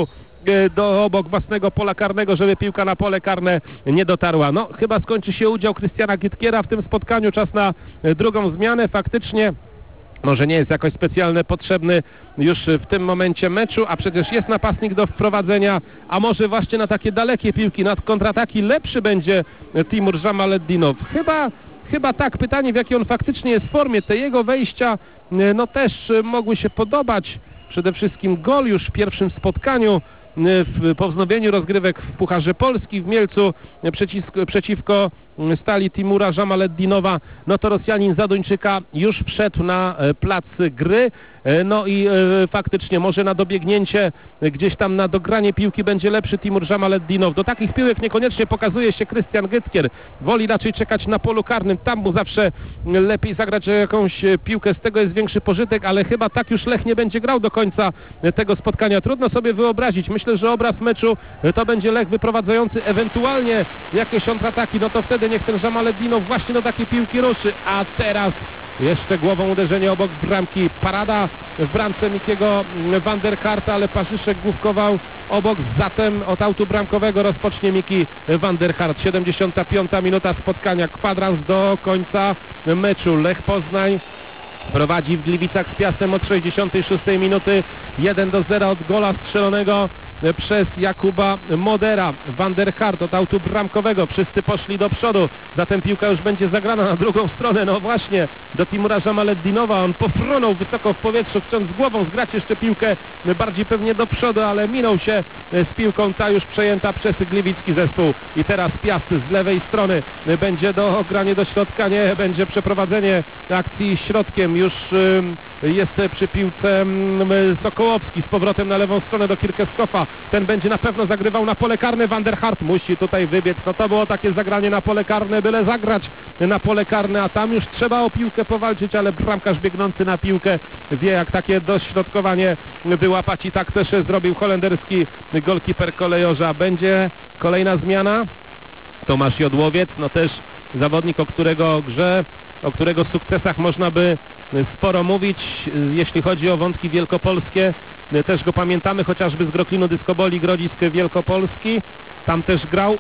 Speaker 11: do obok własnego pola karnego, żeby piłka na pole karne nie dotarła. No chyba skończy się udział Krystiana Gytkiera w tym spotkaniu. Czas na drugą zmianę. Faktycznie może nie jest jakoś specjalnie potrzebny już w tym momencie meczu, a przecież jest napastnik do wprowadzenia, a może właśnie na takie dalekie piłki, na kontrataki lepszy będzie Timur Jamaletdinov. Chyba, chyba tak. Pytanie, w jakiej on faktycznie jest formie. Te jego wejścia no też mogły się podobać. Przede wszystkim gol już w pierwszym spotkaniu w, po wznowieniu rozgrywek w Pucharze Polski w Mielcu przeciwko, przeciwko Stali Timura Jamaletdinowa. No to Rosjanin Zaduńczyka już wszedł na plac gry. No i e, faktycznie może na dobiegnięcie, gdzieś tam na dogranie piłki będzie lepszy Timur Jamaletdinov. Do takich piłek niekoniecznie pokazuje się Krystian Gytkier. Woli raczej czekać na polu karnym. Tam mu zawsze lepiej zagrać jakąś piłkę. Z tego jest większy pożytek, ale chyba tak już Lech nie będzie grał do końca tego spotkania. Trudno sobie wyobrazić. Myślę, że obraz meczu to będzie Lech wyprowadzający ewentualnie jakieś kontrataki. No to wtedy niech ten Jamaletdinov właśnie do takiej piłki ruszy. A teraz jeszcze głową uderzenie obok bramki. Parada w bramce Mikiego van der Harta, ale Parzyszek główkował obok. Zatem od autu bramkowego rozpocznie Miki van der Hart. siedemdziesiąta piąta minuta spotkania. Kwadrans do końca meczu. Lech Poznań prowadzi w Gliwicach z Piastem od sześćdziesiątej szóstej minuty. jeden do zera od gola strzelonego przez Jakuba Modera. Van der Hart od autu bramkowego. Wszyscy poszli do przodu. Zatem piłka już będzie zagrana na drugą stronę. No właśnie, do Timura Jamaletdinowa. On pofrunął wysoko w powietrzu, chcąc z głową zgrać jeszcze piłkę bardziej pewnie do przodu, ale minął się z piłką. Ta już przejęta przez gliwicki zespół. I teraz Piast z lewej strony. Będzie do ogranie do środka. Nie, będzie przeprowadzenie akcji środkiem. Już jest przy piłce Sokołowski z powrotem na lewą stronę do Kirkeskofa. Ten będzie na pewno zagrywał na pole karne. Van der Hart musi tutaj wybiec. No to było takie zagranie na pole karne, byle zagrać na pole karne, a tam już trzeba o piłkę powalczyć, ale bramkarz biegnący na piłkę wie, jak takie dośrodkowanie wyłapać, i tak też zrobił holenderski golkiper kolejorza. Będzie kolejna zmiana. Tomasz Jodłowiec, no też zawodnik, o którego grze, o którego sukcesach można by sporo mówić, jeśli chodzi o wątki wielkopolskie. Też go pamiętamy chociażby z Groklinu Dyskoboli Grodzisk Wielkopolski. Tam też grał.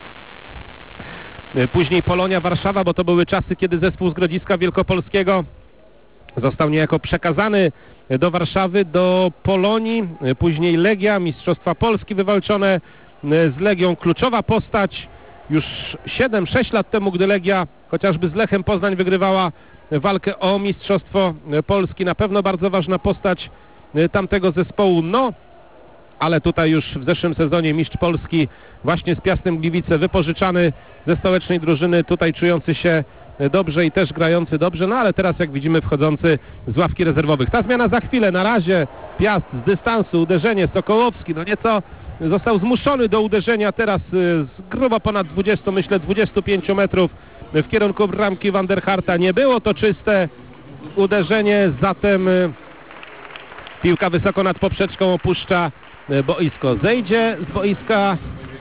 Speaker 11: Później Polonia Warszawa, bo to były czasy, kiedy zespół z Grodziska Wielkopolskiego został niejako przekazany do Warszawy, do Polonii. Później Legia, Mistrzostwa Polski wywalczone z Legią. Kluczowa postać już siedem sześć lat temu, gdy Legia chociażby z Lechem Poznań wygrywała walkę o Mistrzostwo Polski. Na pewno bardzo ważna postać tamtego zespołu. No, ale tutaj już w zeszłym sezonie mistrz Polski właśnie z Piastem Gliwice, wypożyczany ze stołecznej drużyny, tutaj czujący się dobrze i też grający dobrze, no ale teraz jak widzimy wchodzący z ławki rezerwowych. Ta zmiana za chwilę, na razie Piast z dystansu, uderzenie, Sokołowski, no nieco został zmuszony do uderzenia teraz z grubo ponad dwudziestu, myślę dwudziestu pięciu metrów w kierunku bramki Van der Harta. Nie było to czyste uderzenie, zatem piłka wysoko nad poprzeczką opuszcza boisko. Zejdzie z boiska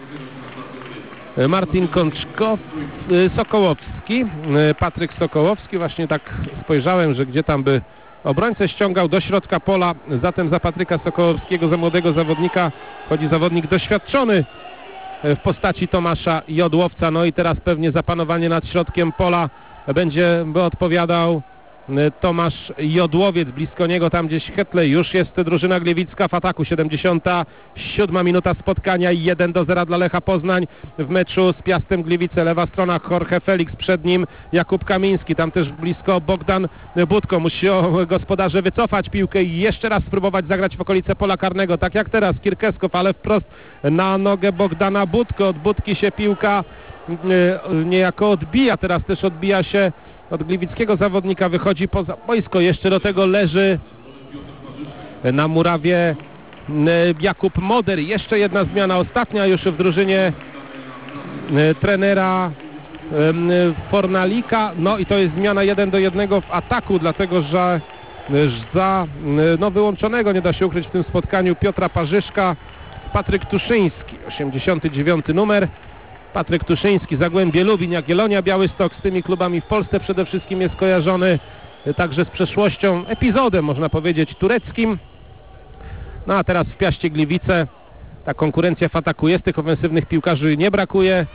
Speaker 11: Martin Kączkow, Sokołowski, Patryk Sokołowski. Właśnie tak spojrzałem, że gdzie tam by obrońcę ściągał do środka pola. Zatem za Patryka Sokołowskiego, za młodego zawodnika chodzi zawodnik doświadczony w postaci Tomasza Jodłowca. No i teraz pewnie za panowanie nad środkiem pola będzie by odpowiadał Tomasz Jodłowiec. Blisko niego tam gdzieś Hetley. Już jest drużyna gliwicka w ataku. siedemdziesiąta siódma minuta spotkania. jeden do zera dla Lecha Poznań w meczu z Piastem Gliwice. Lewa strona Jorge Felix, przed nim Jakub Kamiński. Tam też blisko Bogdan Budko. Musi gospodarze wycofać piłkę i jeszcze raz spróbować zagrać w okolice pola karnego. Tak jak teraz Kirkeskow, ale wprost na nogę Bogdana Budko. Od Budki się piłka niejako odbija. Teraz też odbija się od gliwickiego zawodnika, wychodzi poza boisko. Jeszcze do tego leży na murawie Jakub Moder. Jeszcze jedna zmiana, ostatnia już w drużynie trenera Fornalika. No i to jest zmiana jeden do jednego w ataku, dlatego że za no, wyłączonego, nie da się ukryć w tym spotkaniu, Piotra Parzyszka, Patryk Tuszyński, osiemdziesiąty dziewiąty numer. Patryk Tuszyński, Zagłębie Lubin, Jagiellonia Białystok, z tymi klubami w Polsce przede wszystkim jest kojarzony, także z przeszłością, epizodem można powiedzieć tureckim. No a teraz w Piaście Gliwice ta konkurencja w ataku jest, tych ofensywnych piłkarzy nie brakuje.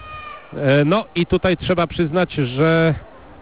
Speaker 11: No i tutaj trzeba przyznać, że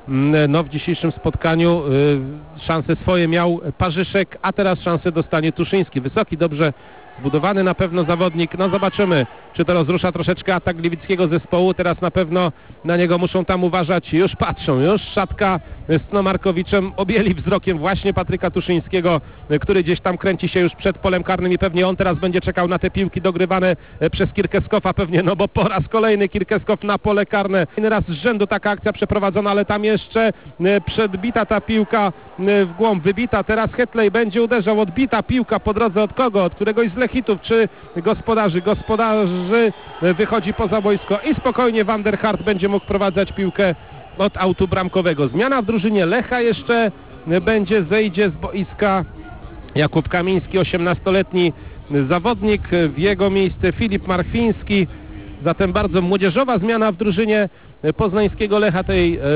Speaker 11: no w dzisiejszym spotkaniu y, szanse swoje miał Parzyszek, a teraz szansę dostanie Tuszyński. Wysoki, dobrze zbudowany na pewno zawodnik. No zobaczymy, czy to rozrusza troszeczkę atak gliwickiego zespołu. Teraz na pewno na niego muszą tam uważać. Już patrzą, już Szatka z Nomarkowiczem objęli wzrokiem właśnie Patryka Tuszyńskiego, który gdzieś tam kręci się już przed polem karnym i pewnie on teraz będzie czekał na te piłki dogrywane przez Kirkeskowa pewnie, no bo po raz kolejny Kirkeskow na pole karne. Raz z rzędu taka akcja przeprowadzona, ale tam jeszcze przedbita ta piłka w głąb, wybita. Teraz Hetley będzie uderzał, odbita piłka po drodze od kogo? Od któregoś z Lechitów czy gospodarzy. Gospodarzy wychodzi poza boisko i spokojnie Van der Hart będzie mógł prowadzać piłkę od autu bramkowego. Zmiana w drużynie Lecha jeszcze będzie, zejdzie z boiska Jakub Kamiński, osiemnastoletni zawodnik, w jego miejsce Filip Marchwiński. Zatem bardzo młodzieżowa zmiana w drużynie poznańskiego Lecha, tej e,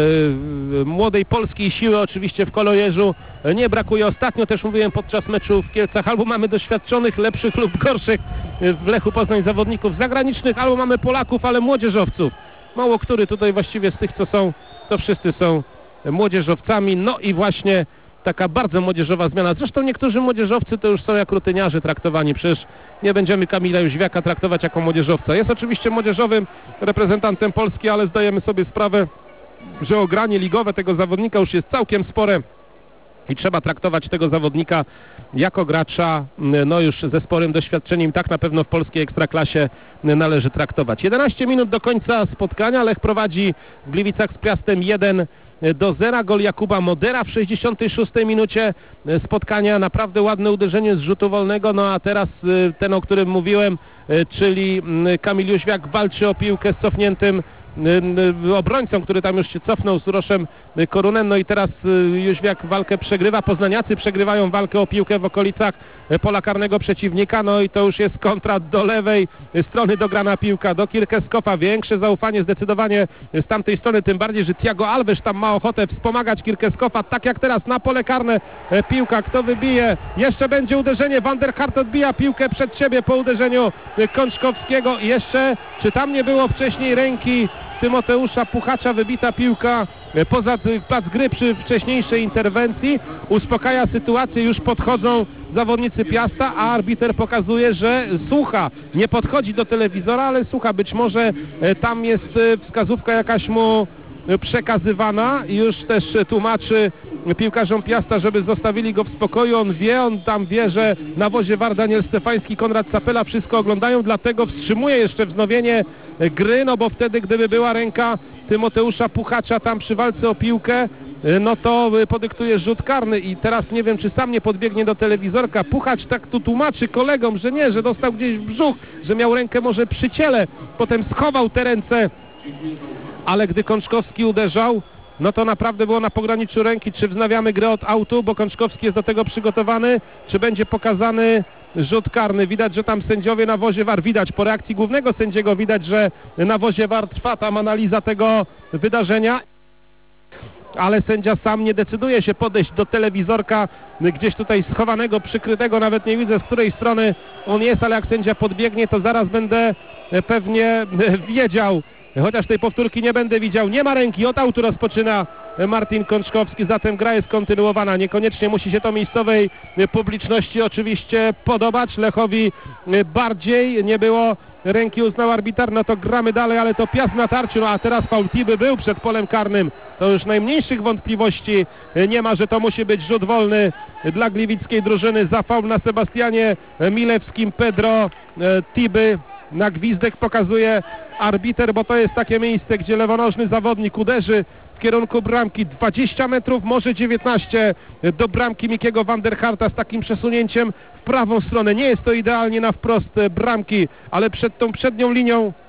Speaker 11: młodej polskiej siły oczywiście w kolorierzu nie brakuje. Ostatnio też mówiłem podczas meczu w Kielcach, albo mamy doświadczonych, lepszych lub gorszych w Lechu Poznań zawodników zagranicznych, albo mamy Polaków, ale młodzieżowców. Mało który tutaj właściwie z tych, co są, to wszyscy są młodzieżowcami. No i właśnie taka bardzo młodzieżowa zmiana. Zresztą niektórzy młodzieżowcy to już są jak rutyniarze traktowani. Przecież nie będziemy Kamila Jóźwiaka traktować jako młodzieżowca. Jest oczywiście młodzieżowym reprezentantem Polski, ale zdajemy sobie sprawę, że ogranie ligowe tego zawodnika już jest całkiem spore i trzeba traktować tego zawodnika jako gracza no już ze sporym doświadczeniem. Tak na pewno w polskiej ekstraklasie należy traktować. jedenaście minut do końca spotkania. Lech prowadzi w Gliwicach z Piastem jeden do zera. Gol Jakuba Modera w sześćdziesiątej szóstej minucie spotkania. Naprawdę ładne uderzenie z rzutu wolnego. No a teraz ten, o którym mówiłem, czyli Kamil Jóźwiak walczy o piłkę z cofniętym obrońcą, który tam już się cofnął z Uroszem Korunem. No i teraz Jóźwiak walkę przegrywa. Poznaniacy przegrywają walkę o piłkę w okolicach pola karnego przeciwnika. No i to już jest kontra do lewej strony, dograna piłka do Kirkeskowa. Większe zaufanie zdecydowanie z tamtej strony, tym bardziej, że Thiago Alves tam ma ochotę wspomagać Kirkeskowa, tak jak teraz na pole karne piłka. Kto wybije? Jeszcze będzie uderzenie. Van der Hart odbija piłkę przed siebie po uderzeniu Kączkowskiego. I jeszcze, czy tam nie było wcześniej ręki Tymoteusza Puchacza? Wybita piłka poza plac gry przy wcześniejszej interwencji. Uspokaja sytuację, już podchodzą zawodnicy Piasta, a arbiter pokazuje, że słucha. Nie podchodzi do telewizora, ale słucha. Być może tam jest wskazówka jakaś mu przekazywana i już też tłumaczy piłkarzom Piasta, żeby zostawili go w spokoju. On wie, on tam wie, że na wozie war Daniel Stefański, Konrad Capela wszystko oglądają, dlatego wstrzymuje jeszcze wznowienie gry, no bo wtedy, gdyby była ręka Tymoteusza Puchacza tam przy walce o piłkę, no to podyktuje rzut karny. I teraz nie wiem, czy sam nie podbiegnie do telewizorka. Puchacz tak tu tłumaczy kolegom, że nie, że dostał gdzieś w brzuch, że miał rękę może przy ciele, potem schował te ręce, ale gdy Kączkowski uderzał, no to naprawdę było na pograniczu ręki. Czy wznawiamy grę od autu, bo Kączkowski jest do tego przygotowany, czy będzie pokazany rzut karny? Widać, że tam sędziowie na wozie war, widać po reakcji głównego sędziego, widać, że na wozie war trwa tam analiza tego wydarzenia. Ale sędzia sam nie decyduje się podejść do telewizorka, gdzieś tutaj schowanego, przykrytego, nawet nie widzę, z której strony on jest, ale jak sędzia podbiegnie, to zaraz będę pewnie wiedział. Chociaż tej powtórki nie będę widział. Nie ma ręki, od autu rozpoczyna Martin Kączkowski, zatem gra jest kontynuowana. Niekoniecznie musi się to miejscowej publiczności oczywiście podobać. Lechowi bardziej nie było ręki, uznał arbiter, no to gramy dalej, ale to Piast w natarciu. No a teraz faul Tiby był przed polem karnym. To już najmniejszych wątpliwości nie ma, że to musi być rzut wolny dla gliwickiej drużyny za faul na Sebastianie Milewskim. Pedro Tiby na gwizdek pokazuje arbiter, bo to jest takie miejsce, gdzie lewonożny zawodnik uderzy w kierunku bramki. dwadzieścia metrów, może dziewiętnaście do bramki Mikiego Van der Harta z takim przesunięciem w prawą stronę. Nie jest to idealnie na wprost bramki, ale przed tą przednią linią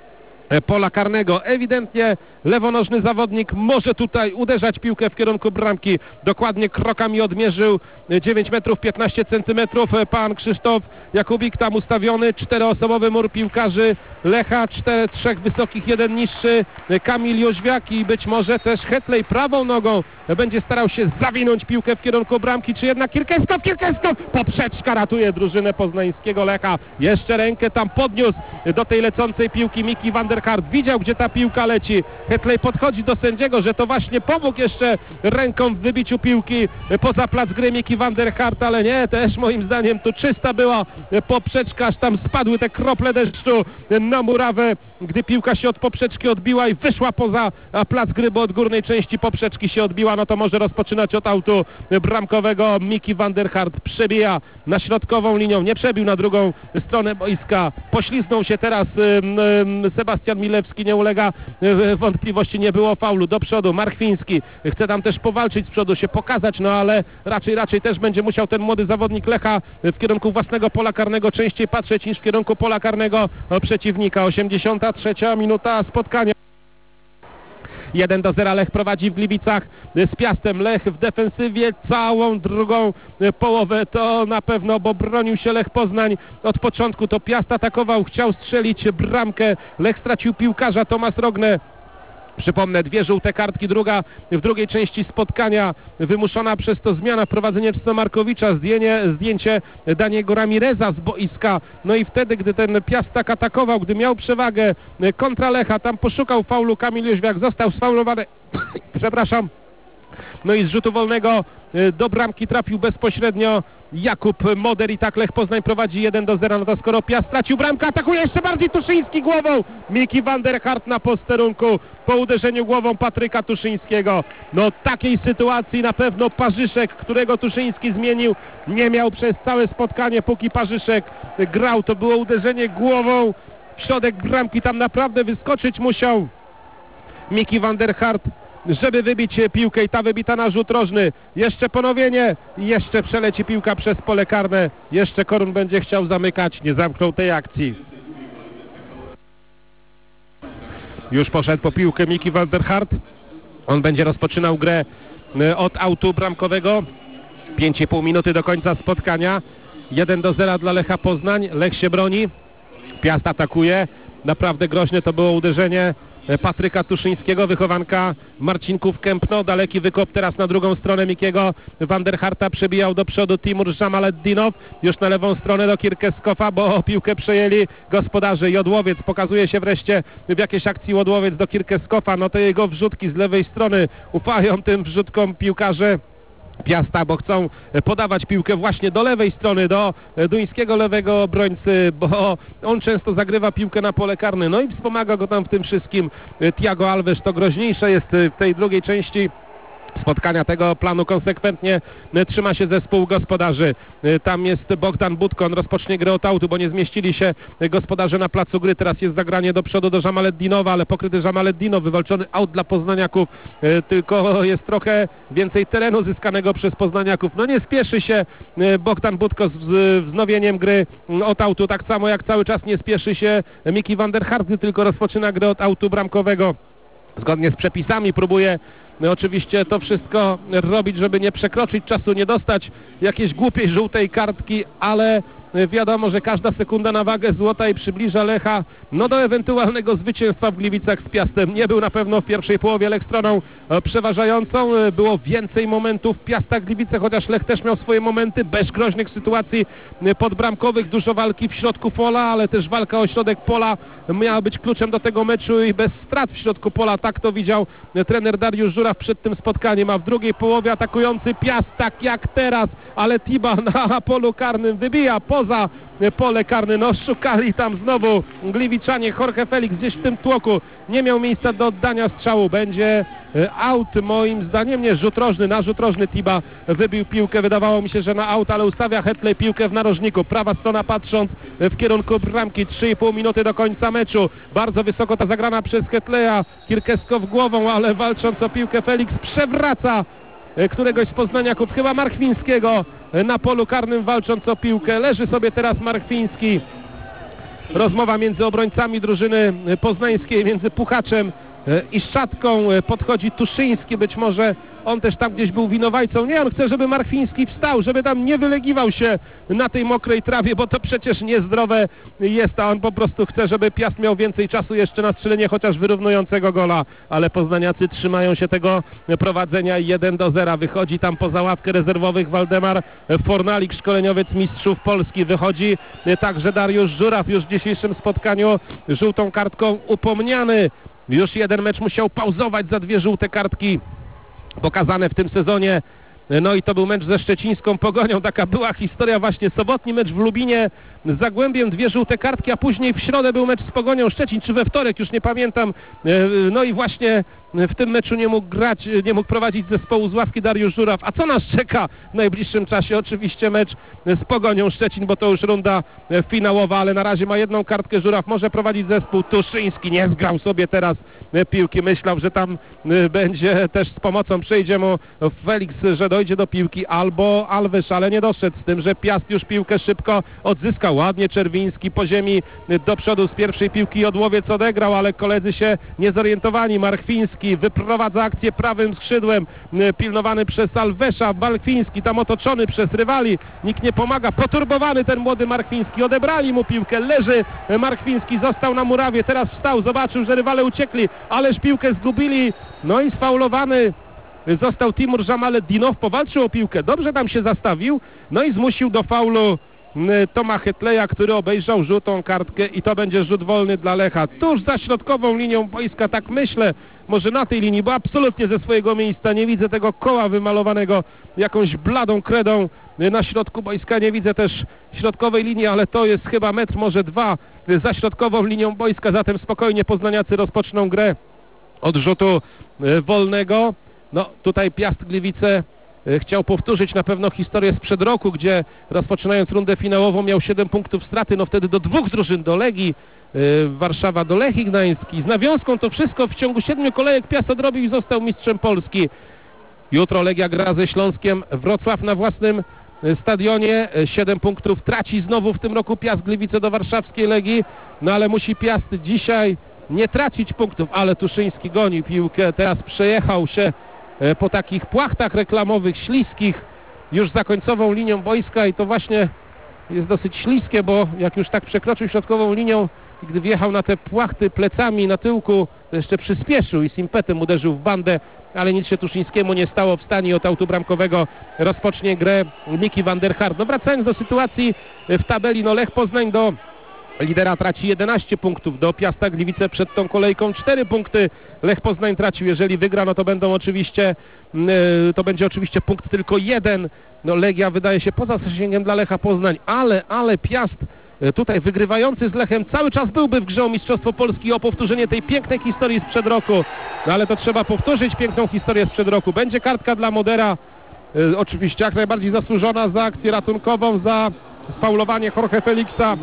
Speaker 11: pola karnego. Ewidentnie lewonożny zawodnik może tutaj uderzać piłkę w kierunku bramki. Dokładnie krokami odmierzył dziewięć metrów piętnaście centymetrów. Pan Krzysztof Jakubik tam ustawiony. Czteroosobowy mur piłkarzy Lecha. Cztery, trzech wysokich, jeden niższy. Kamil Jóźwiak i być może też Hetley prawą nogą będzie starał się zawinąć piłkę w kierunku bramki. Czy jednak Kirkeskow? Kirkeskow! Poprzeczka ratuje drużynę poznańskiego Lecha. Jeszcze rękę tam podniósł do tej lecącej piłki Miki van der Hart. Widział, gdzie ta piłka leci. Hetley podchodzi do sędziego, że to właśnie pomógł jeszcze ręką w wybiciu piłki poza plac gry Miki van der Hart, ale nie, też moim zdaniem tu czysta była poprzeczka, aż tam spadły te krople deszczu na murawę, gdy piłka się od poprzeczki odbiła i wyszła poza plac gry, bo od górnej części poprzeczki się odbiła. No to może rozpoczynać od autu bramkowego. Miki van der Hart przebija na środkową linią, nie przebił na drugą stronę boiska, pośliznął się teraz Sebastian Milewski, nie ulega wątpliwości, nie było faulu. Do przodu Marchwiński chce tam też powalczyć z przodu, się pokazać, no ale raczej raczej też będzie musiał ten młody zawodnik Lecha w kierunku własnego pola karnego częściej patrzeć niż w kierunku pola karnego przeciwnika. osiemdziesiąta trzecia minuta spotkania. jeden do zera Lech prowadzi w Gliwicach z Piastem. Lech w defensywie całą drugą połowę to na pewno, bo bronił się Lech Poznań od początku. To Piast atakował, chciał strzelić bramkę. Lech stracił piłkarza, Tomasz Rogne. Przypomnę, dwie żółte kartki, druga w drugiej części spotkania, wymuszona przez to zmiana, wprowadzenie Czesława Markowicza, zdjęcie, zdjęcie Daniego Ramireza z boiska. No i wtedy, gdy ten Piast tak atakował, gdy miał przewagę kontra Lecha, tam poszukał faulu Kamil Jóźwiak, został sfaulowany, przepraszam. No i z rzutu wolnego do bramki trafił bezpośrednio Jakub Moder i tak Lech Poznań prowadzi jeden do zera. No to skoro Piast stracił bramkę, atakuje jeszcze bardziej Tuszyński głową. Miki van der Hart na posterunku po uderzeniu głową Patryka Tuszyńskiego. No takiej sytuacji na pewno Parzyszek, którego Tuszyński zmienił, nie miał przez całe spotkanie, póki Parzyszek grał. To było uderzenie głową w środek bramki, tam naprawdę wyskoczyć musiał Miki van der Hart, żeby wybić piłkę i ta wybita na rzut rożny. Jeszcze ponowienie i jeszcze przeleci piłka przez pole karne. Jeszcze Korun będzie chciał zamykać, nie zamknął tej akcji. Już poszedł po piłkę Miki van der Hart. On będzie rozpoczynał grę od autu bramkowego. pięć i pół minuty do końca spotkania. jeden do zera dla Lecha Poznań. Lech się broni. Piast atakuje. Naprawdę groźne to było uderzenie Patryka Tuszyńskiego, wychowanka Marcinków Kępno. Daleki wykop teraz na drugą stronę Mikiego van der Harta. Przebijał do przodu Timur Żamaleddinow. Już na lewą stronę do Kirkeskofa, bo piłkę przejęli gospodarze. Jodłowiec pokazuje się wreszcie w jakiejś akcji. Jodłowiec do Kirkeskofa. No to jego wrzutki z lewej strony ufają tym wrzutkom piłkarze Piasta, bo chcą podawać piłkę właśnie do lewej strony, do duńskiego lewego obrońcy, bo on często zagrywa piłkę na pole karne, no i wspomaga go tam w tym wszystkim Thiago Alves. To groźniejsze jest w tej drugiej części spotkania tego planu. Konsekwentnie trzyma się zespół gospodarzy. Tam jest Bogdan Budko, on rozpocznie grę od autu, bo nie zmieścili się gospodarze na placu gry. Teraz jest zagranie do przodu do Żamaleddinowa, ale pokryty Żamaleddinow, wywalczony aut dla poznaniaków, tylko jest trochę więcej terenu zyskanego przez poznaniaków. No nie spieszy się Bogdan Budko z wznowieniem gry od autu, tak samo jak cały czas nie spieszy się Miki van der Hart, tylko rozpoczyna grę od autu bramkowego. Zgodnie z przepisami próbuje no oczywiście to wszystko robić, żeby nie przekroczyć czasu, nie dostać jakiejś głupiej żółtej kartki, ale wiadomo, że każda sekunda na wagę złota i przybliża Lecha no do ewentualnego zwycięstwa w Gliwicach z Piastem. Nie był na pewno w pierwszej połowie Lech stroną przeważającą. Było więcej momentów Piasta Gliwice, chociaż Lech też miał swoje momenty, bez groźnych sytuacji podbramkowych, dużo walki w środku pola, ale też walka o środek pola miała być kluczem do tego meczu i bez strat w środku pola. Tak to widział trener Dariusz Żuraw przed tym spotkaniem, a w drugiej połowie atakujący Piast, tak jak teraz, ale Tiba na polu karnym wybija poza pole karne. No szukali tam znowu Gliwiczanie. Jorge Felix gdzieś w tym tłoku nie miał miejsca do oddania strzału. Będzie aut moim zdaniem, nie, rzut rożny, na rzut rożny Tiba wybił piłkę. Wydawało mi się, że na aut, ale ustawia Hetley piłkę w narożniku. Prawa strona patrząc w kierunku bramki. trzy i pół minuty do końca meczu. Bardzo wysoko ta zagrana przez Hetleya. Kirkeskow głową, ale walcząc o piłkę Felix przewraca któregoś z poznaniaków, chyba Marchwińskiego, na polu karnym walcząc o piłkę. Leży sobie teraz Marchwiński rozmowa między obrońcami drużyny poznańskiej, między Puchaczem i Szczatką. Podchodzi Tuszyński, być może on też tam gdzieś był winowajcą. Nie, on chce, żeby Marchwiński wstał, żeby tam nie wylegiwał się na tej mokrej trawie, bo to przecież niezdrowe jest, a on po prostu chce, żeby Piast miał więcej czasu jeszcze na strzelenie chociaż wyrównującego gola, ale poznaniacy trzymają się tego prowadzenia jeden do zera. Wychodzi tam poza ławkę rezerwowych Waldemar Fornalik, szkoleniowiec mistrzów Polski. Wychodzi także Dariusz Żuraw, już w dzisiejszym spotkaniu żółtą kartką upomniany. Już jeden mecz musiał pauzować za dwie żółte kartki pokazane w tym sezonie. No i to był mecz ze szczecińską Pogonią. Taka była historia właśnie. Sobotni mecz w Lubinie z Zagłębiem, dwie żółte kartki, a później w środę był mecz z Pogonią Szczecin, czy we wtorek, już nie pamiętam. No i właśnie w tym meczu nie mógł grać, nie mógł prowadzić zespołu z ławki Dariusz Żuraw. A co nas czeka w najbliższym czasie? Oczywiście mecz z Pogonią Szczecin, bo to już runda finałowa, ale na razie ma jedną kartkę Żuraw. Może prowadzić zespół. Tuszyński nie zgrał sobie teraz piłki. Myślał, że tam będzie też z pomocą. Przejdzie mu Felix, że dojdzie do piłki, albo Alves, ale nie doszedł z tym, że Piast już piłkę szybko odzyskał. Ładnie Czerwiński po ziemi do przodu z pierwszej piłki. Odłowiec odegrał, ale koledzy się nie zorientowani. Marchwiński wyprowadza akcję prawym skrzydłem, pilnowany przez Alvesza. Marchwiński tam otoczony przez rywali. Nikt nie pomaga. Poturbowany ten młody Marchwiński. Odebrali mu piłkę. Leży Marchwiński. Został na murawie. Teraz wstał. Zobaczył, że rywale uciekli. Ależ piłkę zgubili. No i sfaulowany został Timur Jamaletdinow. Powalczył o piłkę. Dobrze tam się zastawił. No i zmusił do faulu Toma Hetleja, który obejrzał żółtą kartkę i to będzie rzut wolny dla Lecha. Tuż za środkową linią boiska, tak myślę, może na tej linii, bo absolutnie ze swojego miejsca nie widzę tego koła wymalowanego jakąś bladą kredą na środku boiska. Nie widzę też środkowej linii, ale to jest chyba metr, może dwa za środkową linią boiska. Zatem spokojnie poznaniacy rozpoczną grę od rzutu wolnego. No tutaj Piast Gliwice chciał powtórzyć na pewno historię sprzed roku, gdzie rozpoczynając rundę finałową miał siedem punktów straty, no wtedy do dwóch drużyn, do Legii Warszawa, do Lechii Gdański. Z nawiązką to wszystko w ciągu siedmiu kolejek Piast odrobił i został mistrzem Polski. Jutro Legia gra ze Śląskiem Wrocław na własnym stadionie. siedem punktów traci znowu w tym roku Piast Gliwice do warszawskiej Legii, no ale musi Piast dzisiaj nie tracić punktów, ale Tuszyński goni piłkę, teraz przejechał się po takich płachtach reklamowych, śliskich, już za końcową linią boiska i to właśnie jest dosyć śliskie, bo jak już tak przekroczył środkową linią, gdy wjechał na te płachty plecami na tyłku, to jeszcze przyspieszył i z impetem uderzył w bandę, ale nic się Tuszyńskiemu nie stało. Wstanie i od autu bramkowego rozpocznie grę Miki van der Haar. No wracając do sytuacji w tabeli, no Lech Poznań do lidera traci jedenaście punktów, do Piasta Gliwice przed tą kolejką cztery punkty Lech Poznań tracił. Jeżeli wygra, no to będą oczywiście, to będzie oczywiście punkt tylko jeden. No Legia wydaje się poza zasięgiem dla Lecha Poznań, ale, ale Piast tutaj wygrywający z Lechem cały czas byłby w grze o Mistrzostwo Polski, o powtórzenie tej pięknej historii sprzed roku. No ale to trzeba powtórzyć piękną historię sprzed roku. Będzie kartka dla Modera, oczywiście jak najbardziej zasłużona za akcję ratunkową, za sfaulowanie Jorge Felixa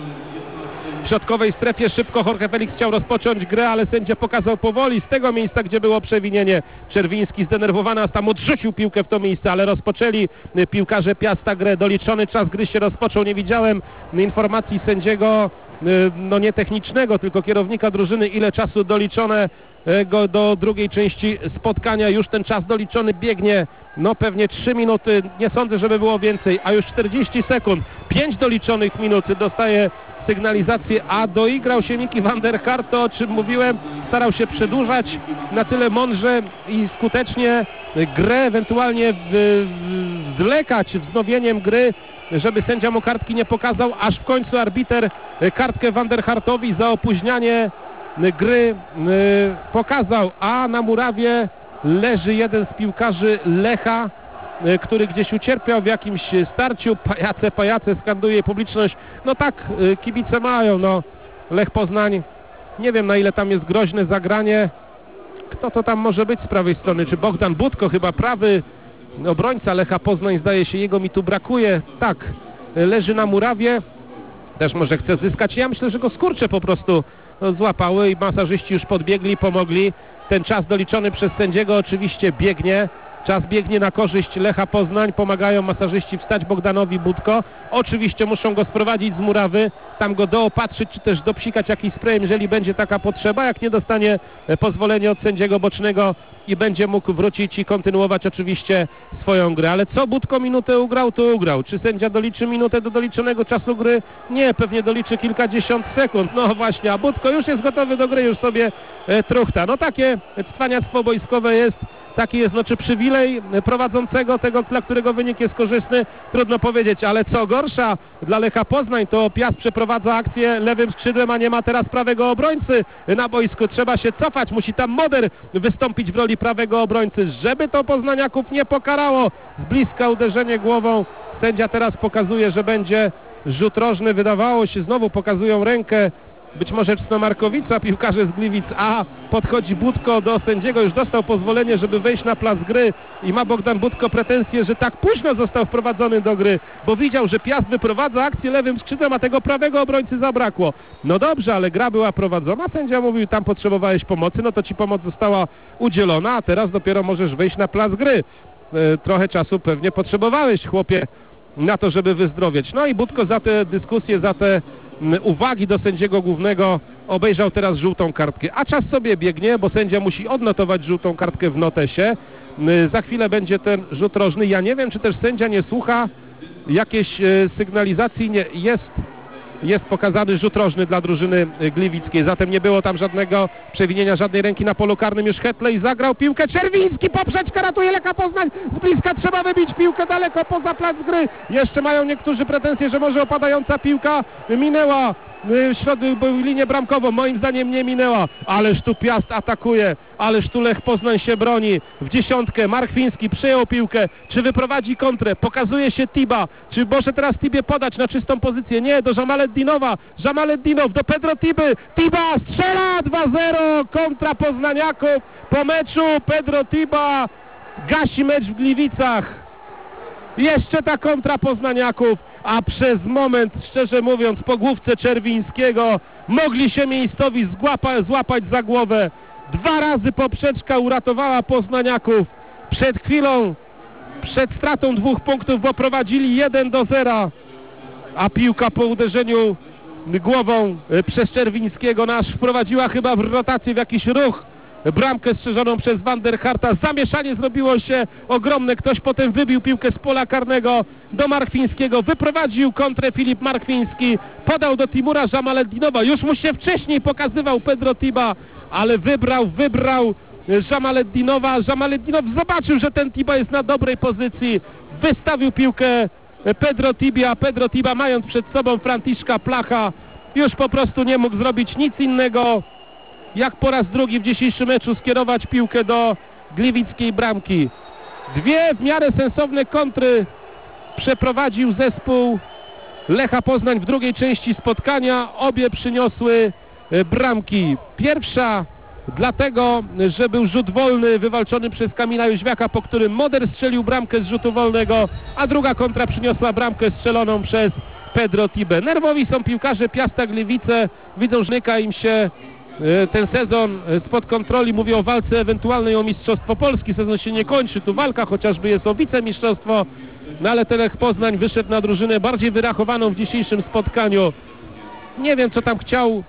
Speaker 11: w środkowej strefie. Szybko Jorge Felix chciał rozpocząć grę, ale sędzia pokazał powoli z tego miejsca, gdzie było przewinienie. Czerwiński zdenerwowany, aż tam odrzucił piłkę w to miejsce, ale rozpoczęli piłkarze Piasta grę. Doliczony czas gry się rozpoczął. Nie widziałem informacji sędziego, no nie technicznego, tylko kierownika drużyny, ile czasu doliczone go do drugiej części spotkania. Już ten czas doliczony biegnie, no pewnie trzy minuty, nie sądzę, żeby było więcej, a już czterdzieści sekund, pięć doliczonych minut dostaje sygnalizację, a doigrał się Miki van der Haar, to o czym mówiłem, starał się przedłużać na tyle mądrze i skutecznie grę, ewentualnie w, w, zwlekać wznowieniem gry, żeby sędzia mu kartki nie pokazał, aż w końcu arbiter kartkę van der Haartowi za opóźnianie gry pokazał, a na murawie leży jeden z piłkarzy Lecha, który gdzieś ucierpiał w jakimś starciu. Pajace, pajace, skanduje publiczność. No tak, kibice mają, no Lech Poznań, nie wiem na ile tam jest groźne zagranie. Kto to tam może być z prawej strony? Czy Bogdan Budko, chyba prawy obrońca Lecha Poznań, zdaje się, jego mi tu brakuje. Tak, leży na murawie, też może chce zyskać. Ja myślę, że go skurcze po prostu złapały i masażyści już podbiegli, pomogli. Ten czas doliczony przez sędziego oczywiście biegnie. Czas biegnie na korzyść Lecha Poznań. Pomagają masażyści wstać Bogdanowi Budko. Oczywiście muszą go sprowadzić z murawy, tam go doopatrzyć, czy też dopsikać jakiś sprayem, jeżeli będzie taka potrzeba. Jak nie dostanie pozwolenia od sędziego bocznego i będzie mógł wrócić i kontynuować oczywiście swoją grę. Ale co Budko minutę ugrał, to ugrał. Czy sędzia doliczy minutę do doliczonego czasu gry? Nie, pewnie doliczy kilkadziesiąt sekund. No właśnie, a Budko już jest gotowy do gry, już sobie e, truchta. No takie cwaniactwo boiskowe jest. Taki jest no, czy przywilej prowadzącego, tego, dla którego wynik jest korzystny, trudno powiedzieć, ale co gorsza dla Lecha Poznań, to Piast przeprowadza akcję lewym skrzydłem, a nie ma teraz prawego obrońcy na boisku. Trzeba się cofać, musi tam Moder wystąpić w roli prawego obrońcy, żeby to poznaniaków nie pokarało. Z bliska uderzenie głową. Sędzia teraz pokazuje, że będzie rzut rożny. Wydawało się, znowu pokazują rękę. Być może Czsnomarkowica, piłkarze z Gliwic, a podchodzi Budko do sędziego, już dostał pozwolenie, żeby wejść na plac gry i ma Bogdan Budko pretensje, że tak późno został wprowadzony do gry, bo widział, że Piast wyprowadza akcję lewym skrzydłem, a tego prawego obrońcy zabrakło. No dobrze, ale gra była prowadzona, sędzia mówił, tam potrzebowałeś pomocy, no to ci pomoc została udzielona, a teraz dopiero możesz wejść na plac gry. E, trochę czasu pewnie potrzebowałeś, chłopie, na to, żeby wyzdrowieć. No i Budko za te dyskusje, za te uwagi do sędziego głównego obejrzał teraz żółtą kartkę, a czas sobie biegnie, bo sędzia musi odnotować żółtą kartkę w notesie. Za chwilę będzie ten rzut rożny. Ja nie wiem, czy też sędzia nie słucha jakiejś sygnalizacji. Nie, jest, jest pokazany rzut rożny dla drużyny gliwickiej, zatem nie było tam żadnego przewinienia, żadnej ręki na polu karnym. Już Hetley zagrał piłkę, Czerwiński, poprzeczka ratuje Lecha Poznań, z bliska trzeba wybić piłkę daleko poza plac gry. Jeszcze mają niektórzy pretensje, że może opadająca piłka minęła środek, linię bramkową, moim zdaniem nie minęła, ależ tu Piast atakuje, ależ tu Lech Poznań się broni. W dziesiątkę Markwiński przyjął piłkę, czy wyprowadzi kontrę, pokazuje się Tiba, czy może teraz Tibie podać na czystą pozycję, nie, do Jamaleddinowa, Jamaleddinow do Pedro Tiby, Tiba strzela, dwa zero, kontra poznaniaków po meczu, Pedro Tiba gasi mecz w Gliwicach. Jeszcze ta kontra poznaniaków, a przez moment, szczerze mówiąc, po główce Czerwińskiego mogli się miejscowi złapa, złapać za głowę. Dwa razy poprzeczka uratowała poznaniaków. Przed chwilą, przed stratą dwóch punktów, bo prowadzili jeden do zera, a piłka po uderzeniu głową przez Czerwińskiego nasz wprowadziła chyba w rotację, w jakiś ruch bramkę strzeżoną przez Van der Harta. Zamieszanie zrobiło się ogromne. Ktoś potem wybił piłkę z pola karnego do Markwińskiego. Wyprowadził kontrę Filip Markwiński. Podał do Timura Jamaleddinowa. Już mu się wcześniej pokazywał Pedro Tiba, ale wybrał, wybrał Jamaleddinowa. Jamaleddinow zobaczył, że ten Tiba jest na dobrej pozycji. Wystawił piłkę Pedro Tibie, a Pedro Tiba, mając przed sobą Franciszka Placha, już po prostu nie mógł zrobić nic innego, jak po raz drugi w dzisiejszym meczu skierować piłkę do gliwickiej bramki. Dwie w miarę sensowne kontry przeprowadził zespół Lecha Poznań w drugiej części spotkania. Obie przyniosły bramki. Pierwsza dlatego, że był rzut wolny wywalczony przez Kamila Jóźwiaka, po którym Moder strzelił bramkę z rzutu wolnego, a druga kontra przyniosła bramkę strzeloną przez Pedro Tibę. Nerwowi są piłkarze Piasta Gliwice, widzą, że nyka im się ten sezon spod kontroli. Mówię o walce ewentualnej o Mistrzostwo Polski. Sezon się nie kończy, tu walka chociażby jest o wicemistrzostwo, no ale ten Lech Poznań wyszedł na drużynę bardziej wyrachowaną w dzisiejszym spotkaniu. Nie wiem, co tam chciał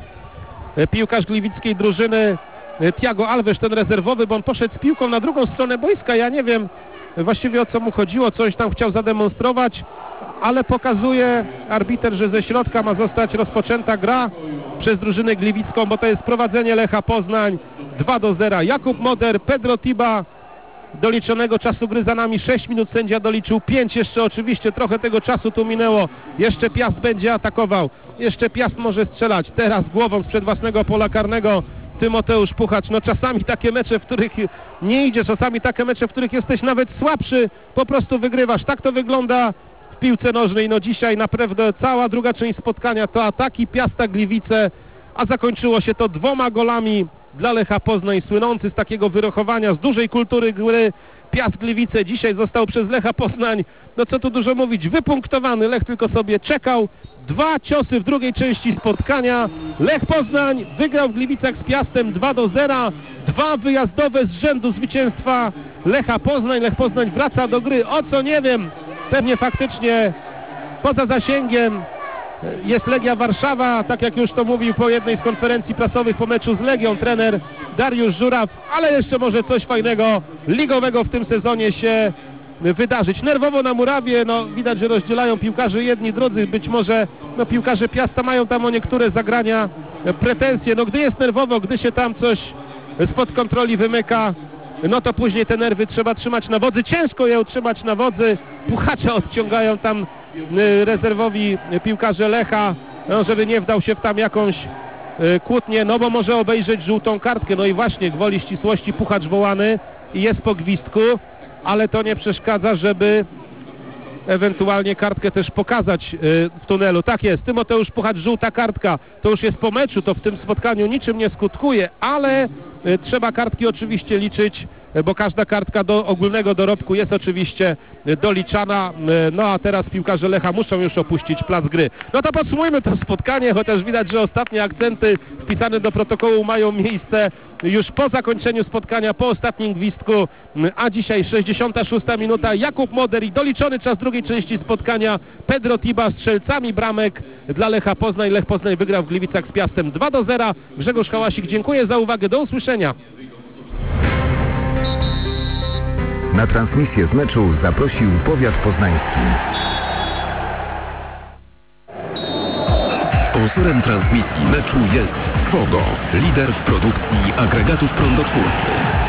Speaker 11: piłkarz gliwickiej drużyny Thiago Alves, ten rezerwowy, bo on poszedł z piłką na drugą stronę boiska. Ja nie wiem właściwie, o co mu chodziło, coś tam chciał zademonstrować, ale pokazuje arbiter, że ze środka ma zostać rozpoczęta gra przez drużynę gliwicką, bo to jest prowadzenie Lecha Poznań dwa do zera. Jakub Moder, Pedro Tiba, doliczonego czasu gry za nami sześć minut, sędzia doliczył pięć, jeszcze oczywiście trochę tego czasu tu minęło, jeszcze Piast będzie atakował, jeszcze Piast może strzelać, teraz głową sprzed własnego pola karnego Tymoteusz Puchacz. No czasami takie mecze, w których nie idzie, czasami takie mecze, w których jesteś nawet słabszy, po prostu wygrywasz. Tak to wygląda w piłce nożnej. No dzisiaj naprawdę cała druga część spotkania to ataki Piasta Gliwice, a zakończyło się to dwoma golami dla Lecha Poznań, słynący z takiego wyrochowania, z dużej kultury gry. Piast Gliwice dzisiaj został przez Lecha Poznań, no co tu dużo mówić, wypunktowany. Lech tylko sobie czekał. Dwa ciosy w drugiej części spotkania. Lech Poznań wygrał w Gliwicach z Piastem dwa do zera. Dwa wyjazdowe z rzędu zwycięstwa Lecha Poznań. Lech Poznań wraca do gry. O co nie wiem, pewnie faktycznie poza zasięgiem jest Legia Warszawa, tak jak już to mówił po jednej z konferencji prasowych po meczu z Legią trener Dariusz Żuraw, ale jeszcze może coś fajnego ligowego w tym sezonie się wydarzyć. Nerwowo na murawie, no widać, że rozdzielają piłkarze jedni, drudzy, być może no piłkarze Piasta mają tam o niektóre zagrania pretensje, no gdy jest nerwowo, gdy się tam coś spod kontroli wymyka, no to później te nerwy trzeba trzymać na wodzy, ciężko je utrzymać na wodzy, puchacza odciągają tam rezerwowi piłkarze Lecha, no, żeby nie wdał się w tam jakąś y, kłótnię, no bo może obejrzeć żółtą kartkę, no i właśnie gwoli ścisłości puchacz wołany i jest po gwizdku, ale to nie przeszkadza, żeby ewentualnie kartkę też pokazać y, w tunelu. Tak jest, Tymoteusz Puchacz, żółta kartka, to już jest po meczu, to w tym spotkaniu niczym nie skutkuje, ale y, trzeba kartki oczywiście liczyć, y, bo każda kartka do ogólnego dorobku jest oczywiście y, doliczana, y, no a teraz piłkarze Lecha muszą już opuścić plac gry. No to podsumujmy to spotkanie, chociaż widać, że ostatnie akcenty wpisane do protokołu mają miejsce już po zakończeniu spotkania, po ostatnim gwizdku, a dzisiaj sześćdziesiąta szósta minuta, Jakub Moder i doliczony czas drugiej części spotkania Pedro Tiba strzelcami bramek dla Lecha Poznań. Lech Poznań wygrał w Gliwicach z Piastem dwa do zera. Grzegorz Hałasik, dziękuję za uwagę, do usłyszenia.
Speaker 10: Na transmisję z meczu zaprosił powiat poznański.
Speaker 3: Sponsorem transmisji meczu jest Fogo, lider w produkcji agregatów prądotwórczych.